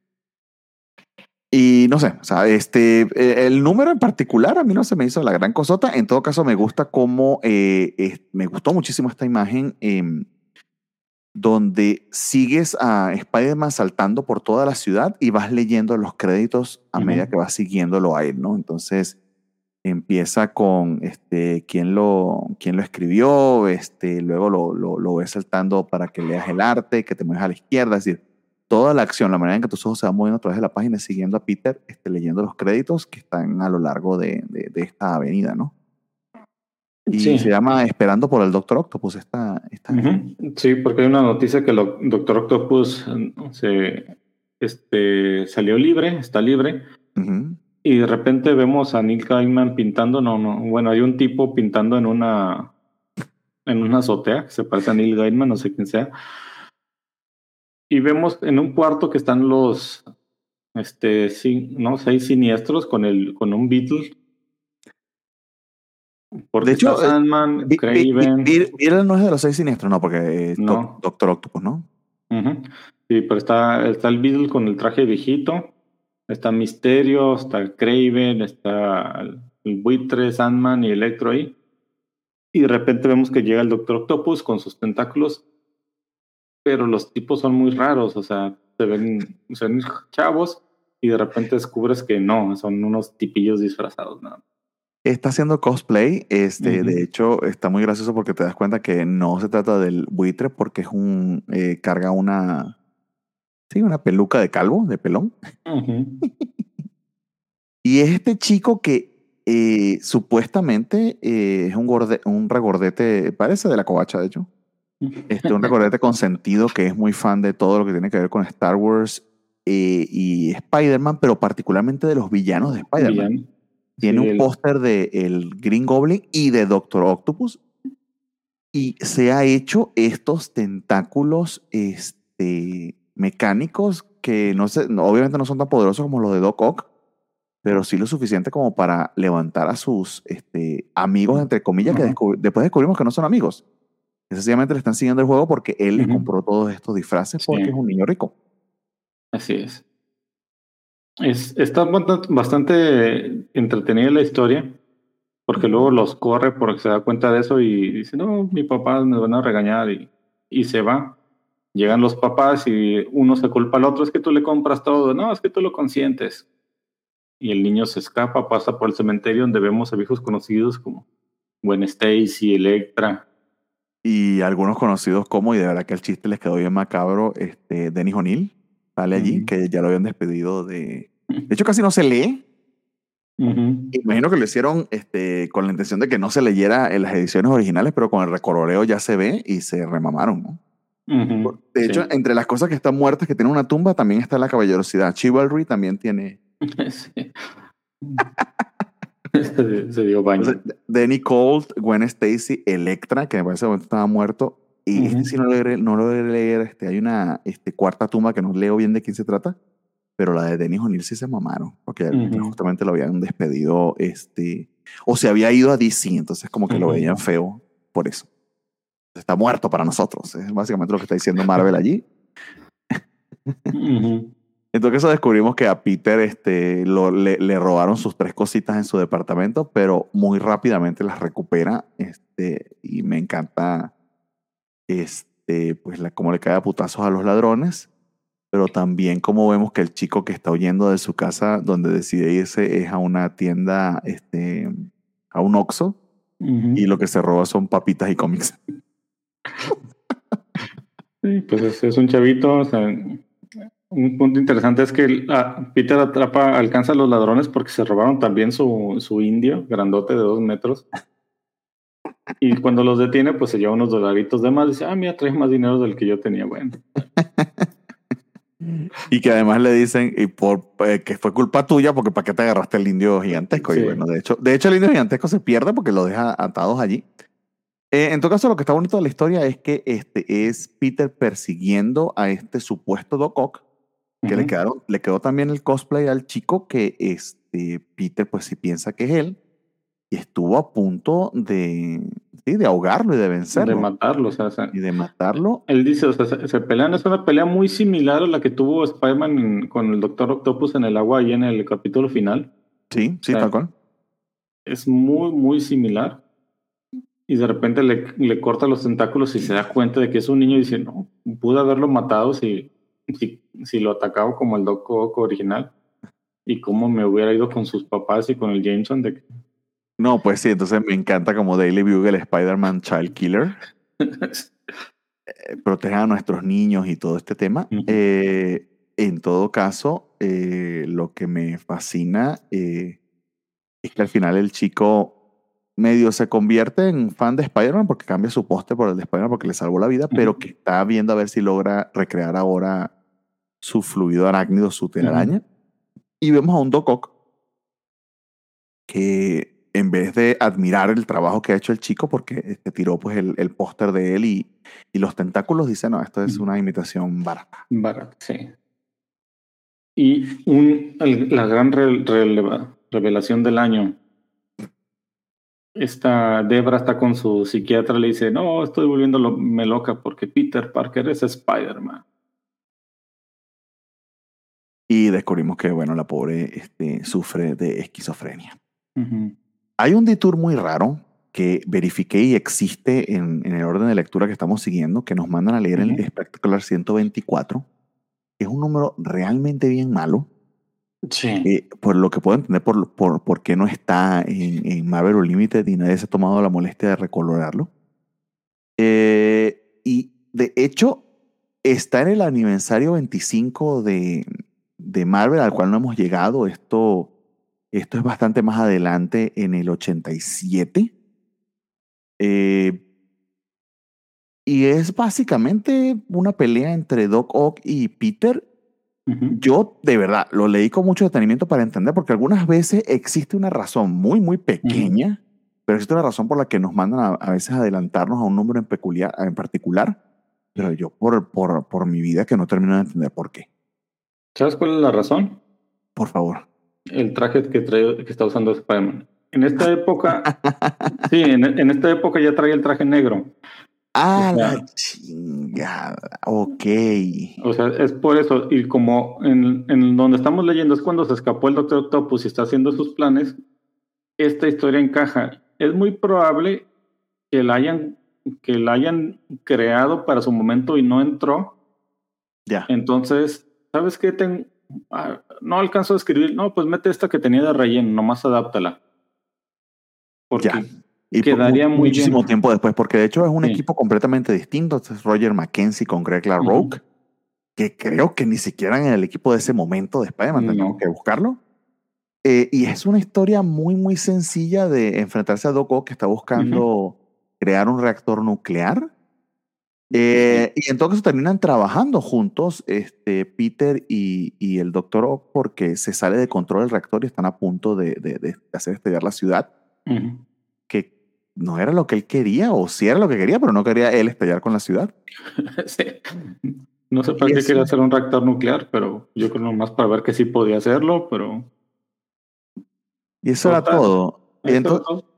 Y no sé, o sea, este, eh, el número en particular a mí no se me hizo la gran cosota. En todo caso, me gusta cómo, eh, es- me gustó muchísimo esta imagen em, donde sigues a Spider-Man saltando por toda la ciudad y vas leyendo los créditos a medida Ujú. que vas siguiéndolo a él, ¿no? Entonces empieza con este, quién lo, quién lo escribió, este, luego lo, lo, lo ves saltando para que leas el arte, que te mueves a la izquierda, es decir, toda la acción, la manera en que tus ojos se van moviendo a través de la página, siguiendo a Peter, este, leyendo los créditos que están a lo largo de, de, de esta avenida, ¿no? Y se Sí. llama Esperando por el Doctor Octopus, esta, esta Ujú. Sí, porque hay una noticia que el Doctor Octopus eh, se este, salió libre, está libre, Ujú. y de repente vemos a Neil Gaiman pintando, no, no, bueno, hay un tipo pintando en una en una azotea que se parece a Neil Gaiman, no sé quién sea, y vemos en un cuarto que están los este sí, no, seis siniestros con el con un Beetle, De porque está hecho, eh, Sandman, Vi- Vi- Vi- Kraven, Vi- Viral no es de los seis siniestros, no, porque es Doc- no. Doctor Octopus, ¿no? Ujú. Sí, pero está, está el Beetle con el traje viejito, está Misterio, está Kraven, está el, el buitre, Sandman y Electro ahí. Y de repente vemos que llega el Doctor Octopus con sus tentáculos, pero los tipos son muy raros, o sea, se ven, se ven chavos y de repente descubres que no, son unos tipillos disfrazados, ¿no? Está haciendo cosplay, este, de Ujú. hecho, está muy gracioso porque te das cuenta que no se trata del buitre porque es un, eh, carga una, sí, una peluca de calvo, de pelón. Ujú. Y es este chico que eh, supuestamente eh, es un, gorde- un regordete, parece de la covacha, de hecho. Este, un regordete consentido que es muy fan de todo lo que tiene que ver con Star Wars eh, y Spider-Man, pero particularmente de los villanos de Spider-Man. Villano. Tiene Sí, un el- póster de el Green Goblin y de Doctor Octopus y se ha hecho estos tentáculos este, mecánicos que no sé, no- obviamente no son tan poderosos como los de Doc Ock, pero sí lo suficiente como para levantar a sus este, amigos, entre comillas, que Ajá. descubri- después descubrimos que no son amigos. Que sencillamente le están siguiendo el juego porque él les Ujú. compró todos estos disfraces Sí, porque es un niño rico. así es. Es, está bastante, bastante entretenida la historia, porque luego los corre porque se da cuenta de eso y dice, no, mi papá me van a regañar y, y se va. Llegan los papás y uno se culpa al otro, es que tú le compras todo, no, es que tú lo consientes. Y el niño se escapa, pasa por el cementerio donde vemos a viejos conocidos como Gwen Stacy, Electra. Y algunos conocidos como, y de verdad que el chiste les quedó bien macabro, este, Dennis O'Neill sale allí, Ujú. que ya lo habían despedido de... De hecho, casi no se lee. Ujú. Imagino que lo hicieron este, con la intención de que no se leyera en las ediciones originales, pero con el recoloreo ya se ve y se remamaron, ¿no? Ujú. De Sí. hecho, entre las cosas que están muertas, que tienen una tumba, también está la caballerosidad. Chivalry también tiene... Sí. se, se dio baño. Entonces, Danny Colt, Gwen Stacy, Electra, que me parece que estaba muerto. Y Ujú. este sí no lo logré, no lo logré leer. Este, hay una este, cuarta tumba que no leo bien de quién se trata, pero la de Dennis O'Neill sí se mamaron, porque Ujú. justamente lo habían despedido, este, o se había ido a D C, entonces como que lo Ujú. veían feo por eso. Está muerto para nosotros, es básicamente lo que está diciendo Marvel allí. Ujú. Entonces eso descubrimos que a Peter este, lo, le, le robaron sus tres cositas en su departamento, pero muy rápidamente las recupera, este, y me encanta este, pues la, cómo le cae a putazos a los ladrones, pero también como vemos que el chico que está huyendo de su casa, donde decide irse, es a una tienda, este, a un Oxxo, Ujú. y lo que se roba son papitas y cómics. Sí, pues es, es un chavito, o sea, un punto interesante es que el- ah, Peter atrapa, alcanza a los ladrones porque se robaron también su, su indio, grandote de dos metros. Y cuando los detiene, pues se lleva unos dolaritos de más. Dice, ah, mira, traes más dinero del que yo tenía. Bueno, Y que además le dicen y por, eh, que fue culpa tuya porque para qué te agarraste el indio gigantesco. Y sí. bueno, de hecho, de hecho el indio gigantesco se pierde porque lo deja atados allí. Eh, en todo caso, lo que está bonito de la historia es que este es Peter persiguiendo a este supuesto Doc Ock, que le, Ujú. quedaron, le quedó también el cosplay al chico que este, Peter pues sí piensa que es él y estuvo a punto de, sí, de ahogarlo y de De vencerlo matarlo, o sea, o sea, y de matarlo. él dice, o sea, se, se pelean, es una pelea muy similar a la que tuvo Spider-Man en- con el Doctor Octopus en el agua ahí en el capítulo final. Sí, O sí, tal sea, cual. es muy, muy similar. Y de repente le, le corta los tentáculos y se da cuenta de que es un niño y dice, no, pude haberlo matado si, si, si lo atacaba como el Doc Ock original. Y cómo me hubiera ido con sus papás y con el Jameson de que... No, pues sí, entonces me encanta como Daily Bugle, Spider-Man Child Killer, eh, proteja a nuestros niños y todo este tema. Ujú. Eh, en todo caso, eh, lo que me fascina eh, es que al final el chico medio se convierte en fan de Spider-Man porque cambia su póster por el de Spider-Man porque le salvó la vida, Ujú. pero que está viendo a ver si logra recrear ahora su fluido arácnido, su telaraña. Ujú. Y vemos a un Doc Ock que en vez de admirar el trabajo que ha hecho el chico, porque este, tiró pues el, el póster de él y, y los tentáculos, dice, no, esto es Ujú. una imitación barata. Barato, sí. Y un, el- la gran re- releva- revelación del año. Esta Debra está con su psiquiatra, le dice, no, estoy volviéndome loca porque Peter Parker es Spider-Man. Y descubrimos que, bueno, la pobre este, sufre de esquizofrenia. Ujú. Hay un detour muy raro que verifiqué y existe en, en el orden de lectura que estamos siguiendo, que nos mandan a leer el Ujú. Espectacular ciento veinticuatro, que es un número realmente bien malo. Sí. Eh, por lo que puedo entender por, por, por qué no está en, en Marvel Unlimited y nadie se ha tomado la molestia de recolorarlo. Eh, y de hecho, está en el aniversario veinticinco de, de Marvel, al cual no hemos llegado. Esto, esto es bastante más adelante, en el ochenta y siete. Eh, y es básicamente una pelea entre Doc Ock y Peter. Ujú. Yo, de verdad, lo leí con mucho detenimiento para entender, porque algunas veces existe una razón muy, muy Ujú. pequeña, pero existe una razón por la que nos mandan a, a veces adelantarnos a un número en, peculiar, en particular, pero yo por, por, por mi vida que no termino de entender por qué. ¿Sabes cuál es la razón? Por favor. El traje que, trae, que está usando Spider-Man. En esta época, sí, en, en esta época ya trae el traje negro. Ah, O sea, la chingada. Ok. o sea, es por eso. Y como en, en donde estamos leyendo es cuando se escapó el Doctor Octopus y está haciendo sus planes, esta historia encaja. Es muy probable que la hayan, que la hayan creado para su momento y no entró. Ya. Entonces, ¿sabes qué? Ten- ah, no alcanzo a escribir. No, pues mete esta que tenía de relleno, nomás adáptala. Porque Ya. Y por mu- quedaría muy muchísimo bien. tiempo después, porque de hecho es un Sí. equipo completamente distinto. Este es Roger Mackenzie con Greg LaRocque, Ujú. que creo que ni siquiera en el equipo de ese momento de Spider-Man, tendríamos No. que buscarlo. Eh, y es una historia muy, muy sencilla de enfrentarse a Doc Ock, que está buscando Ujú. crear un reactor nuclear. Sí. Eh, y en todo caso terminan trabajando juntos, este, Peter y, y el Doctor Ock, porque se sale de control el reactor y están a punto de, de- de hacer estallar la ciudad, Ujú. que no era lo que él quería, o sí era lo que quería, pero no quería él estallar con la ciudad. Sí. No sé para Y qué eso, quería hacer un reactor nuclear, pero yo creo nomás para ver que sí podía hacerlo, pero y eso era total, todo. Y eso era entonces todo.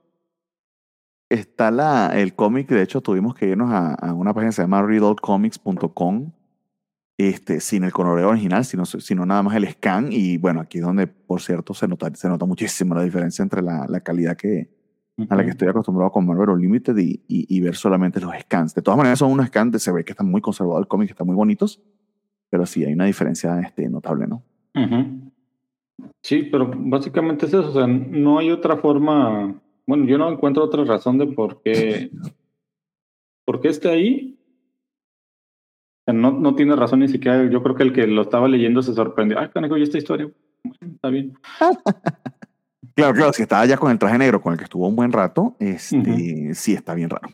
está la, el cómic, de hecho tuvimos que irnos a, a una página que se llama riddle comics punto com, este, sin el coloreo original, sino, sino nada más el scan. Y bueno, aquí es donde, por cierto, se nota, se nota muchísimo la diferencia entre la, la calidad que, a la que estoy Ujú. acostumbrado con Marvel Unlimited y, y, y ver solamente los scans. De todas maneras, son unos scans, de, se ve que están muy conservados el cómic, están muy bonitos, pero sí hay una diferencia este, notable, ¿no? Ujú. Sí, pero básicamente es eso, o sea, no hay otra forma, bueno, yo no encuentro otra razón de por qué, por qué esté ahí. O sea, no, no tiene razón ni siquiera, yo creo que el que lo estaba leyendo se sorprendió. Ay, canijo, ¿y esta historia? Bueno, está bien. Claro, claro, si estaba ya con el traje negro con el que estuvo un buen rato, Ujú. este, sí está bien raro.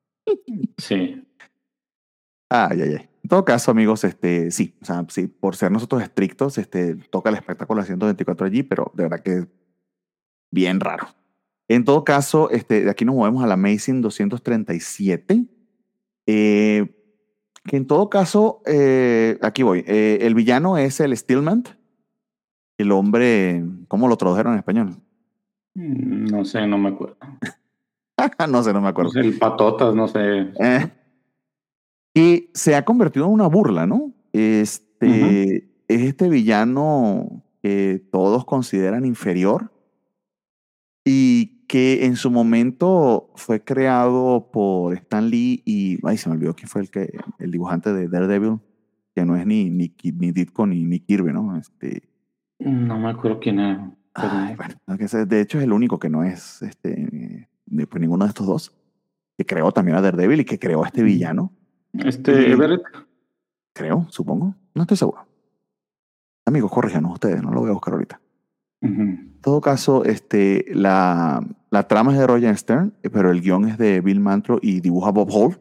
Sí. Ay, ay, ay. En todo caso, amigos, este, sí, o sea, sí, por ser nosotros estrictos, este, toca el espectáculo de ciento veinticuatro allí, pero de verdad que bien raro. En todo caso, este, de aquí nos movemos a la Amazing doscientos treinta y siete, eh, que en todo caso, eh, aquí voy, eh, el villano es el Stillman, el hombre, ¿cómo lo tradujeron en español? Mm, No sé, no me acuerdo. No sé, no me No acuerdo. sé, el patotas, no sé. Eh, y se ha convertido en una burla, ¿no? Ujú. Este, es este villano que todos consideran inferior y que en su momento fue creado por Stan Lee y, ay, se me olvidó quién fue el que, el dibujante de Daredevil, que no es ni, ni, Ki- ni Ditko ni, ni Kirby, ¿no? Este, No me acuerdo quién era, ay, pero bueno, no, que ese, de hecho es el único que no es este, de, pues, ninguno de estos dos, que creó también a Daredevil y que creó a este mm, villano. este Y Everett. creo, supongo, no estoy seguro. Amigos, corríjanos ustedes, no lo voy a buscar ahorita. Ujú. En todo caso, este, la, la trama es de Roger Stern, eh, pero el guión es de Bill Mantlo y dibuja Bob Hall.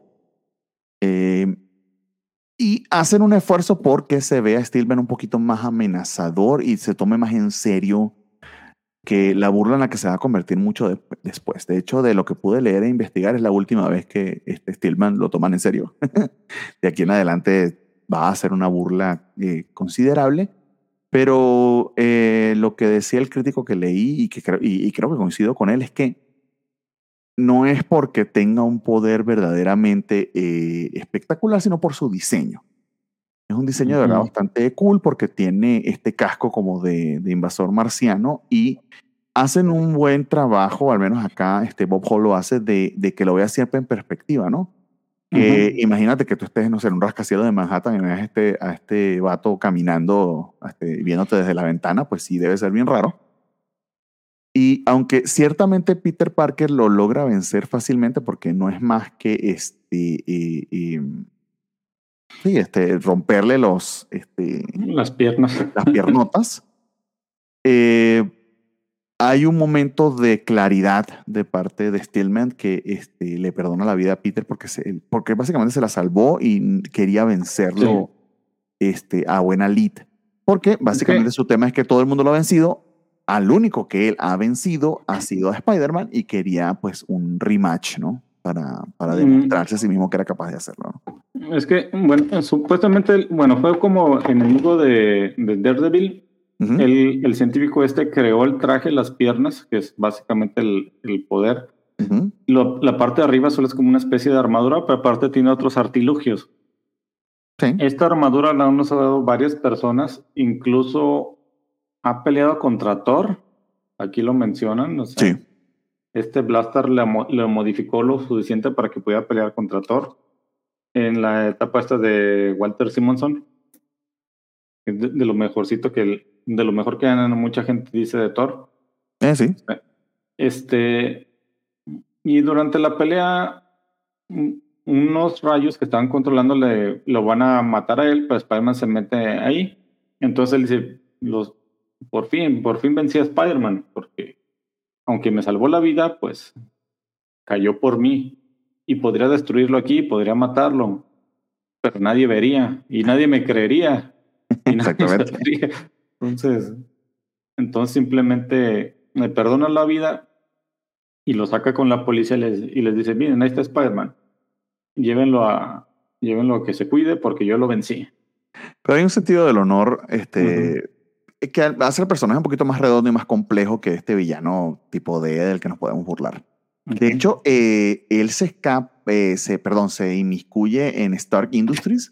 Eh, y hacen un esfuerzo porque se vea a Stillman un poquito más amenazador y se tome más en serio que la burla en la que se va a convertir mucho de- después. De hecho, de lo que pude leer e investigar, es la última vez que este Stillman lo toman en serio. De aquí en adelante va a ser una burla eh, considerable. Pero eh, lo que decía el crítico que leí y, que creo, y, y creo que coincido con él es que no es porque tenga un poder verdaderamente eh, espectacular, sino por su diseño. Es un diseño de verdad Ujú. bastante cool porque tiene este casco como de, de invasor marciano y hacen un buen trabajo, al menos acá este Bob Hall lo hace, de, de que lo veas siempre en perspectiva, ¿no? Que Ujú. imagínate que tú estés, no sé, en un rascacielos de Manhattan y veas este, a este vato caminando, este, viéndote desde la ventana, pues sí debe ser bien raro. Y aunque ciertamente Peter Parker lo logra vencer fácilmente porque no es más que este, eh, eh, sí, este, romperle los, este, Las piernas. las piernotas, eh, hay un momento de claridad de parte de Stillman que este, le perdona la vida a Peter porque, se, porque básicamente se la salvó y quería vencerlo Sí. este, a buena lid. Porque Es básicamente que, su tema es que todo el mundo lo ha vencido. Al único que él ha vencido ha sido a Spider-Man y quería pues un rematch, ¿no? Para, para mm, demostrarse a sí mismo que era capaz de hacerlo, ¿no? es que, bueno, supuestamente, bueno, fue como enemigo de, de Daredevil. Ujú. El, el científico este creó el traje, las piernas, que es básicamente el, el poder. Ujú. Lo- la parte de arriba solo es como una especie de armadura, pero aparte tiene otros artilugios. Sí, Esta armadura la han usado varias personas, incluso ha peleado contra Thor. Aquí lo mencionan, o sea, sí. este blaster le, mo- le modificó lo suficiente para que pudiera pelear contra Thor en la etapa esta de Walter Simonson. Es de, de lo mejorcito que el- de lo mejor que mucha gente dice de Thor. Eh, sí. Este, y durante la pelea, un- unos rayos que estaban controlándole lo van a matar a él, pero Spider-Man se mete ahí. Entonces él dice, los, por fin, por fin vencí a Spider-Man, porque aunque me salvó la vida, pues cayó por mí. Y podría destruirlo aquí, podría matarlo, pero nadie vería y nadie me creería y nadie Exactamente. sabría. Entonces, entonces simplemente me perdona la vida y lo saca con la policía y les, y les dice, miren, ahí está Spider-Man. Llévenlo a, llévenlo a que se cuide porque yo lo vencí. Pero hay un sentido del honor Ujú. este, que hace al personaje un poquito más redondo y más complejo que este villano tipo D del que nos podemos burlar. De Ujú. hecho, eh, él se escapa, eh, se, perdón, se inmiscuye en Stark Industries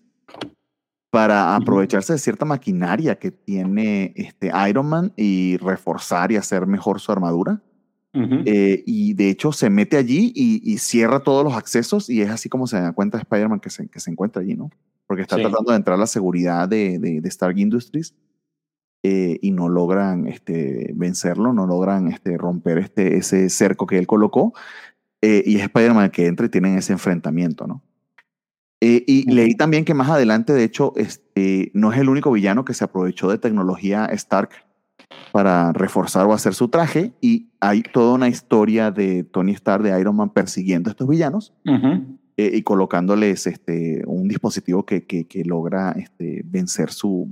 para Ujú. aprovecharse de cierta maquinaria que tiene este Iron Man y reforzar y hacer mejor su armadura. Ujú. Eh, y de hecho se mete allí y, y cierra todos los accesos y es así como se da cuenta Spider-Man que se, que se encuentra allí, ¿no? Porque está Sí. tratando de entrar a la seguridad de, de, de Stark Industries eh, y no logran este, vencerlo, no logran este, romper este, ese cerco que él colocó eh, y es Spider-Man el que entra y tienen ese enfrentamiento, ¿no? Eh, y Ujú. leí también que más adelante, de hecho, este, no es el único villano que se aprovechó de tecnología Stark para reforzar o hacer su traje y hay toda una historia de Tony Stark, de Iron Man, persiguiendo a estos villanos Ujú. eh, y colocándoles este, un dispositivo que, que, que logra este, vencer su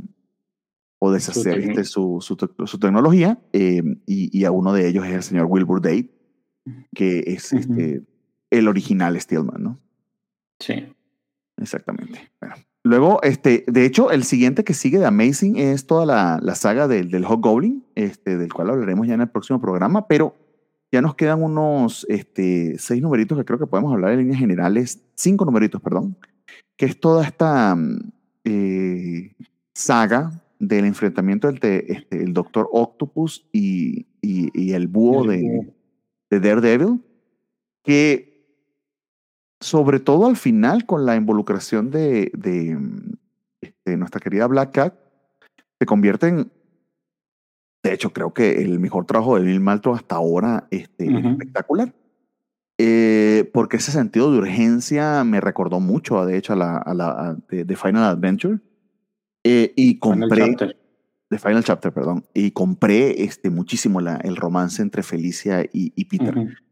o Su deshacer tecno- este, su, su, tec- su tecnología eh, y, y a uno de ellos es el señor Wilbur Date, que es Ujú. este, el original Steelman, ¿no? Sí. Exactamente. Bueno. Luego, este, de hecho, el siguiente que sigue de Amazing es toda la, la saga del, del Hobgoblin, este, del cual hablaremos ya en el próximo programa, pero ya nos quedan unos este, seis numeritos que creo que podemos hablar en líneas generales, cinco numeritos, perdón, que es toda esta mm, eh, saga del enfrentamiento entre este, el Doctor Octopus y, y, y el búho El de, búho. de Daredevil, que sobre todo al final con la involucración de, de, mm, este, nuestra querida Black Cat, se convierte en, de hecho, creo que el mejor trabajo de Neil Malto hasta ahora este, en Ujú. espectacular. Eh, porque ese sentido de urgencia me recordó mucho, de hecho, a la, a la a de, de Final Adventure. Eh, y Final compré, Chapter. de Final Chapter, perdón, y compré este, muchísimo la, el romance entre Felicia y, y Peter. Ujú.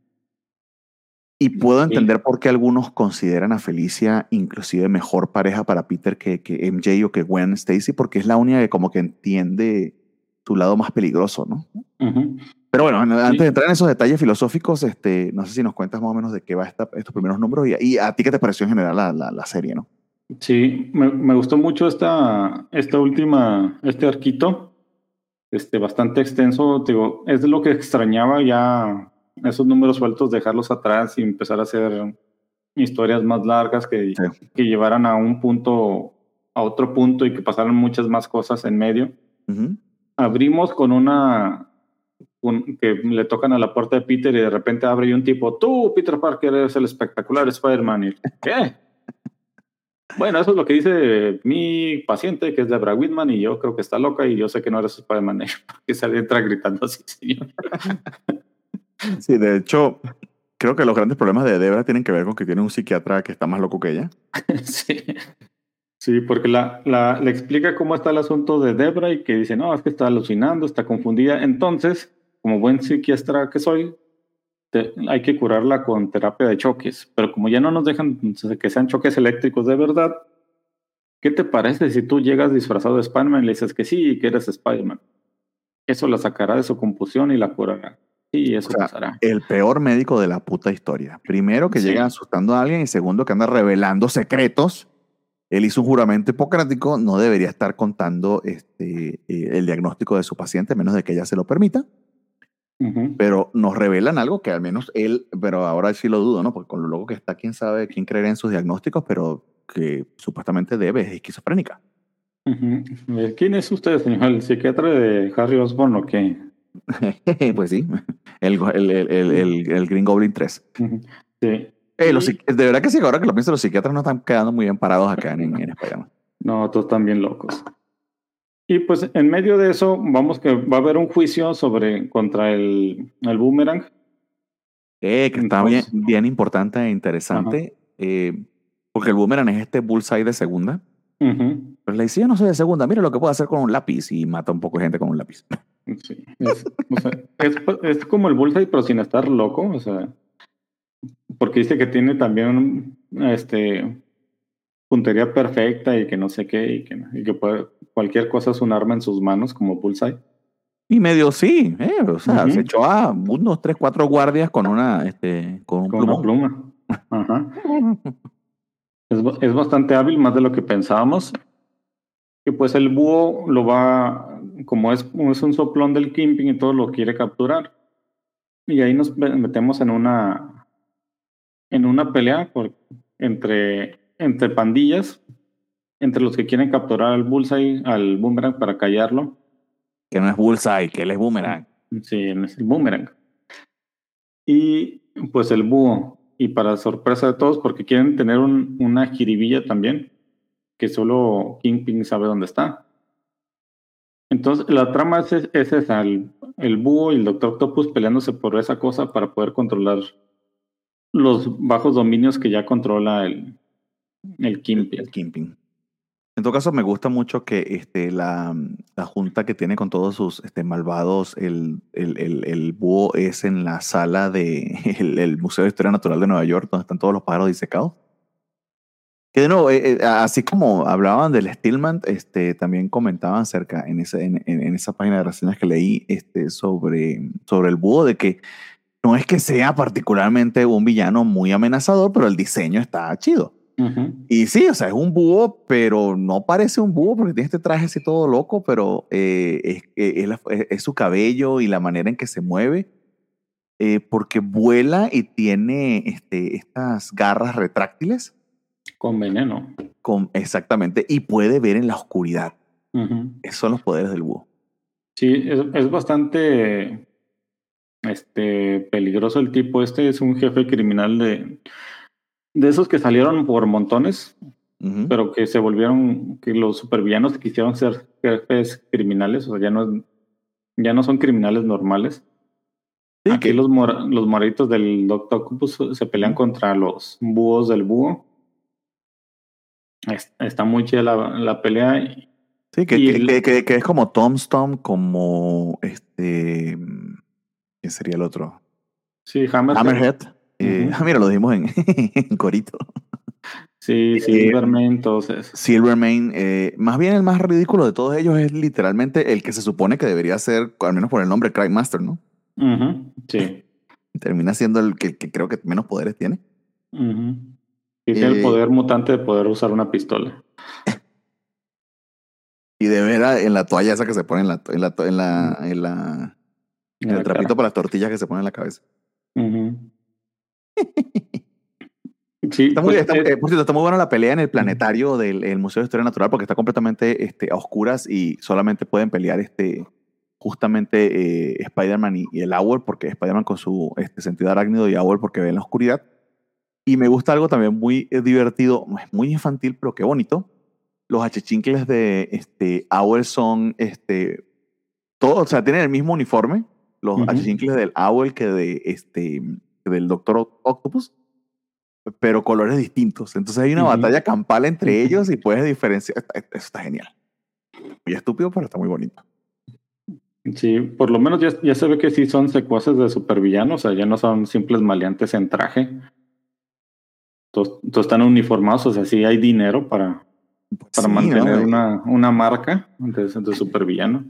Y puedo Sí. entender por qué algunos consideran a Felicia inclusive mejor pareja para Peter que, que M J o que Gwen Stacy, porque es la única que como que entiende su lado más peligroso, ¿no? Ujú. Pero bueno, antes de Sí. entrar en esos detalles filosóficos, este, no sé si nos cuentas más o menos de qué va esta, estos primeros números y, y a ti qué te pareció en general la, la, la serie, ¿no? Sí, me, me gustó mucho esta, esta última, este arquito, este, bastante extenso, digo, es lo que extrañaba ya esos números sueltos, dejarlos atrás y empezar a hacer historias más largas que, Sí. que llevaran a un punto, a otro punto y que pasaran muchas más cosas en medio. Ujú. Abrimos con una, con- que le tocan a la puerta de Peter y de repente abre y un tipo, tú, Peter Parker, eres el espectacular Spider-Man. Y, ¿qué? Bueno, eso es lo que dice mi paciente, que es Debra Whitman, y yo creo que está loca y yo sé que no eres Spider-Man. Que se entra gritando así, señor. Sí, de hecho, creo que los grandes problemas de Debra tienen que ver con que tiene un psiquiatra que está más loco que ella. Sí, sí, porque la, la, le explica cómo está el asunto de Debra y que dice, no, es que está alucinando, está confundida. Entonces, como buen psiquiatra que soy, te- hay que curarla con terapia de choques. Pero como ya no nos dejan que sean choques eléctricos de verdad, ¿qué te parece si tú llegas disfrazado de Spider-Man y le dices que sí, que eres Spider-Man? Eso la sacará de su confusión y la curará. Sí, O eso sea, pasará. el peor médico de la puta historia. Primero, que llega Sí. asustando a alguien y segundo, que anda revelando secretos. Él hizo un juramento hipocrático, no debería estar contando este, eh, el diagnóstico de su paciente, a menos de que ella se lo permita. Ujú. Pero nos revelan algo que al menos él, pero ahora sí lo dudo, ¿no? Porque con lo loco que está, quién sabe, quién creerá en sus diagnósticos, pero que supuestamente debe, es esquizofrénica. Ujú. Eh, ¿Quién es usted, señor? ¿El psiquiatra de Harry Osborn o qué? Pues sí, el, el, el, el, el- el Green Goblin tres. Ujú. Sí. Eh, los Y psiqui- de verdad que sí, ahora que lo pienso, los psiquiatras no están quedando muy bien parados acá en, en Spider-Man. no, todos están bien locos. Y pues en medio de eso, vamos que va a haber un juicio sobre contra el, el Boomerang. Eh, que está bien, Entonces, bien importante e ajá. interesante, eh, porque el Boomerang es este Bullseye de segunda. Ujú. Pero le dice, yo no soy de segunda, mira lo que puedo hacer con un lápiz, y mata un poco de gente con un lápiz. Sí, es, o sea, es, es como el Bullseye, pero sin estar loco, o sea, porque dice que tiene también este puntería perfecta y que no sé qué, y que, y que puede, cualquier cosa es un arma en sus manos como Bullseye. Y medio sí, eh, o sea, Ujú. se echó a unos tres, cuatro guardias con una, este, con un Con una plumón. pluma. Ajá. Es, ba- es bastante hábil, más de lo que pensábamos. Y pues el búho lo va, como es, es un soplón del Kingpin y todo lo quiere capturar. Y ahí nos me- metemos en una, en una pelea por, entre, entre pandillas, entre los que quieren capturar al Bullseye, al Boomerang para callarlo. Que no es Bullseye, que él es Boomerang. Sí, es el Boomerang. Y pues el búho. Y para sorpresa de todos, porque quieren tener un- una jiribilla también, que solo Kingpin sabe dónde está. Entonces, la trama es, es esa, el, el búho y el Doctor Octopus peleándose por esa cosa para poder controlar los bajos dominios que ya controla el, el El, Kingpin. el Kingpin. En todo caso, me gusta mucho que este, la, la junta que tiene con todos sus este, malvados, el, el, el, el búho es en la sala del de, el Museo de Historia Natural de Nueva York, donde están todos los pájaros disecados. Que de nuevo, eh, eh, así como hablaban del Stillman, este, también comentaban acerca en, ese, en, en, en esa página de reseñas que leí este, sobre, sobre el búho, de que no es que sea particularmente un villano muy amenazador, pero el diseño está chido. Ujú. Y sí, o sea, es un búho, pero no parece un búho porque tiene este traje así todo loco, pero eh, es, es, la- es- es su cabello y la manera en que se mueve, eh, porque vuela y tiene este, estas garras retráctiles, Con veneno. con, exactamente, y puede ver en la oscuridad. Ujú. Esos son los poderes del búho. Sí, es, es bastante este, peligroso el tipo. Este es un jefe criminal de, de esos que salieron por montones, Ujú. pero que se volvieron, que los supervillanos quisieron ser jefes criminales, o sea, ya no, es- ya no son criminales normales. Sí, Aquí que, los, mor- los moraditos del Doctor Octopus se pelean ujú. contra los búhos del búho. Es- está muy chida la, la pelea. Y, Sí, que, y que, que, el- que- que es como Tombstone, como este, ¿quién sería el otro? sí, Hammerhead. Hammerhead. Eh, ah, Ujú. mira, lo dijimos en, en corito. Sí, Eh, Silvermane, todos esos. Silvermane, eh, más bien el más ridículo de todos ellos es literalmente el que se supone que debería ser, al menos por el nombre, Cry Master, ¿no? Ujú. Sí. Termina siendo el que, que creo que menos poderes tiene. Ujú. Y tiene el Eh, poder mutante de poder usar una pistola. y de veras, en la toalla esa que se pone en la, to- en la, to- en la, en la, En en el la trapito cara. para las tortillas que se pone en la cabeza. Ujú. Sí, Está muy, pues está, es. eh, por cierto, está muy buena la pelea en el Ujú. planetario del el Museo de Historia Natural porque está completamente este, a oscuras y solamente pueden pelear este, justamente eh, Spider-Man y, y el Owl, porque Spider-Man con su este, sentido arácnido y Owl porque ve en la oscuridad. Y me gusta algo también muy eh, divertido, muy infantil, pero qué bonito. Los achichincles de este, Owl son este, todos, o sea, tienen el mismo uniforme, los Ujú. achichincles del Owl que de, este, del Doctor Octopus, pero colores distintos. Entonces hay una Ujú. batalla campal entre Ujú. ellos y puedes diferenciar. Eso está genial. Muy estúpido, pero está muy bonito. Sí, por lo menos ya, ya se ve que sí son secuaces de supervillanos, o sea, ya no son simples maleantes en traje. Todos, todos están uniformados, o sea, sí hay dinero para, Pues para sí, ¿no? mantener Eh, una, una marca de, de supervillano.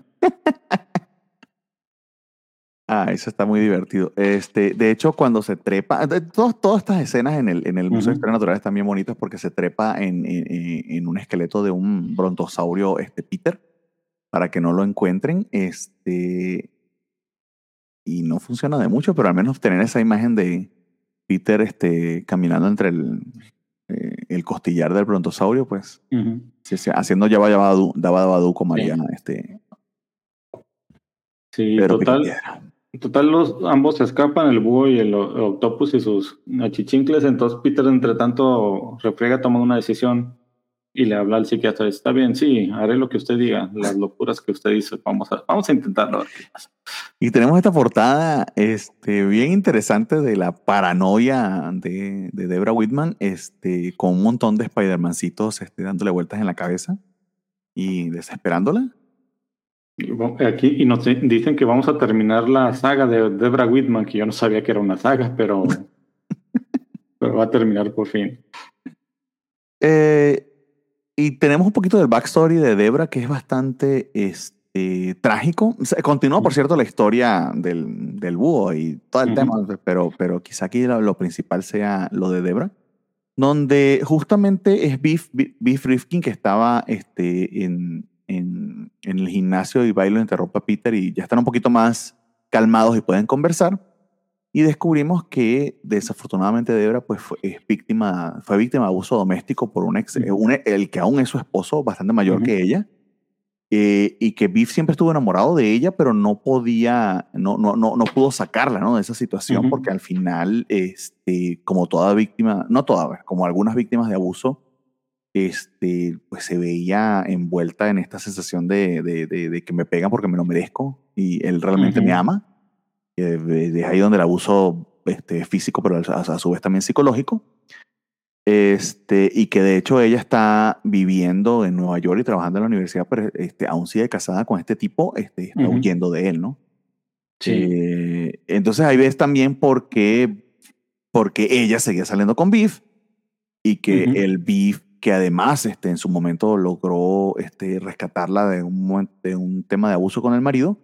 Ah, eso está muy divertido. Este, de hecho, cuando se trepa, de- todas, todas estas escenas en el, en el Museo de Ujú. Historia Natural están bien bonitas porque se trepa en, en, en un esqueleto de un brontosaurio, este Peter, para que no lo encuentren. Este, y no funciona de mucho, pero al menos tener esa imagen de Peter este, caminando entre el, eh, el costillar del brontosaurio, pues, Uh-huh. sí, sí, haciendo Yabba Yabba Du, Dabba Dabba Du con Mariana, Sí. este, Sí, Pedro total, Picapiedra. total los ambos se escapan, el búho y el, o- el octopus y sus achichincles, entonces Peter entre tanto refriega tomando una decisión y le habla al psiquiatra, está bien, sí, haré lo que usted diga, las locuras que usted dice, vamos a, vamos a intentarlo a ver qué pasa. Y tenemos esta portada este, bien interesante de la paranoia de, de Debra Whitman, este, con un montón de Spider-Mancitos este, dándole vueltas en la cabeza y desesperándola. Y va- Aquí y nos di- dicen que vamos a terminar la saga de Debra Whitman, que yo no sabía que era una saga, pero, pero va a terminar por fin. Eh, y tenemos un poquito del backstory de Debra que es bastante este, trágico. O sea, continúa, por cierto, la historia del, del búho y todo el Ujú. tema, pero, pero quizá aquí lo, lo principal sea lo de Debra, donde justamente es Beef, Beef Rifkin que estaba este, en, en, en el gimnasio y va y lo interrumpe a Peter y ya están un poquito más calmados y pueden conversar. Y descubrimos que desafortunadamente Debra pues, fue, es víctima, fue víctima de abuso doméstico por un ex, Ujú. un, el que aún es su esposo, bastante mayor Ujú. que ella, eh, y que Beef siempre estuvo enamorado de ella, pero no podía, no, no, no, no pudo sacarla, ¿no? De esa situación, Ujú. porque al final, este, como toda víctima, no toda, como algunas víctimas de abuso, este, pues se veía envuelta en esta sensación de, de, de, de que me pegan porque me lo merezco y él realmente me Ujú. ama. Es ahí donde el abuso este, físico, pero a, a su vez también psicológico. Este, y que de hecho ella está viviendo en Nueva York y trabajando en la universidad, pero este, aún sigue casada con este tipo, este, está Ujú. huyendo de él, ¿no? Sí. Eh, entonces ahí ves también por qué, porque ella seguía saliendo con Beef y que Ujú. el Beef, que además este, en su momento logró este, rescatarla de un, de un tema de abuso con el marido,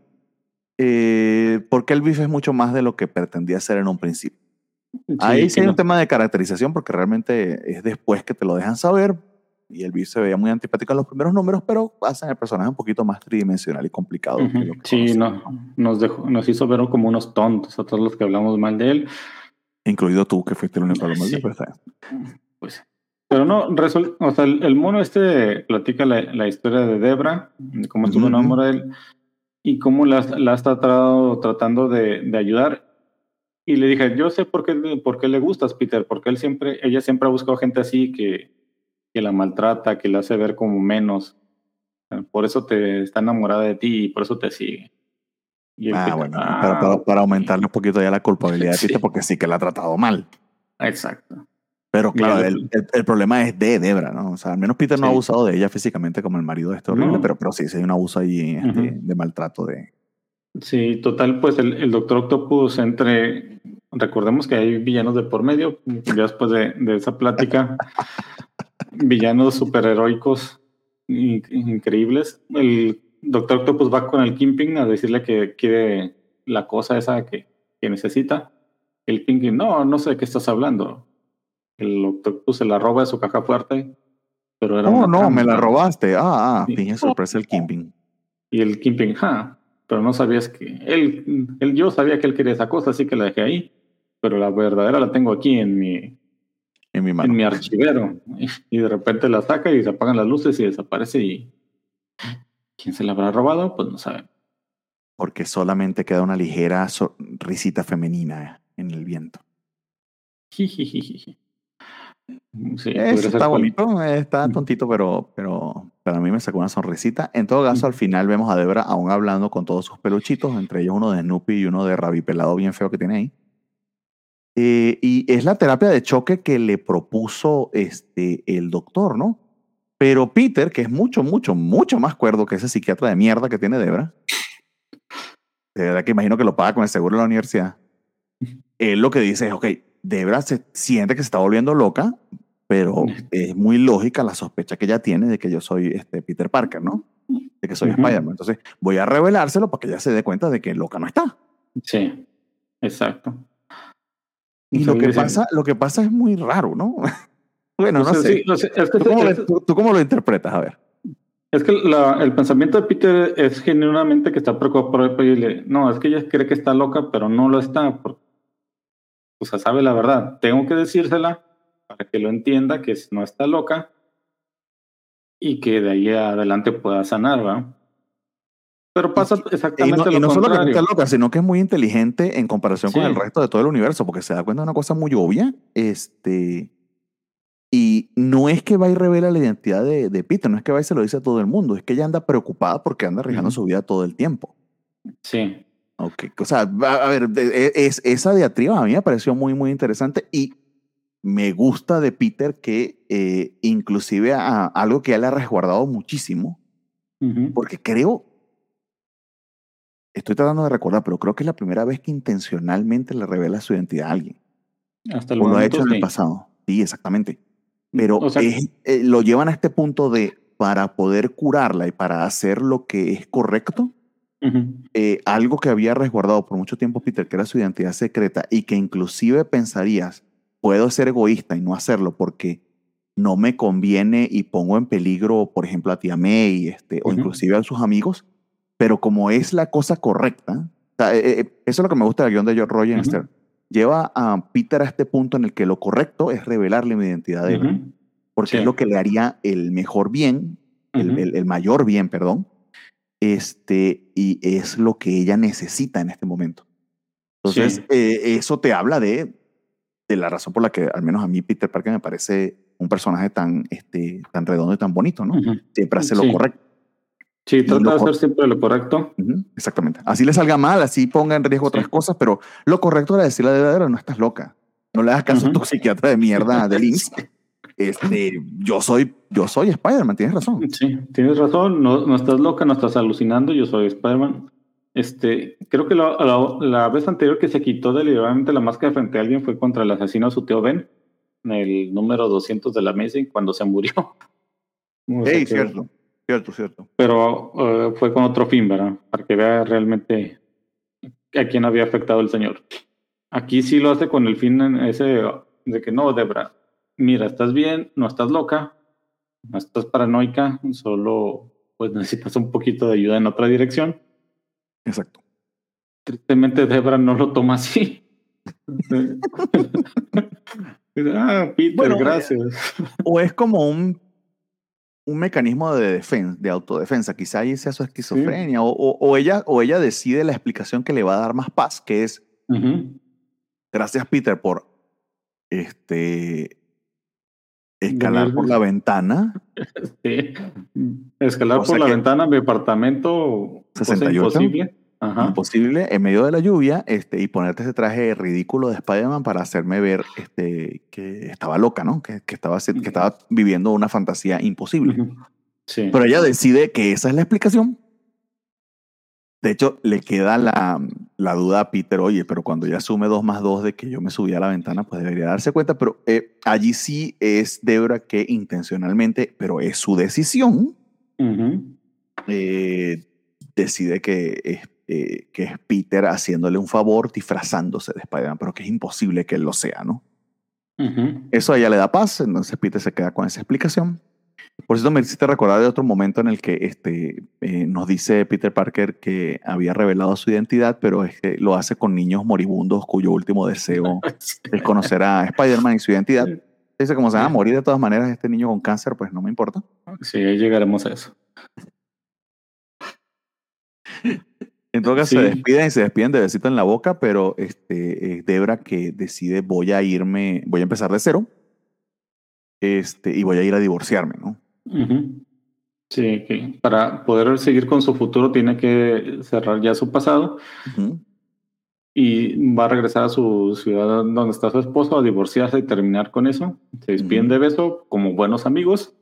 eh, porque el Beef es mucho más de lo que pretendía ser en un principio. Ahí Sí, sí que hay un no. tema de caracterización porque realmente es después que te lo dejan saber y el Beef se veía muy antipático en los primeros números, pero hacen el personaje un poquito más tridimensional y complicado que lo Ujú. que Sí, conocemos, no, ¿no? nos dejó, nos hizo ver como unos tontos a todos los que hablamos mal de él. Incluido tú, que fuiste el único que habló mal de él, Sí, pero está bien. pues. Pero no, resol- o sea, el, el mono este platica la, la historia de Debra, de cómo estuvo Ujú, ujú. enamorada de él y cómo la, la está tratado, tratando de, de ayudar. Y le dije, yo sé por qué, por qué le gustas, Peter, porque él siempre, ella siempre ha buscado gente así que, que la maltrata, que la hace ver como menos. Por eso te está enamorada de ti y por eso te sigue. Y el Ah, Peter, bueno, para, ah, para, para ok. aumentarle un poquito ya la culpabilidad de Peter Sí, porque sí que la ha tratado mal. exacto. Pero Y claro, el el, otro, el, el problema es de Debra, ¿no? O sea, al menos Peter no ha sí, abusado de ella físicamente como el marido de este horrible, no. pero, pero sí, sí hay un abuso ahí este, Ujú. de maltrato de... Sí, total, pues el, el Doctor Octopus entre, recordemos que hay villanos de por medio, ya después de, de esa plática, villanos superheroicos in- increíbles. El Doctor Octopus va con el Kingpin a decirle que quiere la cosa esa que, que necesita. El Kingpin, no, no sé de qué estás hablando. El Octopus se la roba de su caja fuerte, pero era Oh, una no, me la trampa. robaste. Ah, ah, Sí. finge sorpresa el Kingpin. Y el Kingpin, ja, pero no sabías que él, él, yo sabía que él quería esa cosa, así que la dejé ahí, pero la verdadera la tengo aquí en mi, En mi en mano. mi archivero. Y de repente la saca y se apagan las luces y desaparece. Y ¿quién se la habrá robado? Pues no saben. Porque solamente queda una ligera so- risita femenina en el viento. Jijijiji. Sí, Eso podría ser está cual. bonito, eh, está tontito, pero, pero para mí me sacó una sonrisita. En todo caso, al final vemos a Debra aún hablando con todos sus peluchitos, entre ellos uno de Snoopy y uno de Rabi pelado bien feo que tiene ahí. Eh, y es la terapia de choque que le propuso este, el doctor, ¿no? Pero Peter, que es mucho, mucho, mucho más cuerdo que ese psiquiatra de mierda que tiene Debra, de verdad que imagino que lo paga con el seguro de la universidad, él lo que dice es, ok, Debra se siente que se está volviendo loca, pero es muy lógica la sospecha que ella tiene de que yo soy este Peter Parker, ¿no? De que soy Ujú. Spider-Man. Entonces voy a revelárselo para que ella se dé cuenta de que loca no está. Sí, exacto. O Y sea, lo él que dice, pasa, lo que pasa es muy raro, ¿no? Bueno, o no sea, sé. sí, o sea, es que ¿Tú cómo, es- lo, tú, tú cómo lo interpretas? A ver. Es que la, el pensamiento de Peter es genuinamente que está preocupado por él, y le, no, es que ella cree que está loca, pero no lo está, porque, o sea, sabe la verdad. Tengo que decírsela para que lo entienda, que no está loca y que de ahí adelante pueda sanar, ¿va? Pero pasa Y, y exactamente no, y lo no solo que no contrario. está loca, sino que es muy inteligente en comparación con el Sí. resto de todo el universo, porque se da cuenta de una cosa muy obvia. Este, y no es que va y revela la identidad de, de Peter, no es que va y se lo dice a todo el mundo, es que ella anda preocupada porque anda arriesgando Ujú. su vida todo el tiempo. Sí. Okay. O sea, a, a ver, de- e- es, esa diatriba a mí me pareció muy, muy interesante y me gusta de Peter que eh, inclusive a, algo que ya le ha resguardado muchísimo, Ujú. porque creo, estoy tratando de recordar, pero creo que es la primera vez que intencionalmente le revela su identidad a alguien. Hasta el O lo ha momento hecho en el sí. pasado. Sí, exactamente. O Pero sea, es, eh, lo llevan a este punto de, para poder curarla y para hacer lo que es correcto, ujú. eh, algo que había resguardado por mucho tiempo Peter, que era su identidad secreta y que inclusive pensarías, puedo ser egoísta y no hacerlo porque no me conviene y pongo en peligro, por ejemplo, a tía May este, o Ujú. inclusive a sus amigos, pero como es la cosa correcta, o sea, eh, eh, eso es lo que me gusta del guión de George Roger Ujú. Stern. Lleva a Peter a este punto en el que lo correcto es revelarle mi identidad a Debra, Ujú. porque Sí. es lo que le haría el mejor bien, el, Ujú. el, el mayor bien, perdón, este, y es lo que ella necesita en este momento. Entonces, Sí. eh, eso te habla de, de la razón por la que, al menos a mí, Peter Parker me parece un personaje tan, este, tan redondo y tan bonito, ¿no? Ujú. Siempre hace lo Sí. correcto. Sí, Y trata lo de hacer cor- siempre lo correcto. Ujú, exactamente. Así le salga mal, así ponga en riesgo otras Sí. cosas, pero lo correcto era decirle a Debra, no estás loca. No le hagas caso a Ujú. tu psiquiatra de mierda de Links. Este, yo soy, yo soy Spider-Man, tienes razón. Sí, tienes razón, no, no estás loca, no estás alucinando, yo soy Spider-Man. Este, creo que la, la, la vez anterior que se quitó deliberadamente la máscara frente a alguien fue contra el asesino de su tío Ben, en el número doscientos de la Amazing, cuando se murió. O sea Hey, que, cierto, cierto, cierto. pero uh, fue con otro fin, ¿verdad? Para que vea realmente a quién había afectado el señor. Aquí sí lo hace con el fin en ese de que no, Debra, mira, estás bien, no estás loca, no estás paranoica, solo pues necesitas un poquito de ayuda en otra dirección. Exacto. Tristemente Debra no lo toma así. Ah, Peter, Bueno, eh, gracias. o es como un, un mecanismo de defensa, de autodefensa. Quizá ahí sea su Sí. esquizofrenia, o, o- o ella, o ella decide la explicación que le va a dar más paz, que es, Ujú. gracias Peter por este, escalar Venir, por la ventana, sí. Escalar por cosa la que ventana de mi apartamento, cosa sesenta y ocho, imposible. Ajá. imposible, en medio de la lluvia, este, y ponerte ese traje ridículo de Spider-Man para hacerme ver este, que estaba loca, ¿no? Que, que, estaba, que estaba viviendo una fantasía imposible. Ujú. Sí. Pero ella decide que esa es la explicación. De hecho, le queda la, la duda a Peter, oye, pero cuando ella asume dos más dos de que yo me subí a la ventana, pues debería darse cuenta, pero eh, allí sí es Debra que intencionalmente, pero es su decisión, Ujú. eh, decide que es, eh, que es Peter haciéndole un favor disfrazándose de Spider-Man, pero que es imposible que él lo sea, ¿no? Ujú. Eso a ella le da paz, entonces Peter se queda con esa explicación. Por cierto, me hiciste recordar de otro momento en el que este, eh, nos dice Peter Parker que había revelado su identidad, pero es que lo hace con niños moribundos cuyo último deseo es conocer a Spider-Man y su identidad. Dice, como se va a morir de todas maneras este niño con cáncer, pues no me importa. Sí, ahí llegaremos a eso. En todo caso, se Sí. despiden y se despiden de besito en la boca, pero este, es Debra que decide, voy a irme, voy a empezar de cero este, y voy a ir a divorciarme, ¿no? Ujú. Sí, que para poder seguir con su futuro tiene que cerrar ya su pasado Ujú, y va a regresar a su ciudad donde está su esposo a divorciarse y terminar con eso. Se despiden ujú. de beso como buenos amigos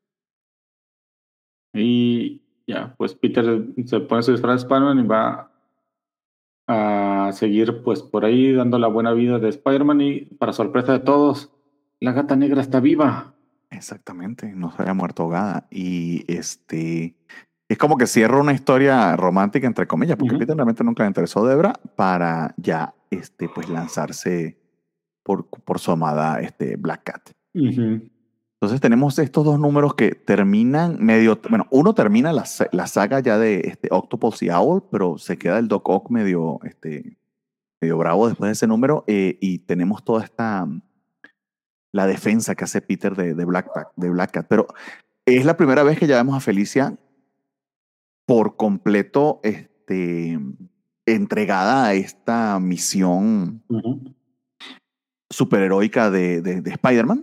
y ya, pues Peter se pone su disfraz de Spider-Man y va a seguir pues por ahí dando la buena vida de Spider-Man y para sorpresa de todos, la gata negra está viva. Exactamente, no se había muerto ahogada. Y este es como que cierra una historia romántica, entre comillas, porque Ujú. Peter realmente nunca le interesó a Debra para ya este, pues lanzarse por, por su amada este, Black Cat. Ujú. Entonces tenemos estos dos números que terminan medio, bueno, uno termina la, la saga ya de este, Octopus y Owl, pero se queda el Doc Ock medio, este, medio bravo después de ese número, eh, y tenemos toda esta, la defensa que hace Peter de, de, Black, de Black Cat. Pero es la primera vez que ya vemos a Felicia por completo este, entregada a esta misión uh-huh. superheroica de, de, de Spider-Man.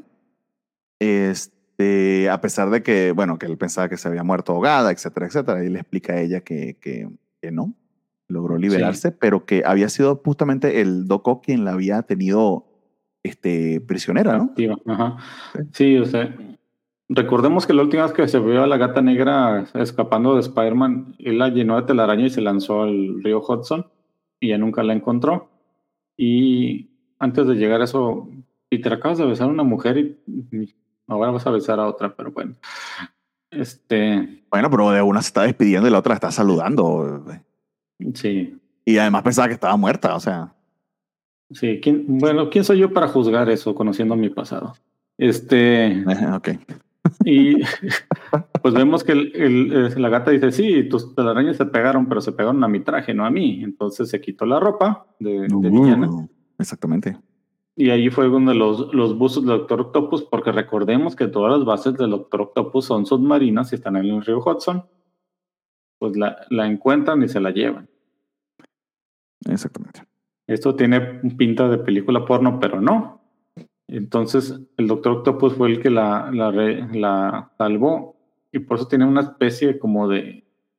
Este, a pesar de que, bueno, que él pensaba que se había muerto ahogada, etcétera, etcétera. Y le explica a ella que, que, que no, logró liberarse, sí. Pero que había sido justamente el Doc Ock quien la había tenido este, prisionera, ¿no? Activa. Ajá. Sí. Sí, o sea, recordemos que la última vez que se vio a la Gata Negra escapando de Spider-Man, él la llenó de telaraña y se lanzó al río Hudson y ya nunca la encontró. Y antes de llegar a eso, y te acabas de besar a una mujer y, y ahora vas a besar a otra, pero bueno. Este. Bueno, pero de una se está despidiendo y la otra la está saludando. Sí. Y además pensaba que estaba muerta, o sea. Sí, ¿quién, bueno, ¿quién soy yo para juzgar eso, conociendo mi pasado? Este. Ok. Y pues vemos que el, el, la gata dice, sí, tus telarañas se pegaron, pero se pegaron a mi traje, no a mí. Entonces se quitó la ropa de, uh, de villana. Exactamente. Y ahí fue donde los, los buzos del Doctor Octopus, porque recordemos que todas las bases del Doctor Octopus son submarinas y están en el río Hudson, pues la, la encuentran y se la llevan. Exactamente. Esto tiene pinta de película porno, pero no. Entonces el Doctor Octopus fue el que la, la, re, la salvó y por eso tiene una especie como de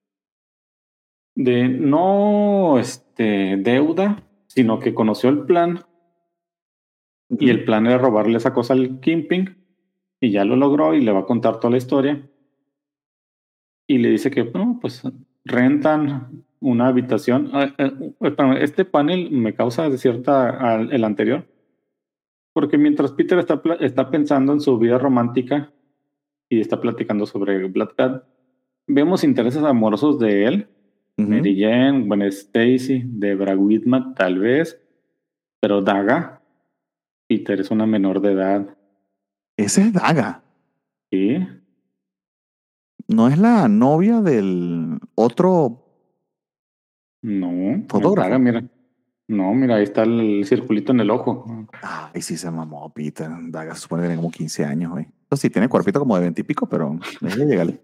de no este, deuda, sino que conoció el plan uh-huh. y el plan era robarle esa cosa al Kingpin y ya lo logró y le va a contar toda la historia y le dice que no, pues rentan una habitación. Este panel me causa de cierta el anterior. Porque mientras Peter está, está pensando en su vida romántica y está platicando sobre Black Cat, vemos intereses amorosos de él. Uh-huh. Mary Jane, Gwen Stacy, Debra Whitman, tal vez. Pero Daga, Peter es una menor de edad. ¿Esa es Daga? Sí. ¿No es la novia del otro no, fotógrafo? Daga, mira. No, mira, ahí está el circulito en el ojo. Ay, sí se mamó, Peter. Daga se supone que tiene como quince años, güey. Entonces sí, tiene cuerpito como de veinte y pico, pero es ilegal.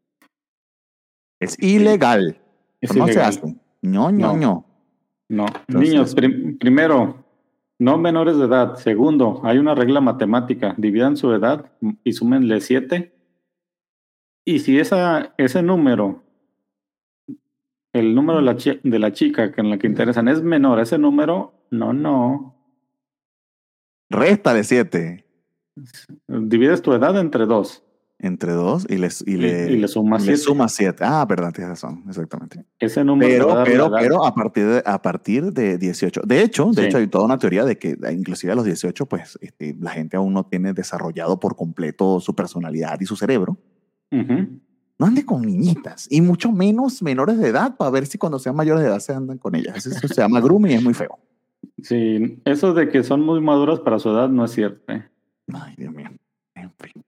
Es ilegal. Es no ilegal. se hace. No, no, no. No. Entonces, niños, prim- primero, no menores de edad. Segundo, hay una regla matemática. Dividan su edad y súmenle siete. Y si esa, ese número... el número de la, chi- de la chica en la que interesan es menor a ese número, no, no. Resta de siete. Divides tu edad entre dos. Entre dos y, les, y, y le, y le sumas siete. Le sumas siete. Ah, verdad, tienes razón, exactamente. Ese número pero, te va a dar pero, la edad. pero a partir de, a partir de dieciocho. De hecho, de sí. hecho, hay toda una teoría de que inclusive a los dieciocho, pues, este, la gente aún no tiene desarrollado por completo su personalidad y su cerebro. Uh-huh. No ande con niñitas, y mucho menos menores de edad, para ver si cuando sean mayores de edad se andan con ellas. Eso se llama grooming y es muy feo. Sí, eso de que son muy maduras para su edad no es cierto. ¿eh? Ay, Dios mío. En fin.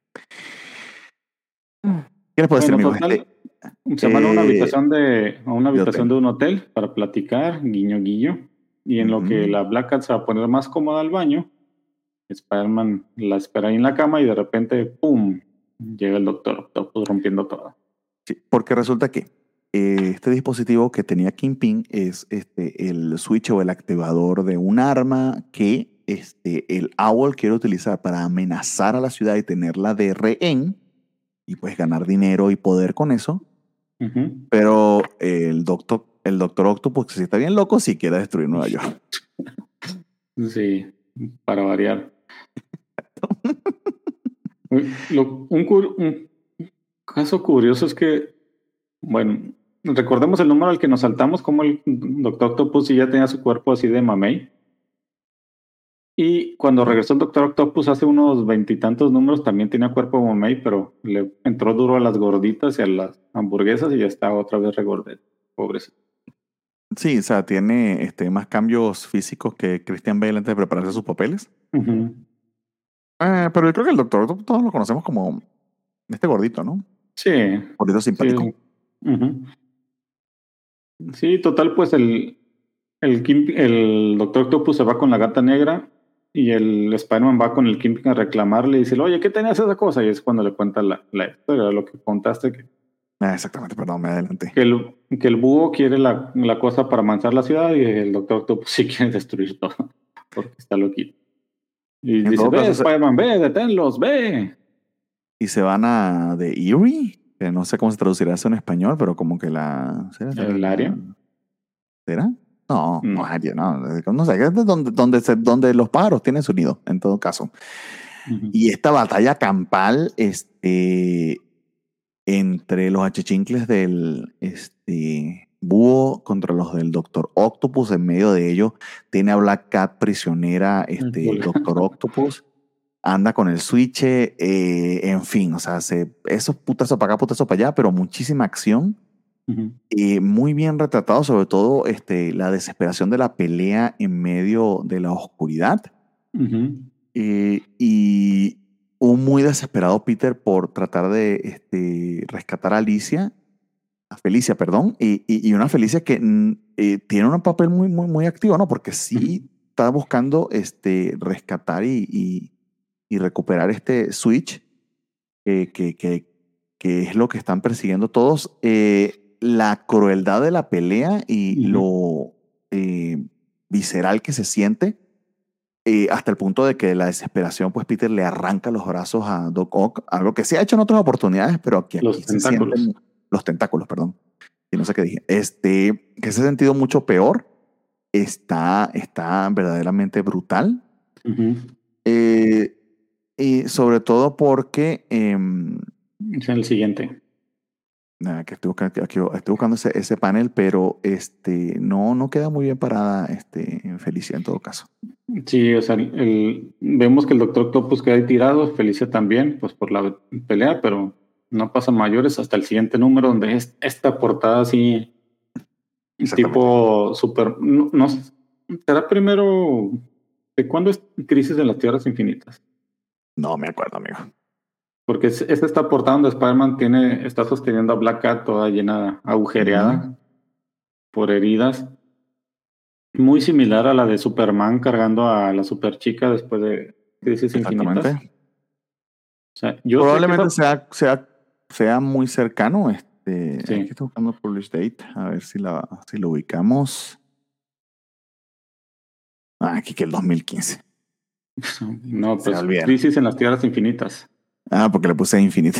¿Qué les puedo decir, bueno, amigo? Total, este, se van eh, a una habitación de a una habitación de, de un hotel para platicar, guiño guillo, y en uh-huh. lo que la Black Cat se va a poner más cómoda al baño, Spider-Man la espera ahí en la cama y de repente, ¡pum!, llega el Doctor Octopus rompiendo todo. Sí, porque resulta que eh, este dispositivo que tenía Kingpin es este, el switch o el activador de un arma que este, el Owl quiere utilizar para amenazar a la ciudad y tenerla de rehén y pues ganar dinero y poder con eso. Uh-huh. Pero el doctor, el Doctor Octopus, que si está bien loco, sí quiere destruir Nueva York. Sí, para variar. Lo, un, un caso curioso es que, bueno, recordemos el número al que nos saltamos, como el Doctor Octopus ya tenía su cuerpo así de mamey. Y cuando regresó el Doctor Octopus hace unos veintitantos números también tenía cuerpo de mamey, pero le entró duro a las gorditas y a las hamburguesas y ya está otra vez regordete. Pobrecito. Sí, o sea, tiene este, más cambios físicos que Christian Bale antes de prepararse sus papeles. Uh-huh. Eh, pero yo creo que el doctor Octopus todos lo conocemos como este gordito, ¿no? Sí, Gordito sí. simpático. Ujú. Sí, total, pues el, el, Kim- el Doctor Octopus se va con la Gata Negra y el Spider-Man va con el Kingpin a reclamarle y dice, oye, ¿qué tenías esa cosa? Y es cuando le cuenta la, la historia, lo que contaste, que, Ah, exactamente, perdón, me adelanté. que, el, que el búho quiere la, la cosa para avanzar la ciudad y el Doctor Octopus sí quiere destruir todo, porque está loquito. Y En dice, todo ve, caso, se- Spider-Man, ve, deténlos, ve. y se van a de Erie, que no sé cómo se traducirá eso en español, pero como que la... ¿Será? ¿Será? ¿El área? ¿Será? No, no, No. área, no, no sé, es de donde, donde, se- donde los pájaros tienen su nido, en todo caso. Ujú. Y esta batalla campal, este, entre los achichincles del este, búho contra los del Doctor Octopus, en medio de ellos tiene a Black Cat prisionera, este, Híjole. Doctor Octopus, anda con el switch, eh, en fin, o sea, se, esos putazos para acá, putazos para allá, pero muchísima acción, Ujú. eh, muy bien retratado, sobre todo este, la desesperación de la pelea en medio de la oscuridad. Ujú. Eh, y un muy desesperado Peter por tratar de este, rescatar a Alicia, a Felicia, perdón, y, y- y una Felicia que mm, eh, tiene un papel muy, muy, muy activo, ¿no? Porque sí está buscando este, rescatar y, y- y recuperar este Switch, eh, que, que- que es lo que están persiguiendo todos. Eh, la crueldad de la pelea y Ujú. lo eh, visceral que se siente, eh, hasta el punto de que de la desesperación, pues Peter le arranca los brazos a Doc Ock, algo que se ha hecho en otras oportunidades, pero aquí, Los aquí se sienten tentáculos. los tentáculos, perdón. Y no sé qué dije. Este, que se ha sentido mucho peor, está, está verdaderamente brutal. Ujú. Eh, y sobre todo porque, em, Es el siguiente. nada, que estoy buscando, aquí- estoy buscando ese, ese panel, pero este, no, no queda muy bien parada este, Felicia en todo caso. Sí, o sea, el, el- vemos que el Doctor Octopus queda ahí tirado, Felicia también, pues por la pelea, pero no pasa mayores hasta el siguiente número, donde es esta portada así, Exactamente. tipo super, no, no sé, ¿será primero de cuándo es Crisis en las Tierras Infinitas? No me acuerdo, amigo. Porque es, es esta portada donde Spider-Man tiene, está sosteniendo a Black Cat toda llena, agujereada Ujú. por heridas. Muy similar a la de Superman cargando a la super chica después de Crisis Infinitas. Exactamente. O sea, yo sé que Probablemente esa. sea, sea, sea muy cercano. Este, aquí Sí. estoy buscando Publish Date, a ver si, la, si lo ubicamos. Ah, aquí que el dos mil quince. No, Se pues olvidaron. Crisis en las Tierras Infinitas. Ah, porque le puse infinito.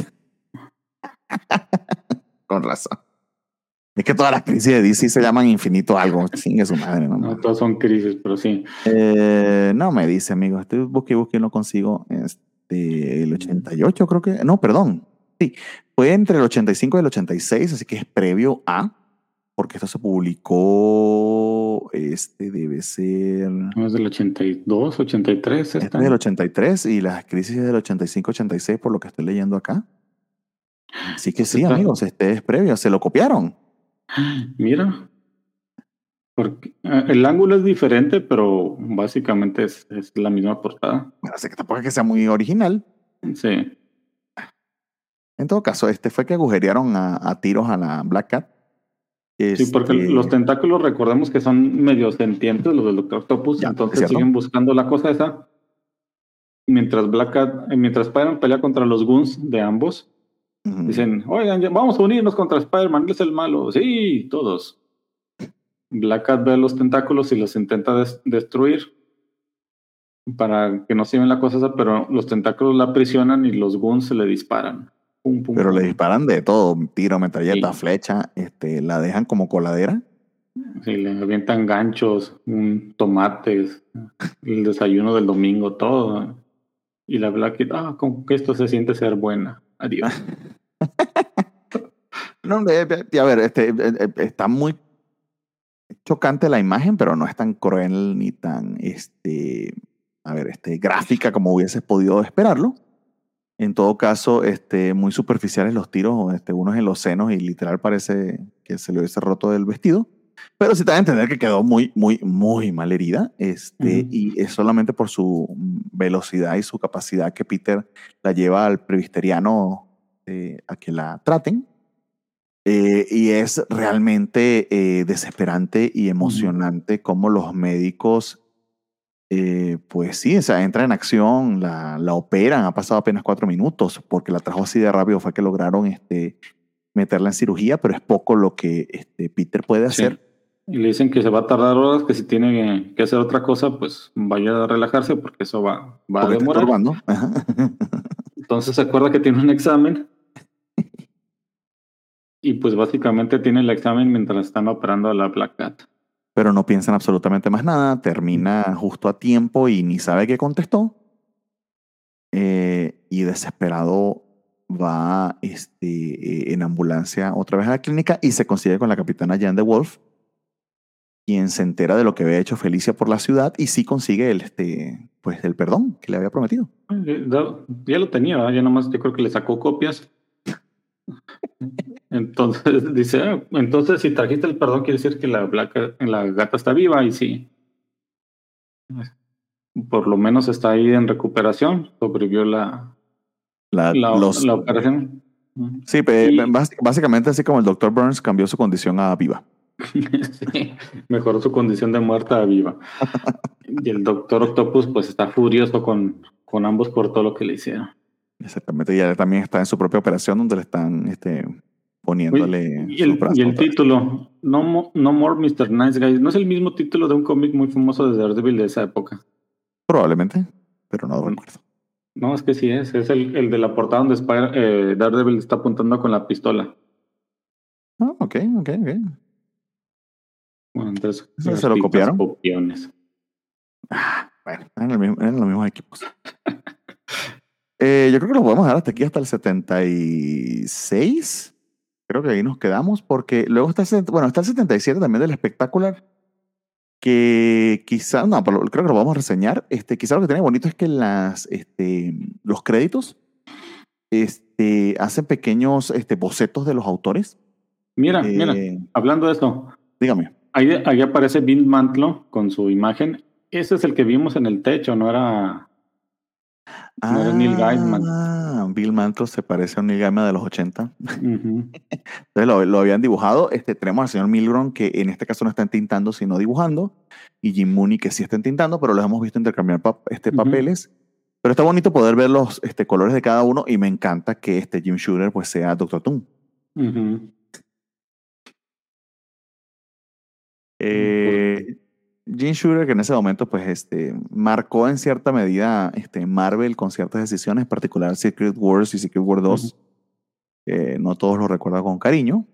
Con razón. Es que todas las crisis de D C se llaman infinito algo. Chingue su madre, no No, mames. todas son crisis, pero sí. Eh, no me dice, amigo. Estoy busque y busque y no consigo. Este, el ochenta y ocho, creo que. No, perdón. Sí, fue entre el ochenta y cinco y el ochenta y seis, así que es previo a. Porque esto se publicó. Este debe ser. No, es del ochenta y dos, ochenta y tres Este esta. es del ochenta y tres y las crisis es del ochenta y cinco, ochenta y seis, por lo que estoy leyendo acá. Así que sí, Esta- amigos, este es previo. Se lo copiaron. Mira, porque eh, el ángulo es diferente, pero básicamente es, es la misma portada. Así que tampoco es que sea muy original. Sí. En todo caso, este fue que agujerearon a, a tiros a la Black Cat. Sí, porque los Este, tentáculos recordemos que son medio sentientes, los del Doctor Octopus, ya, ¿es entonces cierto? siguen buscando la cosa esa. Mientras Black Cat, eh, mientras Spider-Man pelea contra los Goons de ambos, Ujú. dicen, oigan, ya vamos a unirnos contra Spider-Man, él es el malo. Sí, todos. Black Cat ve los tentáculos y los intenta des- destruir para que no se lleven la cosa esa, pero los tentáculos la aprisionan y los Goons se le disparan. Pum, pum, Pero le pum. disparan de todo, tiro, metralleta, Sí. flecha, este, la dejan como coladera. Sí, le avientan ganchos, un, tomates, el desayuno del domingo, todo. Y la Black Cat, ah, como que esto se siente ser buena. Adiós. No, eh, eh, a ver, este, eh, eh, está muy chocante la imagen, pero no es tan cruel ni tan, este, a ver, este, gráfica como hubieses podido esperarlo. En todo caso, este, muy superficiales los tiros, este, unos en los senos y literal parece que se le hubiese roto el vestido. Pero sí te da a entender que quedó muy, muy, muy mal herida. Este, Ujú. Y es solamente por su velocidad y su capacidad que Peter la lleva al presbiteriano eh, a que la traten. Eh, y es realmente eh, desesperante y Ujú. emocionante cómo los médicos, eh, pues sí, o sea, entran en acción, la, la operan, ha pasado apenas cuatro minutos, porque la trajo así de rápido, fue que lograron este, meterla en cirugía, pero es poco lo que este, Peter puede hacer. Sí. Y le dicen que se va a tardar horas, que si tiene que hacer otra cosa, pues vaya a relajarse porque eso va, va a Porque está demorar. estorbando. Ajá. Entonces se acuerda que tiene un examen y pues básicamente tiene el examen mientras están operando a la Black Cat. Pero no piensan absolutamente más nada, termina justo a tiempo y ni sabe qué contestó. Eh, y desesperado va este, eh, en ambulancia otra vez a la clínica y se consigue con la capitana Jan de Wolf, quien se entera de lo que había hecho Felicia por la ciudad y sí consigue el, este, pues, el perdón que le había prometido. Eh, da- Ya lo tenía, ¿verdad? Ya nomás yo creo que le sacó copias. Entonces dice, "Ah, entonces si trajiste el perdón quiere decir que la, Black- la gata está viva", y sí, por lo menos está ahí en recuperación, sobrevivió la, La, la, los, la operación. sí, pe- Y bás- básicamente así como el doctor Burns cambió su condición a viva. sí, mejoró su condición de muerta a viva. Y el Doctor Octopus pues está furioso con, con ambos por todo lo que le hicieron. Exactamente, y él también está en su propia operación donde le están este, Oye, poniéndole y sus el, y brazos el otra vez. título, no, Mo- no More mister Nice Guy, ¿no es el mismo título de un cómic muy famoso de Daredevil de esa época? Probablemente, pero no lo recuerdo. No, es que sí es, es el, el de la portada donde Spider- eh, Daredevil está apuntando con la pistola. Ah, ok, ok, ok. Bueno, entonces, Eso se lo artistas copiaron. copiones. Bueno, eran, el mismo- eran los mismos equipos. Eh, yo creo que lo podemos dejar hasta aquí, hasta el setenta y seis. Creo que ahí nos quedamos, porque luego está el, set- bueno, está el setenta y siete también del espectacular, que quizá, no, pero creo que lo vamos a reseñar. Este, quizá lo que tiene bonito es que las, este, los créditos este, hacen pequeños este, bocetos de los autores. Mira, mira, Eh, hablando de eso, dígame. ahí, ahí aparece Vin Mantlo con su imagen. Ese es el que vimos en el techo, no era, no era Neil Gaiman. Ah, Bill Mantlo se parece a un Neil Gaiman de los ochenta. Ujú. Entonces lo, lo habían dibujado. Este, tenemos al señor Milgrom, que en este caso no está entintando, sino dibujando. Y Jim Mooney, que sí está entintando, pero los hemos visto intercambiar pap- este, Ujú. papeles. Pero está bonito poder ver los este, colores de cada uno. Y me encanta que este Jim Shooter pues, sea Doctor Doom. Ujú. Eh, Jim Shooter, que en ese momento pues, este, marcó en cierta medida este, Marvel con ciertas decisiones, en particular Secret Wars y Secret War dos. Ujú. Eh, no todos lo recuerdan con cariño.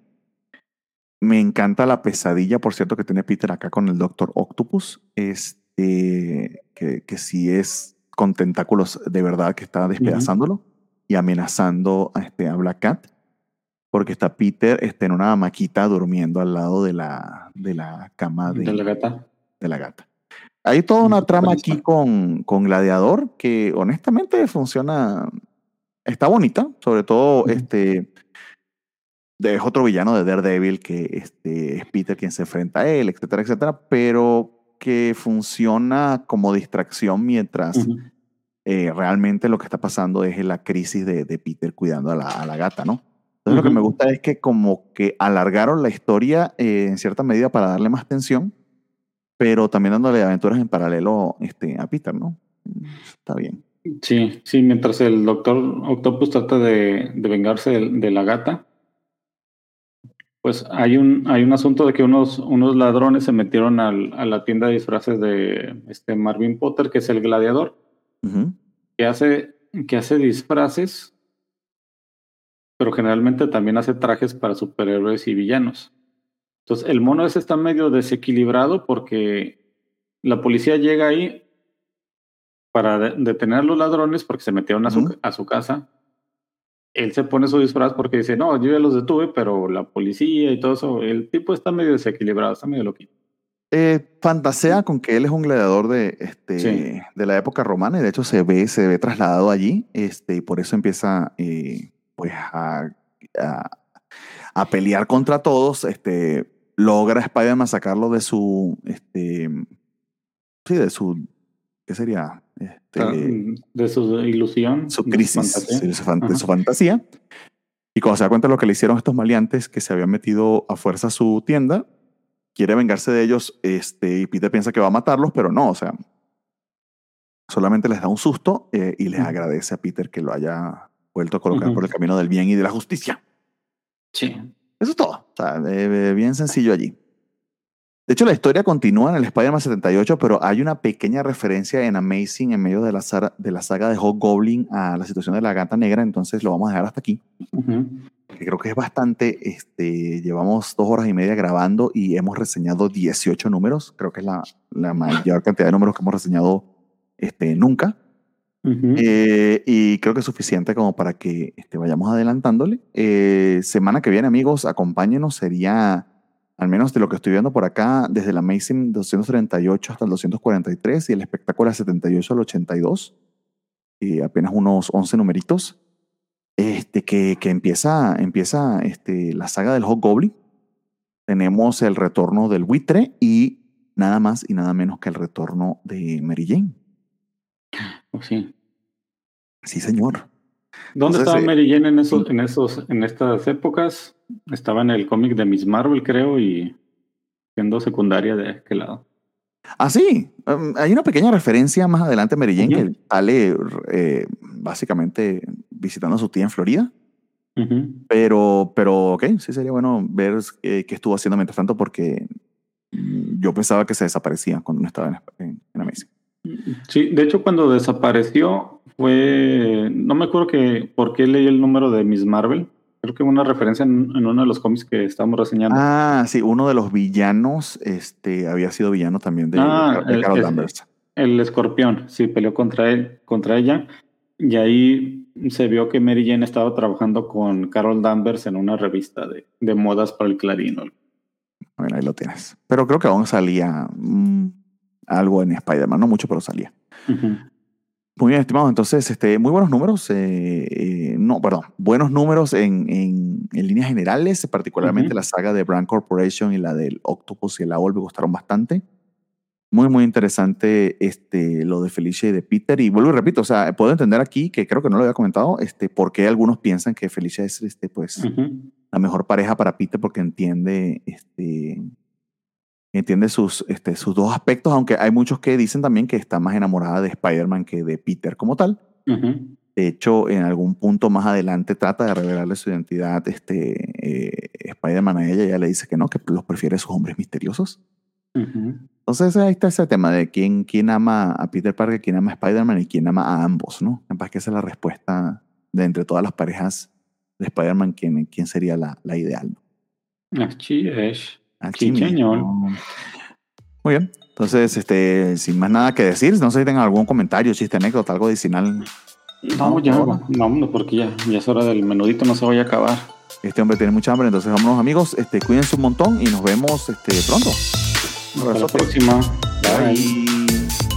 Me encanta la pesadilla, por cierto, que tiene Peter acá con el Doctor Octopus, este, que, que sí es con tentáculos de verdad que está Ujú. despedazándolo y amenazando a, este, a Black Cat, porque está Peter este, en una maquita durmiendo al lado de la, de la cama De la de, gata. de la gata. Hay toda una trama aquí con, con Gladiador que honestamente funciona, está bonita, sobre todo Ujú. este es otro villano de Daredevil que este, es Peter quien se enfrenta a él, etcétera, etcétera, pero que funciona como distracción mientras Ujú. eh, realmente lo que está pasando es la crisis de, de Peter cuidando a la, a la gata, ¿no? Entonces lo que me Ujú. gusta es que como que alargaron la historia eh, en cierta medida para darle más tensión, pero también dándole aventuras en paralelo este, a Peter, ¿no? Está bien. Sí, sí, mientras el Doctor Octopus trata de, de vengarse de, de la gata, pues hay un, hay un asunto de que unos, unos ladrones se metieron al- a la tienda de disfraces de este Marvin Potter, que es el gladiador, Ujú. que hace, que hace disfraces, pero generalmente también hace trajes para superhéroes y villanos. Entonces, el mono ese está medio desequilibrado porque la policía llega ahí para de- detener a los ladrones porque se metieron a su, Ujú. a su casa. Él se pone su disfraz porque dice, no, yo ya los detuve, pero la policía y todo eso, el tipo está medio desequilibrado, está medio loquito. Eh, fantasea con que él es un gladiador de, Sí. este, de la época romana y de hecho se ve, se ve trasladado allí este, y por eso empieza eh, pues a, a- a pelear contra todos. Este, logra Spider-Man sacarlo de su, este, sí, de su, ¿qué sería? Este, de su ilusión. Su crisis, su sí, de, su fan, de su fantasía. Y cuando se da cuenta de lo que le hicieron estos maleantes que se habían metido a fuerza a su tienda, quiere vengarse de ellos, este, y Peter piensa que va a matarlos, pero no, o sea, solamente les da un susto eh, y les uh-huh. agradece a Peter que lo haya vuelto a colocar uh-huh. por el camino del bien y de la justicia. Sí. Eso es todo. O sea, eh, bien sencillo allí. De hecho, la historia continúa en el Spider-Man setenta y ocho, pero hay una pequeña referencia en Amazing en medio de la, saga, de la saga de Hobgoblin a la situación de la Gata Negra, entonces lo vamos a dejar hasta aquí. Uh-huh. Que creo que es bastante, este, llevamos dos horas y media grabando y hemos reseñado dieciocho números, creo que es la, la mayor cantidad de números que hemos reseñado este, nunca. Uh-huh. Eh, y creo que es suficiente como para que este, vayamos adelantándole. Eh, semana que viene, amigos, acompáñenos, sería... al menos de lo que estoy viendo por acá, desde el Amazing doscientos treinta y ocho hasta el doscientos cuarenta y tres y el Espectacular setenta y ocho al ochenta y dos, y apenas unos once numeritos, este, que, que empieza, empieza este, la saga del Hobgoblin. Tenemos el retorno del buitre y nada más y nada menos que el retorno de Mary Jane. Oh, sí. Sí, señor. ¿Dónde Entonces, estaba Mary Jane en, esos, en, esos, en estas épocas? Estaba en el cómic de Miss Marvel, creo, y siendo secundaria de aquel lado. Ah, sí. Um, hay una pequeña referencia más adelante a Mary Jane uh-huh. que sale eh, básicamente visitando a su tía en Florida. Uh-huh. Pero, pero, ok, sí sería bueno ver eh, qué estuvo haciendo mientras tanto, porque yo pensaba que se desaparecía cuando no estaba en, en, en Amazing. Sí, de hecho, cuando desapareció fue... No me acuerdo que por qué leí el número de Miss Marvel. Creo que una referencia en, en uno de los cómics que estábamos reseñando. Ah, sí, uno de los villanos este, había sido villano también de, ah, de, de Carol el, Danvers. El escorpión, sí, peleó contra él, contra ella. Y ahí se vio que Mary Jane estaba trabajando con Carol Danvers en una revista de, de modas para el Clarín. Bueno, ahí lo tienes. Pero creo que aún salía mmm, algo en Spider-Man, no mucho, pero salía. Uh-huh. Muy bien, estimados. Entonces, este, muy buenos números. Eh, eh, no, perdón, buenos números en, en, en líneas generales, particularmente uh-huh. la saga de Brand Corporation y la del Octopus y el Owl me gustaron bastante. Muy, muy interesante este, lo de Felicia y de Peter. Y vuelvo y repito, o sea, puedo entender aquí, que creo que no lo había comentado, este, por qué algunos piensan que Felicia es este, pues, uh-huh. la mejor pareja para Peter, porque entiende... Este, entiende sus, este, sus dos aspectos, aunque hay muchos que dicen también que está más enamorada de Spider-Man que de Peter como tal. Uh-huh. De hecho, en algún punto más adelante trata de revelarle su identidad este, eh, Spider-Man a ella, y ella le dice que no, que los prefiere sus hombres misteriosos. Uh-huh. Entonces ahí está ese tema de quién, quién ama a Peter Parker, quién ama a Spider-Man y quién ama a ambos, ¿no? Me parece que esa es la respuesta de entre todas las parejas de Spider-Man, quién, quién sería la, la ideal, ¿no? Así es. Sí, señor. Muy bien. Entonces, este, sin más nada que decir, no sé si tengan algún comentario, chiste, anécdota, algo adicional. No, no ya, no, no, porque ya, ya es hora del menudito, no se vaya a acabar. Este hombre tiene mucha hambre, entonces vámonos, amigos. Este, cuídense un montón y nos vemos este, pronto. Hasta la próxima. Bye. Bye.